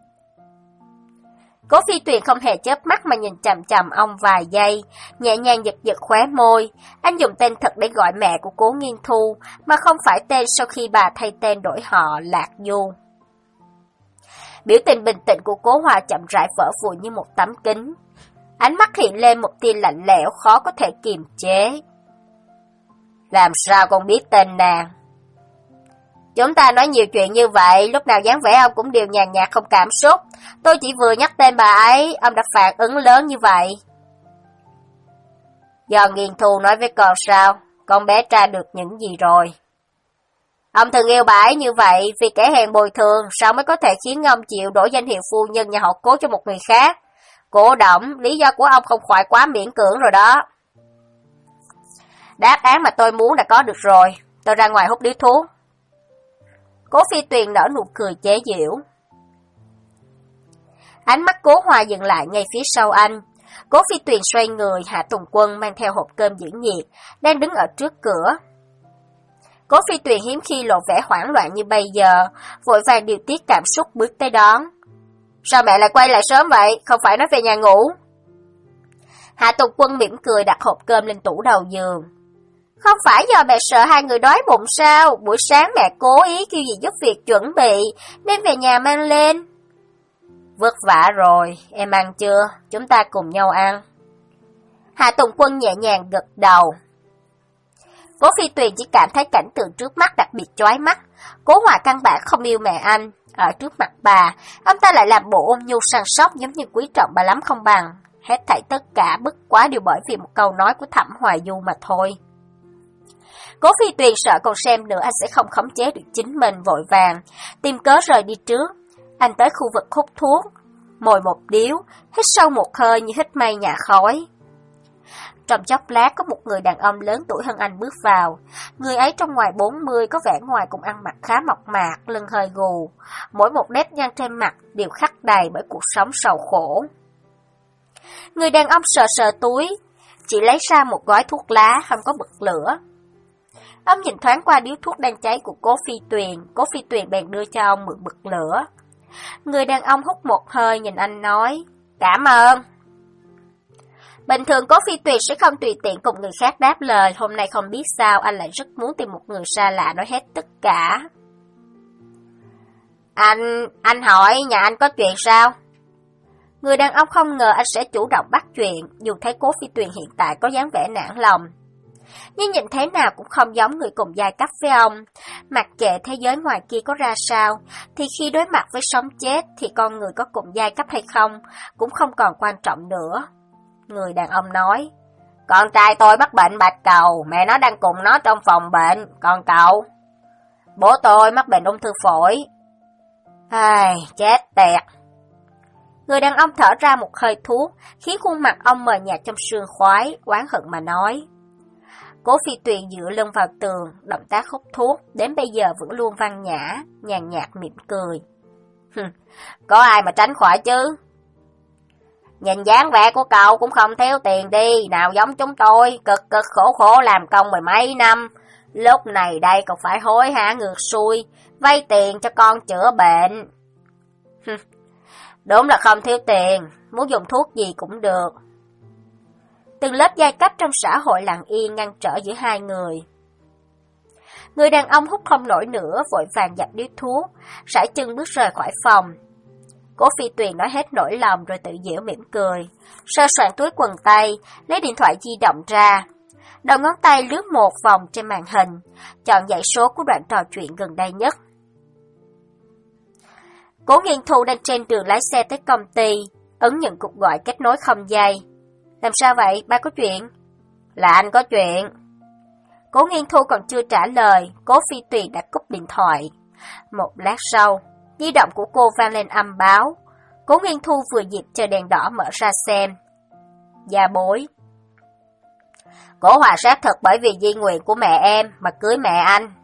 Cố Phi Tuyền không hề chớp mắt mà nhìn chằm chằm ông vài giây, nhẹ nhàng giật giật khóe môi. Anh dùng tên thật để gọi mẹ của Cố Nghiên Thu, mà không phải tên sau khi bà thay tên đổi họ Lạc Du. Biểu tình bình tĩnh của Cố Hòa chậm rãi vỡ vụn như một tấm kính. Ánh mắt hiện lên một tia lạnh lẽo khó có thể kiềm chế. Làm sao con biết tên nàng? Chúng ta nói nhiều chuyện như vậy, lúc nào dáng vẻ ông cũng đều nhàn nhạt không cảm xúc. Tôi chỉ vừa nhắc tên bà ấy, ông đã phản ứng lớn như vậy. Do Nghiên Thu nói với con sao, con bé tra được những gì rồi? Ông thường yêu bà ấy như vậy, vì kẻ hèn bồi thường, sao mới có thể khiến ông chịu đổi danh hiệu phu nhân nhà họ Cố cho một người khác? Cổ động, lý do của ông không khỏi quá miễn cưỡng rồi đó. Đáp án mà tôi muốn đã có được rồi, tôi ra ngoài hút điếu thuốc. Cố Phi Tuyền nở nụ cười chế giễu. Ánh mắt Cố Hòa dừng lại ngay phía sau anh. Cố Phi Tuyền xoay người, Hạ Tùng Quân mang theo hộp cơm giữ nhiệt, đang đứng ở trước cửa. Cố Phi Tuyền hiếm khi lộ vẻ hoảng loạn như bây giờ, vội vàng điều tiết cảm xúc bước tới đón. Sao mẹ lại quay lại sớm vậy, không phải nói về nhà ngủ? Hạ Tùng Quân mỉm cười đặt hộp cơm lên tủ đầu giường. Không phải do mẹ sợ hai người đói bụng sao, buổi sáng mẹ cố ý kêu dì giúp việc chuẩn bị, nên về nhà mang lên. Vất vả rồi, em ăn chưa? Chúng ta cùng nhau ăn. Hạ Tùng Quân nhẹ nhàng gật đầu. Cố Phi Tuyền chỉ cảm thấy cảnh tượng trước mắt đặc biệt chói mắt. Cố Hòa căn bản không yêu mẹ anh. Ở trước mặt bà, ông ta lại làm bộ ôn nhu săn sóc giống như quý trọng bà lắm không bằng. Hết thảy tất cả bất quá đều bởi vì một câu nói của Thẩm Hoài Du mà thôi. Cố Phi Tuyền sợ còn xem nữa anh sẽ không khống chế được chính mình, vội vàng tìm cớ rời đi trước. Anh tới khu vực hút thuốc, mồi một điếu, hít sâu một hơi như hít mây nhả khói. Trong chốc lát có một người đàn ông lớn tuổi hơn anh bước vào. Người ấy trong ngoài bốn mươi, có vẻ ngoài cũng ăn mặc khá mộc mạc, lưng hơi gù. Mỗi một nếp nhăn trên mặt đều khắc đầy bởi cuộc sống sầu khổ. Người đàn ông sờ sờ túi, chỉ lấy ra một gói thuốc lá không có bật lửa. Ông nhìn thoáng qua điếu thuốc đang cháy của Cố Phi Tuyền, Cố Phi Tuyền bèn đưa cho ông mượn bật lửa. Người đàn ông hút một hơi nhìn anh nói, cảm ơn. Bình thường Cố Phi Tuyền sẽ không tùy tiện cùng người khác đáp lời, hôm nay không biết sao anh lại rất muốn tìm một người xa lạ nói hết tất cả. Anh, anh hỏi nhà anh có chuyện sao? Người đàn ông không ngờ anh sẽ chủ động bắt chuyện, dù thấy Cố Phi Tuyền hiện tại có dáng vẻ nản lòng. Nhưng nhìn thế nào cũng không giống người cùng giai cấp với ông. Mặc kệ thế giới ngoài kia có ra sao, thì khi đối mặt với sống chết thì con người có cùng giai cấp hay không cũng không còn quan trọng nữa. Người đàn ông nói, con trai tôi mắc bệnh bạch cầu, mẹ nó đang cùng nó trong phòng bệnh, còn cậu? Bố tôi mắc bệnh ung thư phổi. Ai, chết tiệt. Người đàn ông thở ra một hơi thuốc, khiến khuôn mặt ông mờ nhạt trong sương khói, oán hận mà nói. Cố Phi Tuyền dựa lưng vào tường, động tác hút thuốc, đến bây giờ vẫn luôn văn nhã, nhàn nhạt mỉm cười. Có ai mà tránh khỏi chứ? Nhìn dáng vẻ của cậu cũng không thiếu tiền đi, nào giống chúng tôi, cực cực khổ khổ làm công mười mấy năm. Lúc này đây còn phải hối hả ngược xuôi, vay tiền cho con chữa bệnh. Đúng là không thiếu tiền, muốn dùng thuốc gì cũng được. Từng lớp giai cấp trong xã hội lặng yên ngăn trở giữa hai người. Người đàn ông hút không nổi nữa, vội vàng dập điếu thuốc, sải chân bước rời khỏi phòng. Cố Phi Tuyền nói hết nỗi lòng rồi tự giễu mỉm cười, sơ soạn túi quần tay, lấy điện thoại di động ra. Đầu ngón tay lướt một vòng trên màn hình, chọn dãy số của đoạn trò chuyện gần đây nhất. Cố Nghiên Thu đang trên đường lái xe tới công ty, ấn nhận cuộc gọi kết nối không dây. Làm sao vậy, ba có chuyện? Là anh có chuyện. Cố Nghiên Thu còn chưa trả lời, Cố Phi Tuyền đã cúp điện thoại. Một lát sau, di động của cô vang lên âm báo. Cố Nghiên Thu vừa dịp chờ đèn đỏ mở ra xem. Gia bối. Cố Hòa sát thật bởi vì di nguyện của mẹ em mà cưới mẹ anh.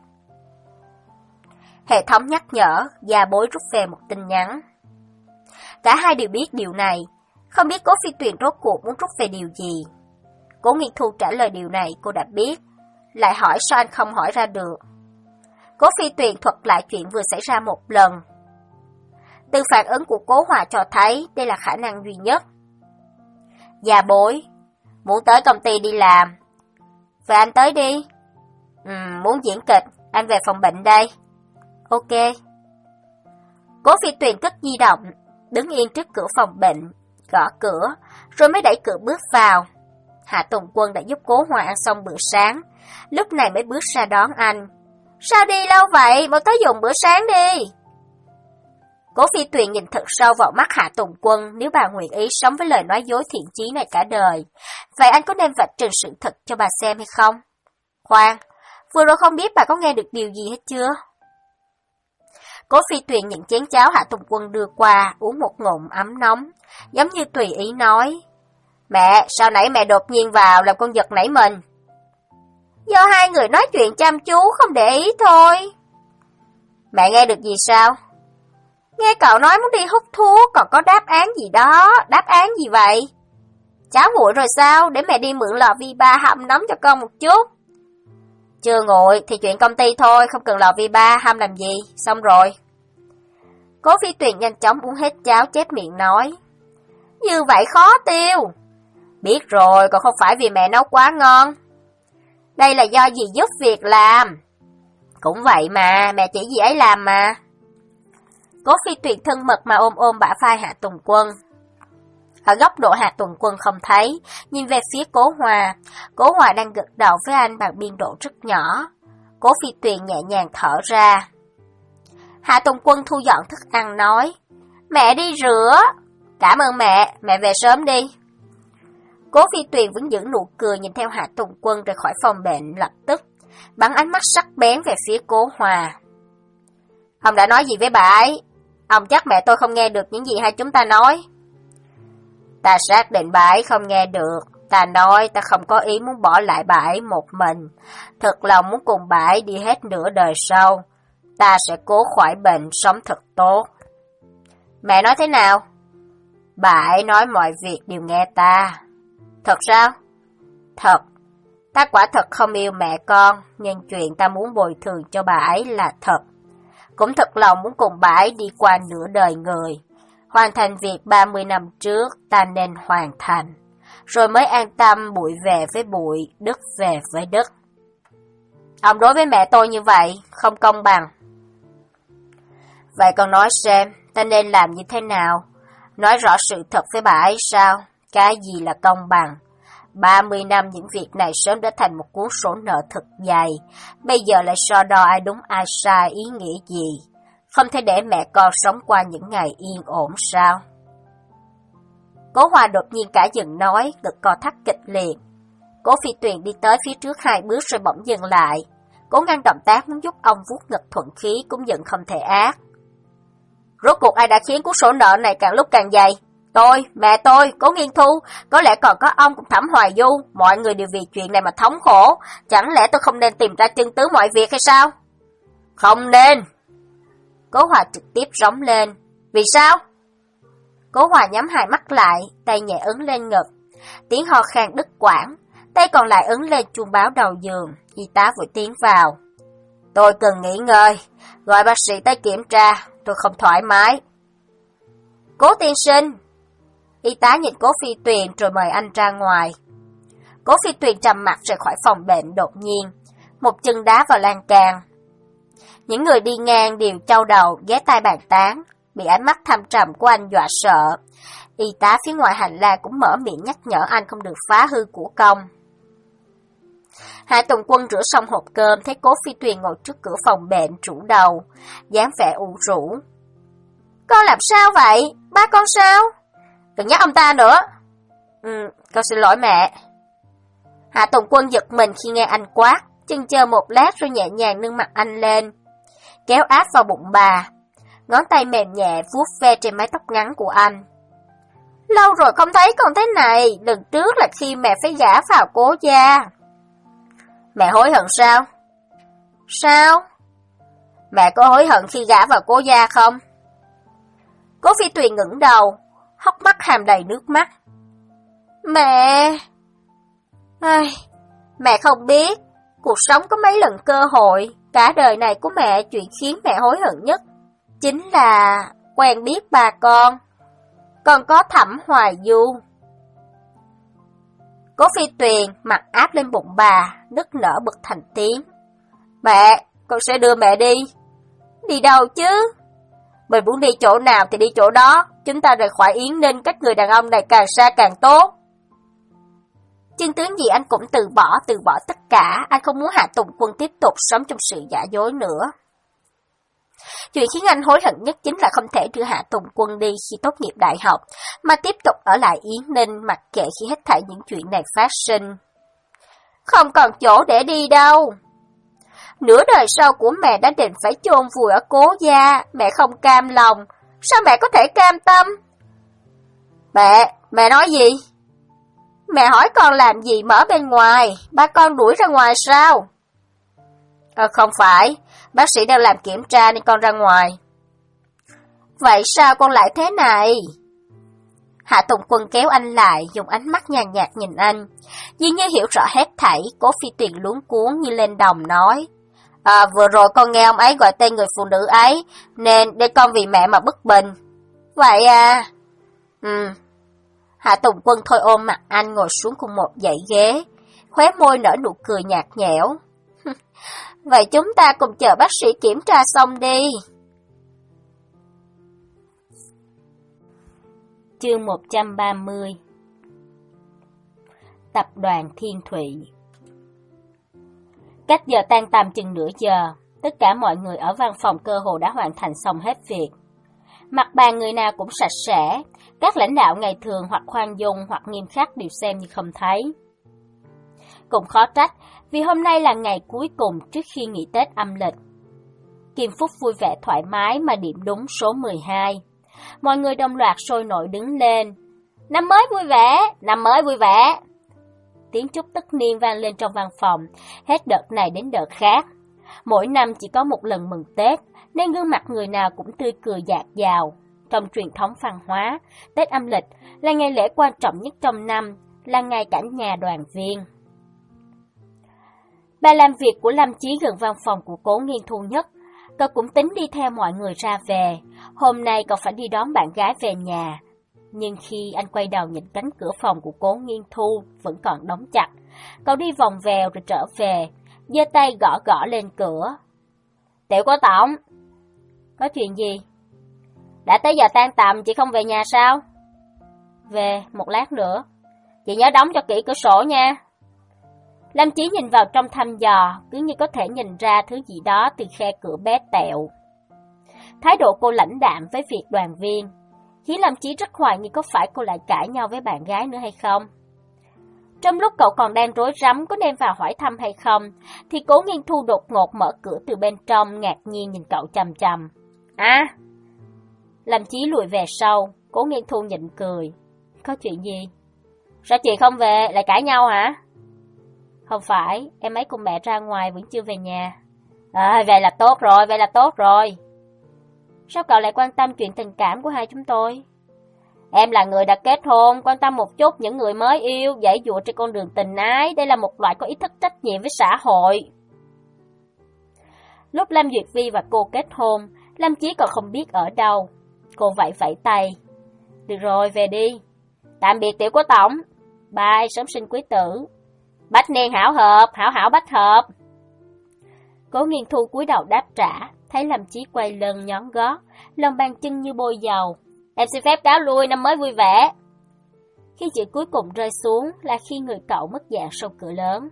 Hệ thống nhắc nhở, Gia bối rút về một tin nhắn. Cả hai đều biết điều này, không biết Cố Phi Tuyền rốt cuộc muốn rút về điều gì. Cố Nghiên Thu trả lời điều này cô đã biết, lại hỏi sao anh không hỏi ra được. Cố Phi Tuyền thuật lại chuyện vừa xảy ra một lần. Từ phản ứng của Cố Hòa cho thấy đây là khả năng duy nhất. Gia bối, muốn tới công ty đi làm. Vậy anh tới đi. Ừ, muốn diễn kịch, anh về phòng bệnh đây. Ok. Cố Phi Tuyền cất di động, đứng yên trước cửa phòng bệnh, gõ cửa, rồi mới đẩy cửa bước vào. Hạ Tùng Quân đã giúp Cố Hòa ăn xong bữa sáng, lúc này mới bước ra đón anh. Sao đi lâu vậy, mau tới dùng bữa sáng đi. Cố Phi Tuyền nhìn thật sâu vào mắt Hạ Tùng Quân, nếu bà nguyện ý sống với lời nói dối thiện chí này cả đời, vậy anh có nên vạch trần sự thật cho bà xem hay không? Khoan, vừa rồi không biết bà có nghe được điều gì hết chưa? Cố Phi Tuyền nhận chén cháo Hạ Tùng Quân đưa qua, uống một ngụm ấm nóng, giống như tùy ý nói. Mẹ, sao nãy mẹ đột nhiên vào làm con giật nảy mình? Do hai người nói chuyện chăm chú, không để ý thôi. Mẹ nghe được gì sao? Nghe cậu nói muốn đi hút thuốc, còn có đáp án gì đó, đáp án gì vậy? Cháo nguội rồi sao, để mẹ đi mượn lò vi ba hâm nóng cho con một chút. Chưa nguội thì chuyện công ty thôi, không cần lò vi ba hâm làm gì, xong rồi. Cố Phi Tuyền nhanh chóng uống hết cháo chép miệng nói. Như vậy khó tiêu. Biết rồi, còn không phải vì mẹ nấu quá ngon. Đây là do dì giúp việc làm. Cũng vậy mà, mẹ chỉ dì ấy làm mà. Cố Phi Tuyền thân mật mà ôm ôm bả vai Hạ Tùng Quân. Ở góc độ Hạ Tùng Quân không thấy, nhìn về phía Cố Hòa. Cố Hòa đang gật đầu với anh bằng biên độ rất nhỏ. Cố Phi Tuyền nhẹ nhàng thở ra. Hạ Tùng Quân thu dọn thức ăn nói. Mẹ đi rửa. Cảm ơn mẹ, mẹ về sớm đi. Cố Phi Tuyền vẫn giữ nụ cười nhìn theo Hạ Tùng Quân rời khỏi phòng bệnh lập tức, bắn ánh mắt sắc bén về phía Cố Hòa. Ông đã nói gì với bà ấy? Ông chắc mẹ tôi không nghe được những gì hai chúng ta nói. Ta xác định bà ấy không nghe được. Ta nói ta không có ý muốn bỏ lại bà ấy một mình. Thật lòng muốn cùng bà ấy đi hết nửa đời sau. Ta sẽ cố khỏi bệnh, sống thật tốt. Mẹ nói thế nào? Bà ấy nói mọi việc đều nghe ta. Thật sao? Thật. Ta quả thật không yêu mẹ con, nhưng chuyện ta muốn bồi thường cho bà ấy là thật. Cũng thật lòng muốn cùng bà ấy đi qua nửa đời người. Hoàn thành việc ba mươi năm trước ta nên hoàn thành. Rồi mới an tâm bụi về với bụi, đất về với đất. Ông đối với mẹ tôi như vậy, không công bằng. Vậy con nói xem, ta nên làm như thế nào? Nói rõ sự thật với bà ấy sao? Cái gì là công bằng? ba mươi năm những việc này sớm đã thành một cuốn sổ nợ thật dày. Bây giờ lại so đo ai đúng ai sai, ý nghĩa gì? Không thể để mẹ con sống qua những ngày yên ổn sao? Cố Hòa đột nhiên cả dừng nói, ngực co thắt kịch liệt. Cố Phi Tuyền đi tới phía trước hai bước rồi bỗng dừng lại. Cố ngăn động tác muốn giúp ông vuốt ngực thuận khí cũng giận không thể ác. Rốt cuộc ai đã khiến cuốn sổ nợ này càng lúc càng dày? Tôi, mẹ tôi, Cố Nghiên Thu, có lẽ còn có ông cùng Thẩm Hoài Du, mọi người đều vì chuyện này mà thống khổ. Chẳng lẽ tôi không nên tìm ra chân tướng mọi việc hay sao? Không nên! Cố Hòa trực tiếp rống lên. Vì sao? Cố Hòa nhắm hai mắt lại, tay nhẹ ấn lên ngực. Tiếng ho khan đứt quãng, tay còn lại ấn lên chuông báo đầu giường. Y tá vội tiến vào. Tôi cần nghỉ ngơi, gọi bác sĩ tới kiểm tra, tôi không thoải mái. Cố tiên sinh! Y tá nhìn Cố Phi Tuyền rồi mời anh ra ngoài. Cố Phi Tuyền trầm mặt rời khỏi phòng bệnh đột nhiên, một chân đá vào lan can. Những người đi ngang đều chau đầu, ghé tai bàn tán, bị ánh mắt thâm trầm của anh dọa sợ. Y tá phía ngoài hành lang cũng mở miệng nhắc nhở anh không được phá hư của công. Hạ Tùng Quân rửa xong hộp cơm, thấy Cố Phi Tuyền ngồi trước cửa phòng bệnh rũ đầu, dáng vẻ u rũ. Con làm sao vậy? Ba con sao? Đừng nhắc ông ta nữa. Ừ, con xin lỗi mẹ. Hạ Tùng Quân giật mình khi nghe anh quát, chần chờ một lát rồi nhẹ nhàng nâng mặt anh lên, kéo áp vào bụng bà, ngón tay mềm nhẹ vuốt ve trên mái tóc ngắn của anh. Lâu rồi không thấy con thế này, lần trước là khi mẹ phải gả vào Cố gia. Mẹ hối hận sao? Sao? Mẹ có hối hận khi gả vào Cố gia không? Cố Phi Tuyền ngẩng đầu, hốc mắt hàm đầy nước mắt. Mẹ... Ai... Mẹ không biết, cuộc sống có mấy lần cơ hội, cả đời này của mẹ chuyện khiến mẹ hối hận nhất chính là quen biết bà con, còn có Thẩm Hoài Du. Cố Phi Tuyền mặt áp lên bụng bà, nức nở bật thành tiếng. Mẹ, con sẽ đưa mẹ đi. Đi đâu chứ? Mình muốn đi chỗ nào thì đi chỗ đó, chúng ta rời khỏi Yến Ninh, cách người đàn ông này càng xa càng tốt. Chân tướng gì anh cũng từ bỏ, từ bỏ tất cả, anh không muốn Hạ Tùng Quân tiếp tục sống trong sự giả dối nữa. Chuyện khiến anh hối hận nhất chính là không thể đưa Hạ Tùng Quân đi khi tốt nghiệp đại học, mà tiếp tục ở lại Yến Ninh mặc kệ khi hết thảy những chuyện này phát sinh. Không còn chỗ để đi đâu. Nửa đời sau của mẹ đã định phải chôn vùi ở Cố gia, mẹ không cam lòng, sao mẹ có thể cam tâm? Mẹ, mẹ nói gì? Mẹ hỏi con làm gì mở bên ngoài, ba con đuổi ra ngoài sao? Ờ, không phải, bác sĩ đang làm kiểm tra nên con ra ngoài. Vậy sao con lại thế này? Hạ Tùng Quân kéo anh lại, dùng ánh mắt nhàn nhạt nhìn anh. Dường như hiểu rõ hết thảy, Cố Phi Tuyền luống cuống như lên đồng nói. À, vừa rồi con nghe ông ấy gọi tên người phụ nữ ấy, nên để con vì mẹ mà bất bình. Vậy à? Ừ. Hạ Tùng Quân thôi ôm mặt anh ngồi xuống cùng một dãy ghế, khóe môi nở nụ cười nhạt nhẽo. Vậy chúng ta cùng chờ bác sĩ kiểm tra xong đi. Chương một trăm ba mươi. Tập đoàn Thiên Thụy. Cách giờ tan tầm chừng nửa giờ, tất cả mọi người ở văn phòng cơ hồ đã hoàn thành xong hết việc. Mặt bàn người nào cũng sạch sẽ, các lãnh đạo ngày thường hoặc khoan dung hoặc nghiêm khắc đều xem như không thấy. Cũng khó trách, vì hôm nay là ngày cuối cùng trước khi nghỉ Tết âm lịch. Kim Phúc vui vẻ thoải mái mà điểm đúng số mười hai. Mọi người đồng loạt sôi nổi đứng lên. Năm mới vui vẻ, năm mới vui vẻ. Tiếng chúc tất niên vang lên trong văn phòng, hết đợt này đến đợt khác. Mỗi năm chỉ có một lần mừng Tết, nên gương mặt người nào cũng tươi cười dạt dào. Trong truyền thống văn hóa, Tết âm lịch là ngày lễ quan trọng nhất trong năm, là ngày cả nhà đoàn viên. Bà làm việc của Lâm Chí gần văn phòng của Cố Nghiên Thu nhất. Cậu cũng tính đi theo mọi người ra về. Hôm nay cậu phải đi đón bạn gái về nhà. Nhưng khi anh quay đầu nhìn cánh cửa phòng của Cố Nghiên Thu vẫn còn đóng chặt, cậu đi vòng vèo rồi trở về, giơ tay gõ gõ lên cửa. Tiểu Cố Tổng. Có chuyện gì? Đã tới giờ tan tầm, chị không về nhà sao? Về, một lát nữa. Chị nhớ đóng cho kỹ cửa sổ nha. Lâm Chí nhìn vào trong thăm dò, cứ như có thể nhìn ra thứ gì đó từ khe cửa bé tẹo. Thái độ cô lãnh đạm với việc đoàn viên khiến Lâm Chí rất hoài nghi có phải cô lại cãi nhau với bạn gái nữa hay không. Trong lúc cậu còn đang rối rắm có nên vào hỏi thăm hay không, thì Cố Nghiên Thu đột ngột mở cửa từ bên trong, ngạc nhiên nhìn cậu chằm chằm. À! Lâm Chí lùi về sau, Cố Nghiên Thu nhịn cười. Có chuyện gì? Sao chị không về, lại cãi nhau hả? Không phải, em ấy cùng mẹ ra ngoài vẫn chưa về nhà. À, vậy là tốt rồi, vậy là tốt rồi. Sao cậu lại quan tâm chuyện tình cảm của hai chúng tôi? Em là người đã kết hôn, quan tâm một chút những người mới yêu, giãy giụa trên con đường tình ái, đây là một loại có ý thức trách nhiệm với xã hội. Lúc Lâm Duyệt Vi và cô kết hôn, Lâm Chí còn không biết ở đâu. Cô vẫy vẫy tay. Được rồi, về đi. Tạm biệt Tiểu Cố Tổng. Bye, sớm sinh quý tử. Bách niên hảo hợp, hảo hảo bách hợp. Cố Nghiên Thu cúi đầu đáp trả, thấy Lâm Chí quay lưng nhón gót, lòng bàn chân như bôi dầu. Em xin phép cáo lui, năm mới vui vẻ. Khi chữ cuối cùng rơi xuống là khi người cậu mất dạng sau cửa lớn.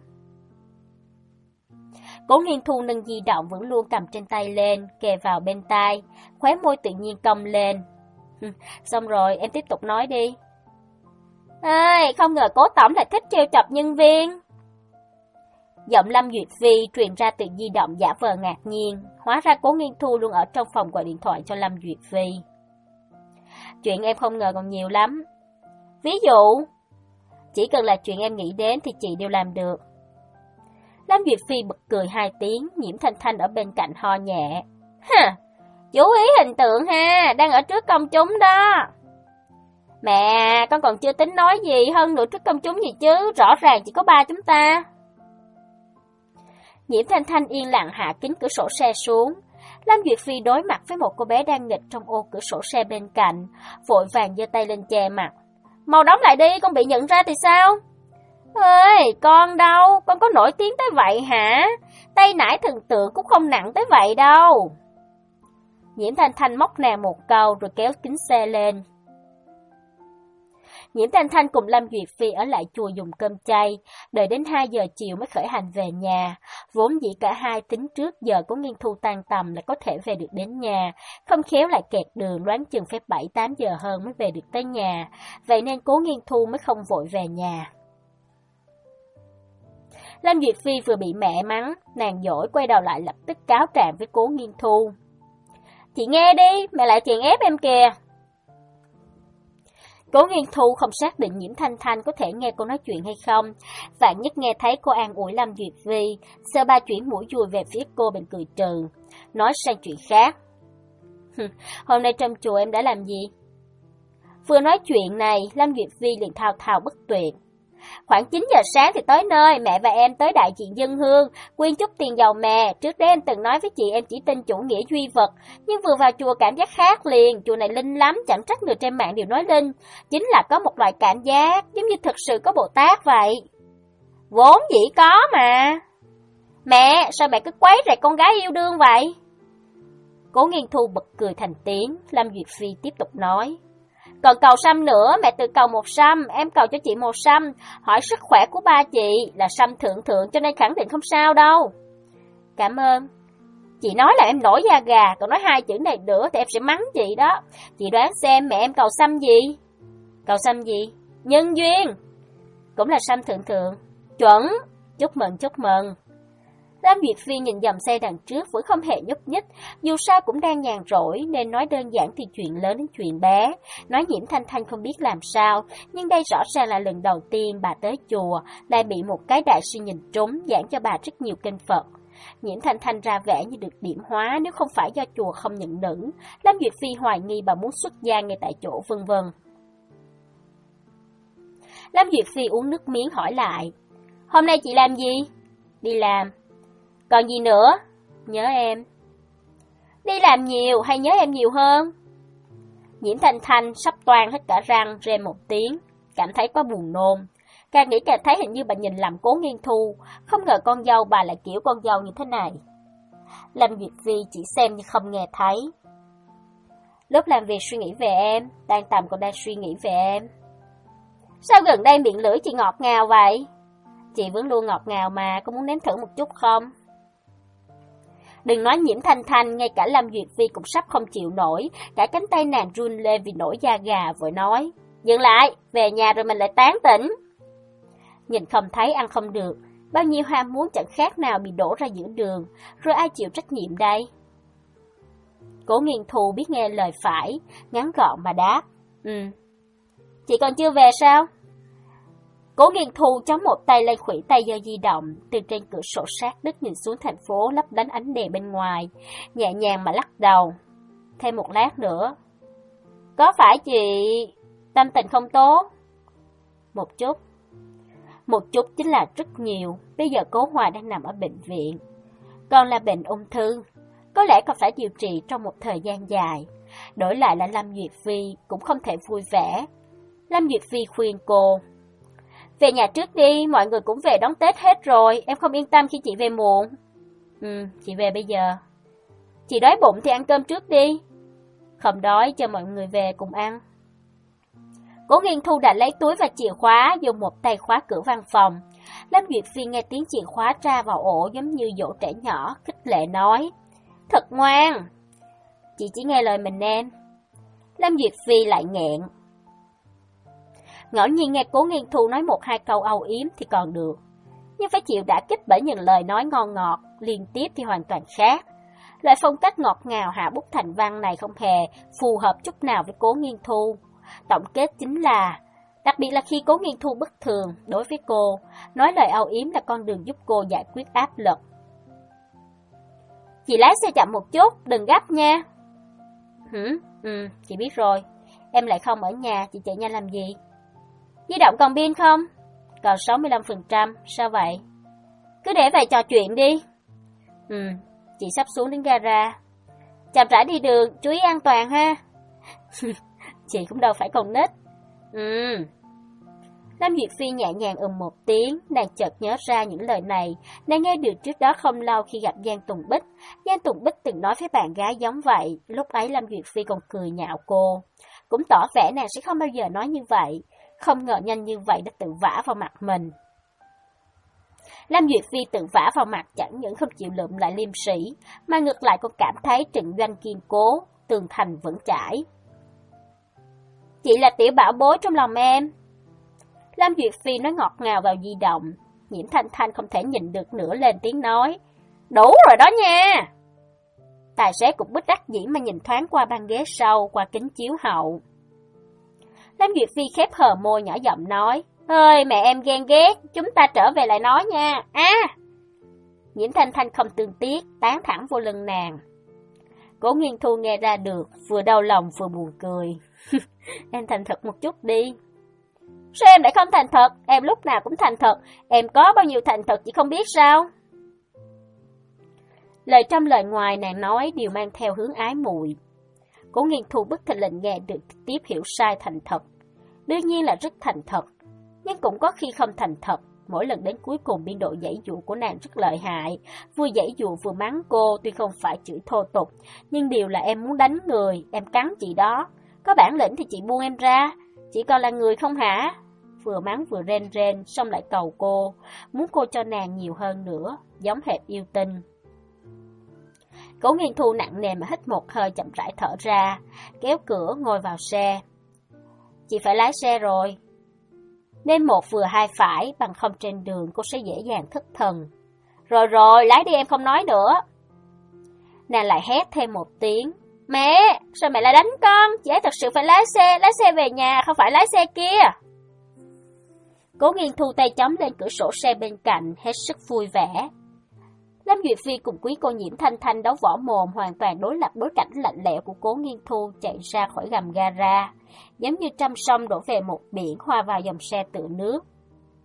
Cố Nghiên Thu nâng di động vẫn luôn cầm trên tay lên, kề vào bên tai, khóe môi tự nhiên cong lên. Xong rồi, em tiếp tục nói đi. Ê, không ngờ Cố Tổng lại thích trêu chọc nhân viên. Giọng Lâm Duyệt Vi truyền ra từ di động giả vờ ngạc nhiên, hóa ra Cố Nghiên Thu luôn ở trong phòng gọi điện thoại cho Lâm Duyệt Vi. Chuyện em không ngờ còn nhiều lắm. Ví dụ, chỉ cần là chuyện em nghĩ đến thì chị đều làm được. Lâm Duyệt Phi bật cười hai tiếng, Nhiễm Thanh Thanh ở bên cạnh ho nhẹ. Hả, chú ý hình tượng ha, đang ở trước công chúng đó. Mẹ, con còn chưa tính nói gì hơn nữa trước công chúng gì chứ, rõ ràng chỉ có ba chúng ta. Nhiễm Thanh Thanh yên lặng hạ kính cửa sổ xe xuống. Lâm Duyệt Phi đối mặt với một cô bé đang nghịch trong ô cửa sổ xe bên cạnh, vội vàng giơ tay lên che mặt. Mau đóng lại đi, con bị nhận ra thì sao? Ê, con đâu, con có nổi tiếng tới vậy hả? Tay nải thần tượng cũng không nặng tới vậy đâu. Nhiễm Thanh Thanh móc nàng một câu rồi kéo kính xe lên. Nhiễm Thanh Thanh cùng Lâm Duyệt Phi ở lại chùa dùng cơm chay, đợi đến hai giờ chiều mới khởi hành về nhà. Vốn dĩ cả hai tính trước giờ Cố Nghiên Thu tan tầm là có thể về được đến nhà, không khéo lại kẹt đường, đoán chừng phải bảy tám giờ hơn mới về được tới nhà, vậy nên Cố Nghiên Thu mới không vội về nhà. Lâm Duyệt Phi vừa bị mẹ mắng, nàng dỗi quay đầu lại lập tức cáo trạng với Cố Nghiên Thu. Chị nghe đi, mẹ lại chèn ép em kìa. Cố Nghiên Thu không xác định Nhiễm Thanh Thanh có thể nghe cô nói chuyện hay không, vạn nhất nghe thấy cô an ủi Lâm Duyệt Vi, sơ ba chuyển mũi dùi về phía cô bên cười trừ, nói sang chuyện khác. Hôm nay trong chùa em đã làm gì? Vừa nói chuyện này, Lâm Duyệt Vi liền thao thao bất tuyệt. Khoảng chín giờ sáng thì tới nơi, mẹ và em tới đại diện dân hương, quyên chút tiền dầu mè. Trước đây em từng nói với chị em chỉ tin chủ nghĩa duy vật, nhưng vừa vào chùa cảm giác khác liền, chùa này linh lắm, chẳng trách người trên mạng đều nói linh. Chính là có một loại cảm giác, giống như thực sự có Bồ Tát vậy. Vốn dĩ có mà. Mẹ, sao mẹ cứ quấy rầy con gái yêu đương vậy? Cố Nghiên Thu bật cười thành tiếng, Lâm Duyệt Phi tiếp tục nói. Còn cầu sâm nữa, mẹ tự cầu một sâm, em cầu cho chị một sâm, hỏi sức khỏe của ba chị là sâm thượng thượng cho nên khẳng định không sao đâu. Cảm ơn. Chị nói là em nổi da gà, còn nói hai chữ này nữa thì em sẽ mắng chị đó. Chị đoán xem mẹ em cầu sâm gì? Cầu sâm gì? Nhân duyên. Cũng là sâm thượng thượng. Chuẩn. Chúc mừng, chúc mừng. Lâm Duyệt Phi nhìn dòng xe đằng trước vẫn không hề nhúc nhích, dù sao cũng đang nhàn rỗi nên nói đơn giản thì chuyện lớn đến chuyện bé. Nói Nhiễm Thanh Thanh không biết làm sao, nhưng đây rõ ràng là lần đầu tiên bà tới chùa, lại bị một cái đại sư nhìn trúng giảng cho bà rất nhiều kinh Phật. Nhiễm Thanh Thanh ra vẻ như được điểm hóa nếu không phải do chùa không nhận nữ. Lâm Duyệt Phi hoài nghi bà muốn xuất gia ngay tại chỗ vân vân. Lâm Duyệt Phi uống nước miếng hỏi lại, hôm nay chị làm gì? Đi làm. Còn gì nữa? Nhớ em. Đi làm nhiều hay nhớ em nhiều hơn? Nhiễm Thanh Thanh sắp toang hết cả răng, rên một tiếng, cảm thấy quá buồn nôn. Càng nghĩ càng thấy hình như bà nhìn lầm Cố Nghiên Thu, không ngờ con dâu bà lại kiểu con dâu như thế này. Lâm Duyệt Vi chỉ xem như không nghe thấy. Lúc làm việc suy nghĩ về em, tan tầm còn đang suy nghĩ về em. Sao gần đây miệng lưỡi chị ngọt ngào vậy? Chị vẫn luôn ngọt ngào mà, có muốn nếm thử một chút không? Đừng nói Nhiễm Thanh Thanh, ngay cả Lâm Duyệt Vi cũng sắp không chịu nổi, cả cánh tay nàng run lên vì nổi da gà, vội nói. Dừng lại, về nhà rồi mình lại tán tỉnh. Nhìn không thấy ăn không được, bao nhiêu ham muốn chẳng khác nào bị đổ ra giữa đường, rồi ai chịu trách nhiệm đây? Cố Nghiên Thu biết nghe lời phải, ngắn gọn mà đáp. Ừ. Chị còn chưa về sao? Cố Nghiên Thu chống một tay lên khuỷu tay giơ di động, từ trên cửa sổ sát đất nhìn xuống thành phố lấp lánh ánh đèn bên ngoài, nhẹ nhàng mà lắc đầu. Thêm một lát nữa. Có phải chị tâm tình không tốt? Một chút. Một chút chính là rất nhiều, bây giờ Cố Hoài đang nằm ở bệnh viện. Còn là bệnh ung thư, có lẽ còn phải điều trị trong một thời gian dài. Đổi lại là Lâm Duyệt Vi cũng không thể vui vẻ. Lâm Duyệt Vi khuyên cô. Về nhà trước đi, mọi người cũng về đón Tết hết rồi, em không yên tâm khi chị về muộn. Ừ, chị về bây giờ. Chị đói bụng thì ăn cơm trước đi. Không đói, cho mọi người về cùng ăn. Cố Nghiên Thu đã lấy túi và chìa khóa, dùng một tay khóa cửa văn phòng. Lâm Duyệt Phi nghe tiếng chìa khóa ra vào ổ giống như dỗ trẻ nhỏ, khích lệ nói. Thật ngoan. Chị chỉ nghe lời mình em. Lâm Duyệt Phi lại nghẹn. Ngẫu nhiên nghe Cố Nghiên Thu nói một hai câu âu yếm thì còn được. Nhưng phải chịu đả kích bởi những lời nói ngon ngọt, liên tiếp thì hoàn toàn khác. Loại phong cách ngọt ngào hạ bút thành văn này không hề phù hợp chút nào với Cố Nghiên Thu. Tổng kết chính là, đặc biệt là khi Cố Nghiên Thu bất thường đối với cô, nói lời âu yếm là con đường giúp cô giải quyết áp lực. Chị lái xe chậm một chút, đừng gấp nha. Hử? Ừ, chị biết rồi. Em lại không ở nhà, chị chạy nhanh làm gì? Di động còn pin không? Còn sáu mươi lăm phần trăm, sao vậy? Cứ để vậy trò chuyện đi. Ừ, chị sắp xuống đến gara. Chậm rãi đi đường, chú ý an toàn ha. Chị cũng đâu phải con nít. Ừ. Lâm Duyệt Phi nhẹ nhàng ừm một tiếng, nàng chợt nhớ ra những lời này, nàng nghe được trước đó không lâu khi gặp Giang Tùng Bích. Giang Tùng Bích từng nói với bạn gái giống vậy, lúc ấy Lâm Duyệt Phi còn cười nhạo cô. Cũng tỏ vẻ nàng sẽ không bao giờ nói như vậy, không ngờ nhanh như vậy đã tự vả vào mặt mình. Lâm Duyệt Phi tự vả vào mặt chẳng những không chịu lượm lại liêm sĩ, mà ngược lại còn cảm thấy trận doanh kiên cố, tường thành vững chãi. Chị là tiểu bảo bối trong lòng em. Lâm Duyệt Phi nói ngọt ngào vào di động. Nhiễm Thanh Thanh không thể nhìn được nữa lên tiếng nói. Đủ rồi đó nha. Tài xế cũng bất đắc dĩ mà nhìn thoáng qua băng ghế sau, qua kính chiếu hậu. Lâm Duyệt Phi khép hờ môi nhỏ giọng nói. Ơi mẹ em ghen ghét, chúng ta trở về lại nói nha. À! Nhiễm Thanh Thanh không tương tiếc, tán thẳng vô lưng nàng. Cố Nghiên Thu nghe ra được, vừa đau lòng vừa buồn cười. Em thành thật một chút đi. Sao em lại không thành thật? Em lúc nào cũng thành thật. Em có bao nhiêu thành thật chị không biết sao? Lời trong lời ngoài nàng nói đều mang theo hướng ái muội. Cố Nghiên Thu bất thình lình nghe được tiếp hiểu sai thành thật. Đương nhiên là rất thành thật, nhưng cũng có khi không thành thật. Mỗi lần đến cuối cùng biên độ giãy dụ của nàng rất lợi hại, vừa giãy dụ vừa mắng cô, tuy không phải chửi thô tục, nhưng điều là em muốn đánh người, em cắn chị đó. Có bản lĩnh thì chị buông em ra, chị còn là người không hả? Vừa mắng vừa rên rên, xong lại cầu cô, muốn cô cho nàng nhiều hơn nữa, giống hệt yêu tinh. Cố Nghiên Thu nặng nề mà hít một hơi chậm rãi thở ra, kéo cửa ngồi vào xe. Chị phải lái xe rồi. Nên một vừa hai phải, bằng không trên đường cô sẽ dễ dàng thất thần. Rồi rồi, lái đi em không nói nữa. Nàng lại hét thêm một tiếng. Mẹ, sao mẹ lại đánh con? Chị ấy thật sự phải lái xe, lái xe về nhà, không phải lái xe kia. Cố Nghiên Thu tay chống lên cửa sổ xe bên cạnh, hết sức vui vẻ. Lâm Duyệt Phi cùng quý cô Nhiễm Thanh Thanh đấu võ mồm hoàn toàn đối lập bối cảnh lạnh lẽo của Cố Nghiên Thu chạy ra khỏi gầm gara, giống như trăm sông đổ về một biển hòa vào dòng xe tựa nước.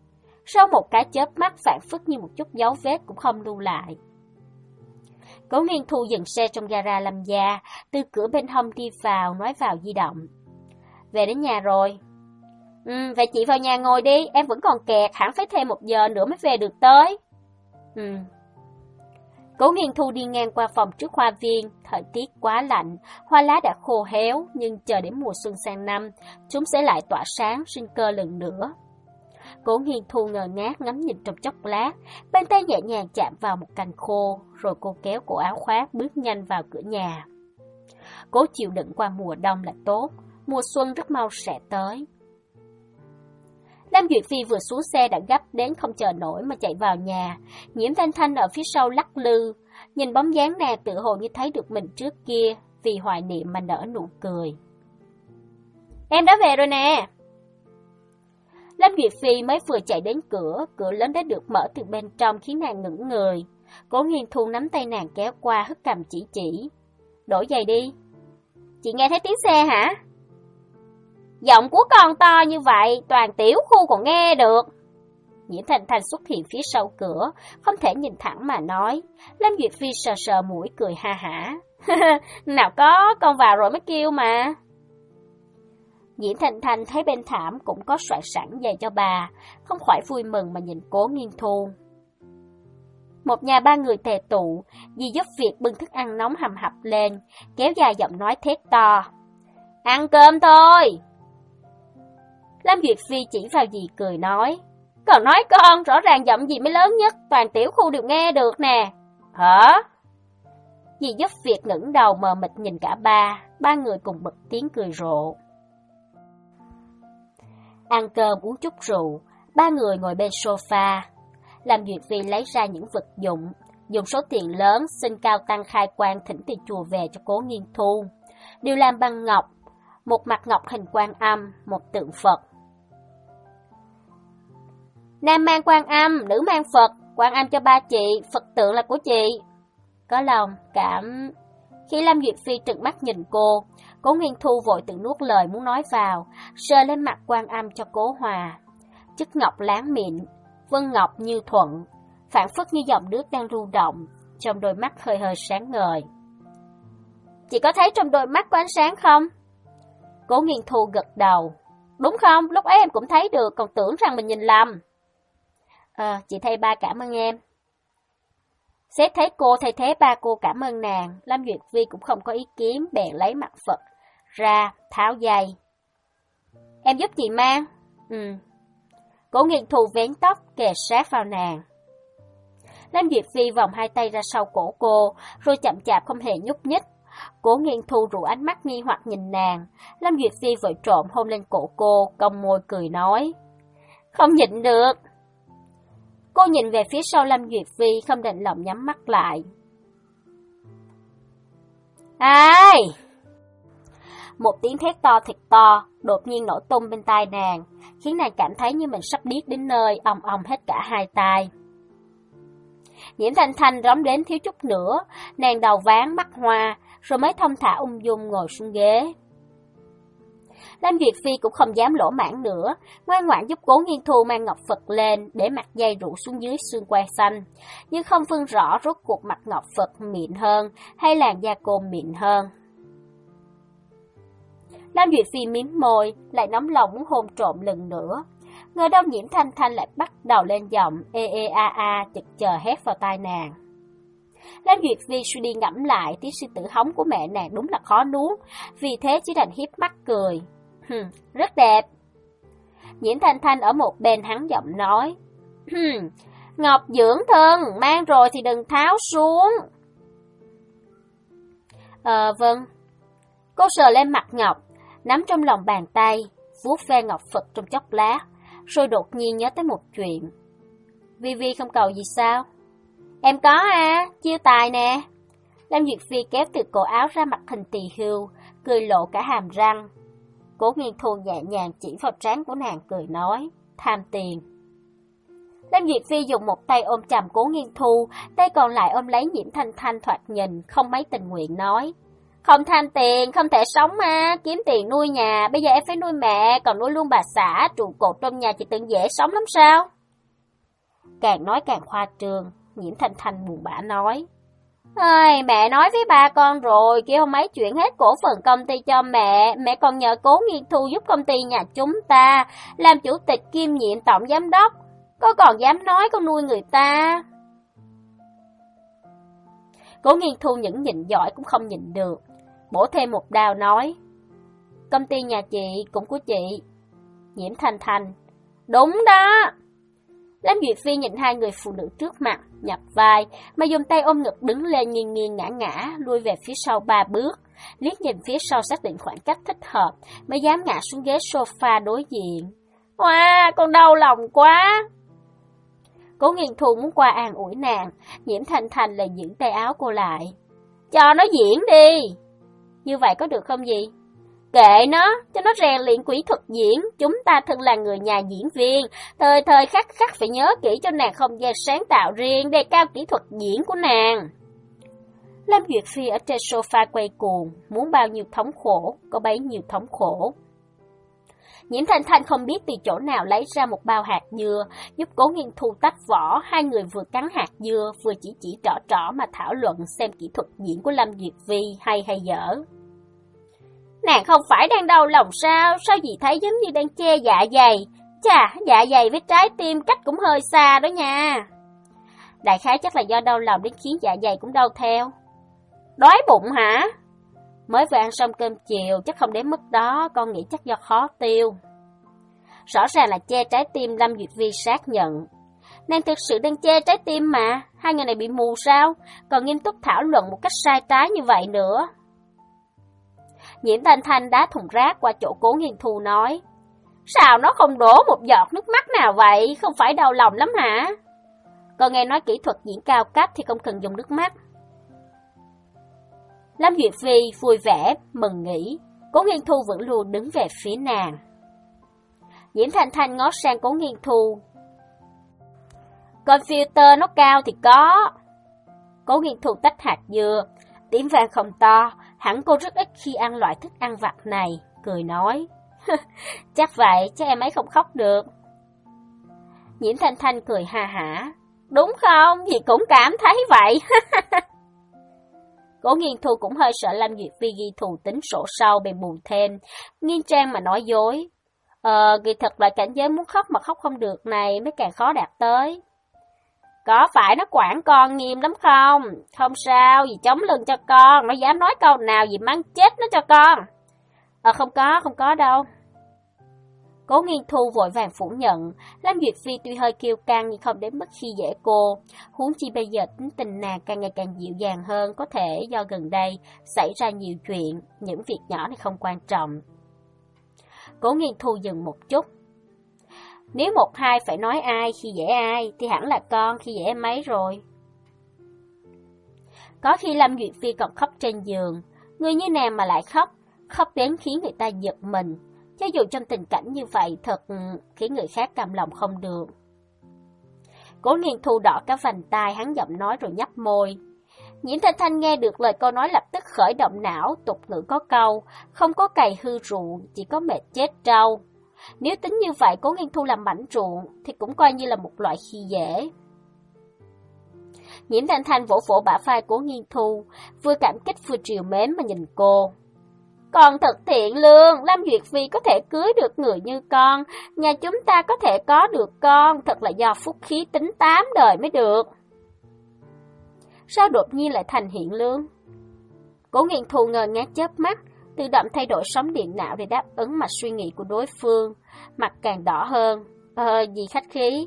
sau một cái chớp mắt phản phất như một chút dấu vết cũng không lưu lại. Cố Nghiên Thu dừng xe trong gara Lâm gia, từ cửa bên hông đi vào, nói vào di động. Về đến nhà rồi. Ừ, vậy chị vào nhà ngồi đi, em vẫn còn kẹt, hẳn phải thêm một giờ nữa mới về được tới. Ừ. Cố Nghiên Thu đi ngang qua phòng trước hoa viên, thời tiết quá lạnh, hoa lá đã khô héo, nhưng chờ đến mùa xuân sang năm, chúng sẽ lại tỏa sáng, sinh cơ lần nữa. Cố Nghiên Thu ngơ ngác ngắm nhìn trong chốc lát, bàn tay nhẹ nhàng chạm vào một cành khô, rồi cô kéo cổ áo khoác bước nhanh vào cửa nhà. Cố chịu đựng qua mùa đông là tốt, mùa xuân rất mau sẽ tới. Lam Duyệt Phi vừa xuống xe đã gấp đến không chờ nổi mà chạy vào nhà. Nhiễm Thanh Thanh ở phía sau lắc lư, nhìn bóng dáng nàng tự hồ như thấy được mình trước kia, vì hoài niệm mà nở nụ cười. Em đã về rồi nè. Lam Duyệt Phi mới vừa chạy đến cửa, cửa lớn đã được mở từ bên trong khiến nàng ngẩng người. Cố Nghiên Thu nắm tay nàng kéo qua, hất cằm chỉ chỉ. Đổi giày đi. Chị nghe thấy tiếng xe hả? Giọng của con to như vậy, toàn tiểu khu còn nghe được. Nhiễm Thanh Thanh xuất hiện phía sau cửa, không thể nhìn thẳng mà nói. Lam Duyệt Phi sờ sờ mũi cười ha hả. Nào có, con vào rồi mới kêu mà. Nhiễm Thanh Thanh thấy bên thảm cũng có soạn sẵn giày cho bà, không khỏi vui mừng mà nhìn Cố Nghiên Thu. Một nhà ba người tề tụ, dì giúp việc bưng thức ăn nóng hầm hập lên, kéo dài giọng nói thét to. Ăn cơm thôi! Lam Duyệt Phi chỉ vào dì cười nói. Còn nói con, rõ ràng giọng dì mới lớn nhất, toàn tiểu khu đều nghe được nè. Hả? Dì giúp việc ngẩng đầu mờ mịt nhìn cả ba, ba người cùng bật tiếng cười rộ. Ăn cơm uống chút rượu, ba người ngồi bên sofa. Lam Duyệt Phi lấy ra những vật dụng, dùng số tiền lớn xin Cao Tăng khai quang thỉnh từ chùa về cho Cố Nghiên Thu. Đều làm bằng ngọc, một mặt ngọc hình Quan Âm, một tượng Phật. Nam mang Quan Âm, nữ mang Phật, Quan Âm cho ba chị, Phật tượng là của chị. Có lòng, cảm... Khi Lam Duyệt Phi trừng mắt nhìn cô, Cố Nghiên Thu vội tự nuốt lời muốn nói vào, sờ lên mặt Quan Âm cho Cố Hòa. Chất ngọc láng mịn, vân ngọc như thuận, phản phất như dòng nước đang ru động, trong đôi mắt hơi hơi sáng ngời. Chị có thấy trong đôi mắt có ánh sáng không? Cố Nghiên Thu gật đầu. Đúng không? Lúc ấy em cũng thấy được, còn tưởng rằng mình nhìn lầm. Ờ, chị thay ba cảm ơn em. Xét thấy cô thay thế ba cô cảm ơn nàng, Lam Duyệt Phi cũng không có ý kiến, bèn lấy mặt Phật ra, tháo dây. Em giúp chị mang. Ừ. Cố Nghiên Thu vén tóc, kề sát vào nàng. Lam Duyệt Phi vòng hai tay ra sau cổ cô, rồi chậm chạp không hề nhúc nhích. Cố Nghiên Thu rủ ánh mắt nghi hoặc nhìn nàng. Lam Duyệt Phi vội trộm hôn lên cổ cô, cong môi cười nói. Không nhịn được. Cô nhìn về phía sau Lam Duyệt Phi, không định lòng nhắm mắt lại. Ai? Một tiếng thét to thật to, đột nhiên nổ tung bên tai nàng, khiến nàng cảm thấy như mình sắp điếc đến nơi, ong ong hết cả hai tai. Nhiễm Thanh Thanh rống đến thiếu chút nữa, nàng đầu váng mắt hoa, rồi mới thông thả ung dung ngồi xuống ghế. Lam Duyệt Phi cũng không dám lỗ mãn nữa, ngoan ngoãn giúp Cố Nghiên Thu mang ngọc Phật lên, để mặt dây rủ xuống dưới xương quai xanh, nhưng không phân rõ rốt cuộc mặt ngọc Phật mịn hơn hay làn da cô mịn hơn. Lam Duyệt Phi mím môi, lại nóng lòng muốn hôn trộm lần nữa. Ngờ đâu Nhiễm Thanh Thanh lại bắt đầu lên giọng ê ê a a, chực chờ hét vào tai nàng. Lam Duyệt Phi suy đi ngẫm lại, tiếng sư tử hống của mẹ nàng đúng là khó nuốt, vì thế chỉ đành hiếp mắt cười. Hừm, rất đẹp. Nhiễm Thanh Thanh ở một bên hắn giọng nói. Hừm, ngọc dưỡng thân, mang rồi thì đừng tháo xuống. Ờ, vâng. Cô sờ lên mặt ngọc, nắm trong lòng bàn tay, vuốt ve ngọc Phật trong chốc lát, rồi đột nhiên nhớ tới một chuyện. Vi Vi không cầu gì sao? Em có à, chiêu tài nè. Lam Duyệt Phi kéo từ cổ áo ra mặt hình tỳ hưu, cười lộ cả hàm răng. Cố Nghiên Thu nhẹ nhàng chỉ vào trán của nàng cười nói, tham tiền. Lam Duyệt Phi dùng một tay ôm chầm Cố Nghiên Thu, tay còn lại ôm lấy Nhiễm Thanh Thanh thoạt nhìn, không mấy tình nguyện nói. Không tham tiền, không thể sống mà, kiếm tiền nuôi nhà, bây giờ em phải nuôi mẹ, còn nuôi luôn bà xã, trụ cột trong nhà chị tưởng dễ sống lắm sao? càng nói càng khoa trương. Nhiễm Thanh Thanh buồn bã nói. Ơi, mẹ nói với ba con rồi, kêu mấy chuyện hết cổ phần công ty cho mẹ. Mẹ còn nhờ Cố Nghiên Thu giúp công ty nhà chúng ta, làm chủ tịch kiêm nhiệm tổng giám đốc. Có còn dám nói con nuôi người ta? Cố Nghiên Thu những nhịn giỏi cũng không nhịn được, bổ thêm một đao nói. Công ty nhà chị cũng của chị. Nhiễm Thanh Thanh. Đúng đó. Lâm Duyệt Phi nhìn hai người phụ nữ trước mặt, nhập vai, mà dùng tay ôm ngực đứng lên nghiêng nghiêng ngã ngã, lui về phía sau ba bước, liếc nhìn phía sau xác định khoảng cách thích hợp, mới dám ngã xuống ghế sofa đối diện. Wow, con đau lòng quá. Cố Nghiên Thu muốn qua an ủi nàng, Nhiễm Thanh Thanh lại giữ tay áo cô lại. Cho nó diễn đi. Như vậy có được không gì? Kệ nó, cho nó rèn luyện kỹ thuật diễn, chúng ta thân là người nhà diễn viên, thời thời khắc khắc phải nhớ kỹ cho nàng không gian sáng tạo riêng, đề cao kỹ thuật diễn của nàng. Lâm Duyệt Phi ở trên sofa quay cuồng, muốn bao nhiêu thống khổ, có bấy nhiêu thống khổ. Nhiễm Thanh Thanh không biết từ chỗ nào lấy ra một bao hạt dưa, giúp Cố Nghiên Thu tách vỏ, hai người vừa cắn hạt dưa, vừa chỉ chỉ trỏ trỏ mà thảo luận xem kỹ thuật diễn của Lâm Duyệt Phi hay hay dở. Nàng không phải đang đau lòng sao, sao dì thấy giống như đang che dạ dày. Chà, dạ dày với trái tim cách cũng hơi xa đó nha. Đại khái chắc là do đau lòng đến khiến dạ dày cũng đau theo. Đói bụng hả? Mới vừa ăn xong cơm chiều, chắc không đến mức đó, con nghĩ chắc do khó tiêu. Rõ ràng là che trái tim, Lâm Duyệt Vi xác nhận. Nàng thực sự đang che trái tim mà, hai người này bị mù sao, còn nghiêm túc thảo luận một cách sai trái như vậy nữa. Nhiễm Thanh Thanh đá thùng rác qua chỗ Cố Nghiên Thu nói. Sao nó không đổ một giọt nước mắt nào vậy, không phải đau lòng lắm hả? Còn nghe nói kỹ thuật diễn cao cấp thì không cần dùng nước mắt. Lâm Duyệt Vi vui vẻ, mừng nghĩ, Cố Nghiên Thu vẫn luôn đứng về phía nàng. Nhiễm Thanh Thanh ngó sang Cố Nghiên Thu. Còn filter nó cao thì có. Cố Nghiên Thu tách hạt dưa, tím vàng không to, hẳn cô rất ít khi ăn loại thức ăn vặt này, cười nói. Chắc vậy, chắc em ấy không khóc được. Nhiễm Thanh Thanh cười ha hả. Đúng không, dì cũng cảm thấy vậy. Cố Nghiên Thu cũng hơi sợ Lâm Duyệt Vi ghi thù tính sổ sau bèn buồn thêm, nghiêng trang mà nói dối. Ờ, kỳ thật là cảnh giới muốn khóc mà khóc không được này mới càng khó đạt tới. Có phải nó quản con nghiêm lắm không? Không sao, dì chống lưng cho con, nó dám nói câu nào dì mắng chết nó cho con. Ờ không có, không có đâu. Cố Nghiên Thu vội vàng phủ nhận, Lâm Duyệt Phi tuy hơi kiêu căng nhưng không đến mức khi dễ cô. Huống chi bây giờ tính tình nàng càng ngày càng dịu dàng hơn, có thể do gần đây xảy ra nhiều chuyện, những việc nhỏ này không quan trọng. Cố Nghiên Thu dừng một chút. Nếu một hai phải nói ai khi dễ ai, thì hẳn là con khi dễ em ấy rồi. Có khi Lâm Duyệt Phi còn khóc trên giường, người như nàng mà lại khóc, khóc đến khiến người ta giật mình. Cho dù trong tình cảnh như vậy thật khiến người khác cam lòng không được. Cố Nghiên Thu đỏ cả vành tai, hắn giọng nói rồi nhấp môi. Nhiễm Thanh Thanh nghe được lời cô nói lập tức khởi động não, tục ngữ có câu, không có cày hư ruộng, chỉ có mệt chết trâu. Nếu tính như vậy, Cố Nghiên Thu làm mảnh ruộng thì cũng coi như là một loại khi dễ. Nhiễm Thanh Thanh vỗ vỗ bả vai Cố Nghiên Thu, vừa cảm kích vừa trìu mến mà nhìn cô. Con thật thiện lương, Lâm Duyệt Phi có thể cưới được người như con, nhà chúng ta có thể có được con, thật là do phúc khí tính tám đời mới được. Sao đột nhiên lại thành hiện lương? Cố Nghiên Thu ngơ ngác chớp mắt, tự động thay đổi sóng điện não để đáp ứng mạch suy nghĩ của đối phương, mặt càng đỏ hơn. Ờ, gì khách khí?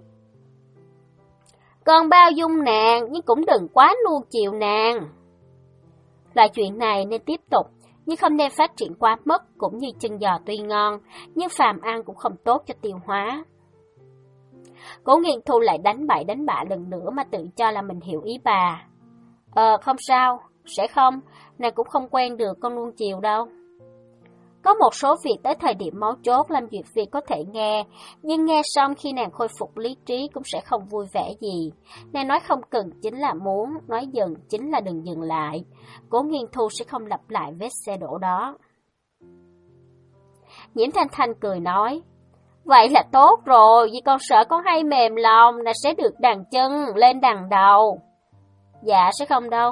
Con bao dung nàng, nhưng cũng đừng quá nuông chiều nàng. Loại chuyện này nên tiếp tục, nhưng không nên phát triển quá mức, cũng như chân giò tuy ngon, nhưng phàm ăn cũng không tốt cho tiêu hóa. Cố Nghiên Thu lại đánh bậy đánh bạ lần nữa mà tự cho là mình hiểu ý bà. Ờ, không sao, sẽ không, nàng cũng không quen được con nuông chiều đâu. Có một số việc tới thời điểm máu chốt Lâm Duyệt Phi có thể nghe, nhưng nghe xong khi nàng khôi phục lý trí cũng sẽ không vui vẻ gì. Nàng nói không cần chính là muốn, nói dừng chính là đừng dừng lại. Cố Nghiên Thu sẽ không lặp lại vết xe đổ đó. Nhiễm Thanh Thanh cười nói, Vậy là tốt rồi, vì con sợ con hay mềm lòng là sẽ được đằng chân lên đằng đầu. Dạ sẽ không đâu.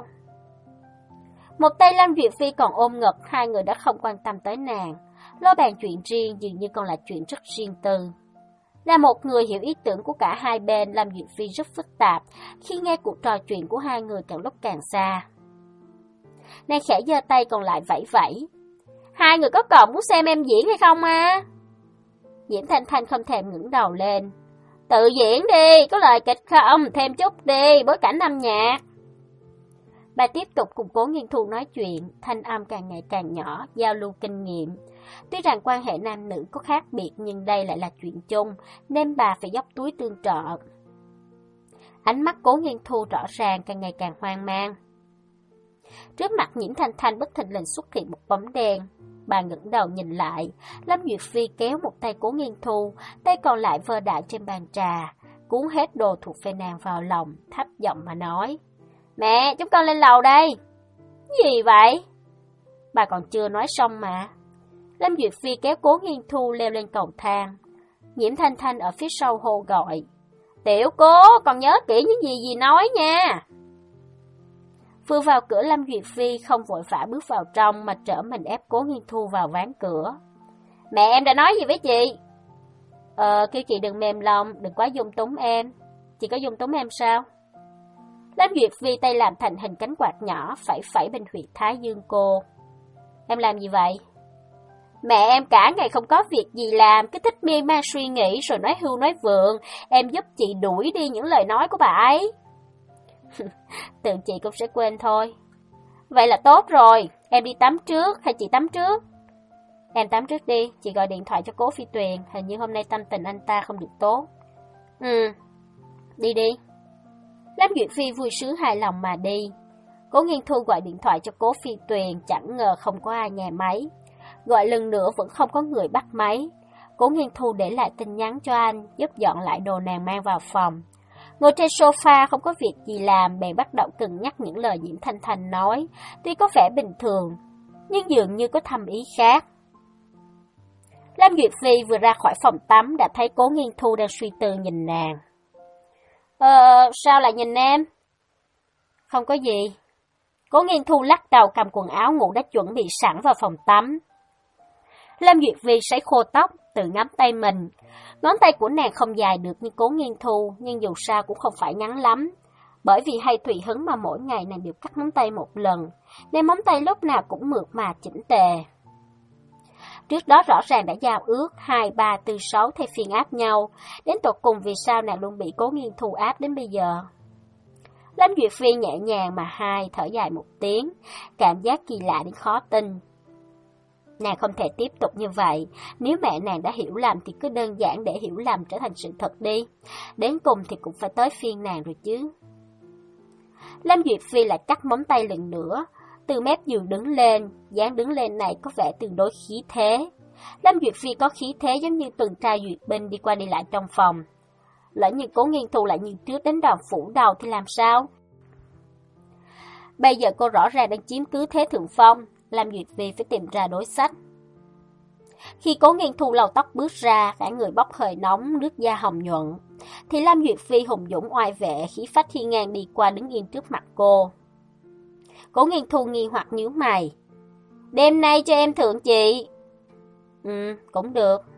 Một tay Lâm Duyệt Phi còn ôm ngực, hai người đã không quan tâm tới nàng. Lo bàn chuyện riêng dường như còn là chuyện rất riêng tư. Là một người hiểu ý tưởng của cả hai bên, Lâm Duyệt Phi rất phức tạp khi nghe cuộc trò chuyện của hai người càng lúc càng xa. Nàng khẽ giơ tay còn lại vẫy vẫy. Hai người có còn muốn xem em diễn hay không à? Diễm Thanh Thanh không thèm ngẩng đầu lên. Tự diễn đi, có lời kịch không? Thêm chút đi, bối cảnh âm nhạc. Bà tiếp tục cùng Cố Nghiên Thu nói chuyện, thanh âm càng ngày càng nhỏ, giao lưu kinh nghiệm. Tuy rằng quan hệ nam nữ có khác biệt nhưng đây lại là chuyện chung, nên bà phải dốc túi tương trợ. Ánh mắt Cố Nghiên Thu rõ ràng càng ngày càng hoang mang. Trước mặt Nhiễm Thanh Thanh bất thình lình xuất hiện một bóng đen. Bà ngẩng đầu nhìn lại, Lâm Duyệt Phi kéo một tay Cố Nghiên Thu, tay còn lại vơ đại trên bàn trà, cuốn hết đồ thuộc về nàng vào lòng, thấp giọng mà nói. Mẹ, chúng con lên lầu đây. Gì vậy? Bà còn chưa nói xong mà. Lâm Duyệt Phi kéo Cố Nghiên Thu leo lên cầu thang. Nhiễm Thanh Thanh ở phía sau hô gọi. Tiểu Cố, còn nhớ kỹ những gì gì nói nha. Vừa vào cửa, Lâm Duyệt Phi không vội vã bước vào trong mà trở mình ép Cố Nghiên Thu vào ván cửa. Mẹ em đã nói gì với chị? Ờ, kêu chị đừng mềm lòng, đừng quá dung túng em. Chị có dung túng em sao? Lâm Duyệt Phi tay làm thành hình cánh quạt nhỏ, phẩy phẩy bên huyệt thái dương cô. Em làm gì vậy? Mẹ em cả ngày không có việc gì làm, cứ thích miên man suy nghĩ rồi nói hưu nói vượng. Em giúp chị đuổi đi những lời nói của bà ấy. Tưởng chị cũng sẽ quên thôi. Vậy là tốt rồi, em đi tắm trước hay chị tắm trước? Em tắm trước đi, chị gọi điện thoại cho Cố Phi Tuyền, hình như hôm nay tâm tình anh ta không được tốt. Ừ, đi đi. Lâm Duyệt Phi vui sướng hài lòng mà đi. Cố Nghiên Thu gọi điện thoại cho Cố Phi Tuyền, chẳng ngờ không có ai nghe máy. Gọi lần nữa vẫn không có người bắt máy. Cố Nghiên Thu để lại tin nhắn cho anh, giúp dọn lại đồ nàng mang vào phòng. Ngồi trên sofa không có việc gì làm, bèn bắt đầu cân nhắc những lời Diễm Thanh Thanh nói. Tuy có vẻ bình thường, nhưng dường như có thâm ý khác. Lâm Duyệt Phi vừa ra khỏi phòng tắm đã thấy Cố Nghiên Thu đang suy tư nhìn nàng. Ờ, sao lại nhìn em? Không có gì. Cố Nghiên Thu lắc đầu cầm quần áo ngủ đã chuẩn bị sẵn vào phòng tắm. Lâm Duyệt Phi sấy khô tóc, tự ngắm tay mình. Ngón tay của nàng không dài được như Cố Nghiên Thu, nhưng dù sao cũng không phải ngắn lắm. Bởi vì hay tùy hứng mà mỗi ngày nàng đều cắt móng tay một lần, nên móng tay lúc nào cũng mượt mà chỉnh tề. Trước đó rõ ràng đã giao ước hai, ba, tư, sáu thay phiên áp nhau, đến tột cùng vì sao nàng luôn bị Cố Nghiên Thu áp đến bây giờ. Lâm Duyệt Phi nhẹ nhàng mà hai, thở dài một tiếng, cảm giác kỳ lạ đến khó tin. Nàng không thể tiếp tục như vậy, nếu mẹ nàng đã hiểu lầm thì cứ đơn giản để hiểu lầm trở thành sự thật đi, đến cùng thì cũng phải tới phiên nàng rồi chứ. Lâm Duyệt Phi lại cắt móng tay lần nữa, từ mép giường đứng lên, dáng đứng lên này có vẻ tương đối khí thế. Lâm Duyệt Phi có khí thế giống như tuần tra duyệt binh đi qua đi lại trong phòng. Lỡ như Cố Nghiên Thu lại như trước đến đòn phủ đầu thì làm sao? Bây giờ cô rõ ràng đang chiếm cứ thế thượng phong, Lâm Duyệt Phi phải tìm ra đối sách. Khi Cố Nghiên Thu lau tóc bước ra, cả người bốc hơi nóng, nước da hồng nhuận, thì Lâm Duyệt Phi hùng dũng oai vệ, khí phách hiên ngang đi qua đứng yên trước mặt cô. Cố Nghiên Thu nghi hoặc nhíu mày. Đêm nay cho em thượng chị. Ừ, cũng được.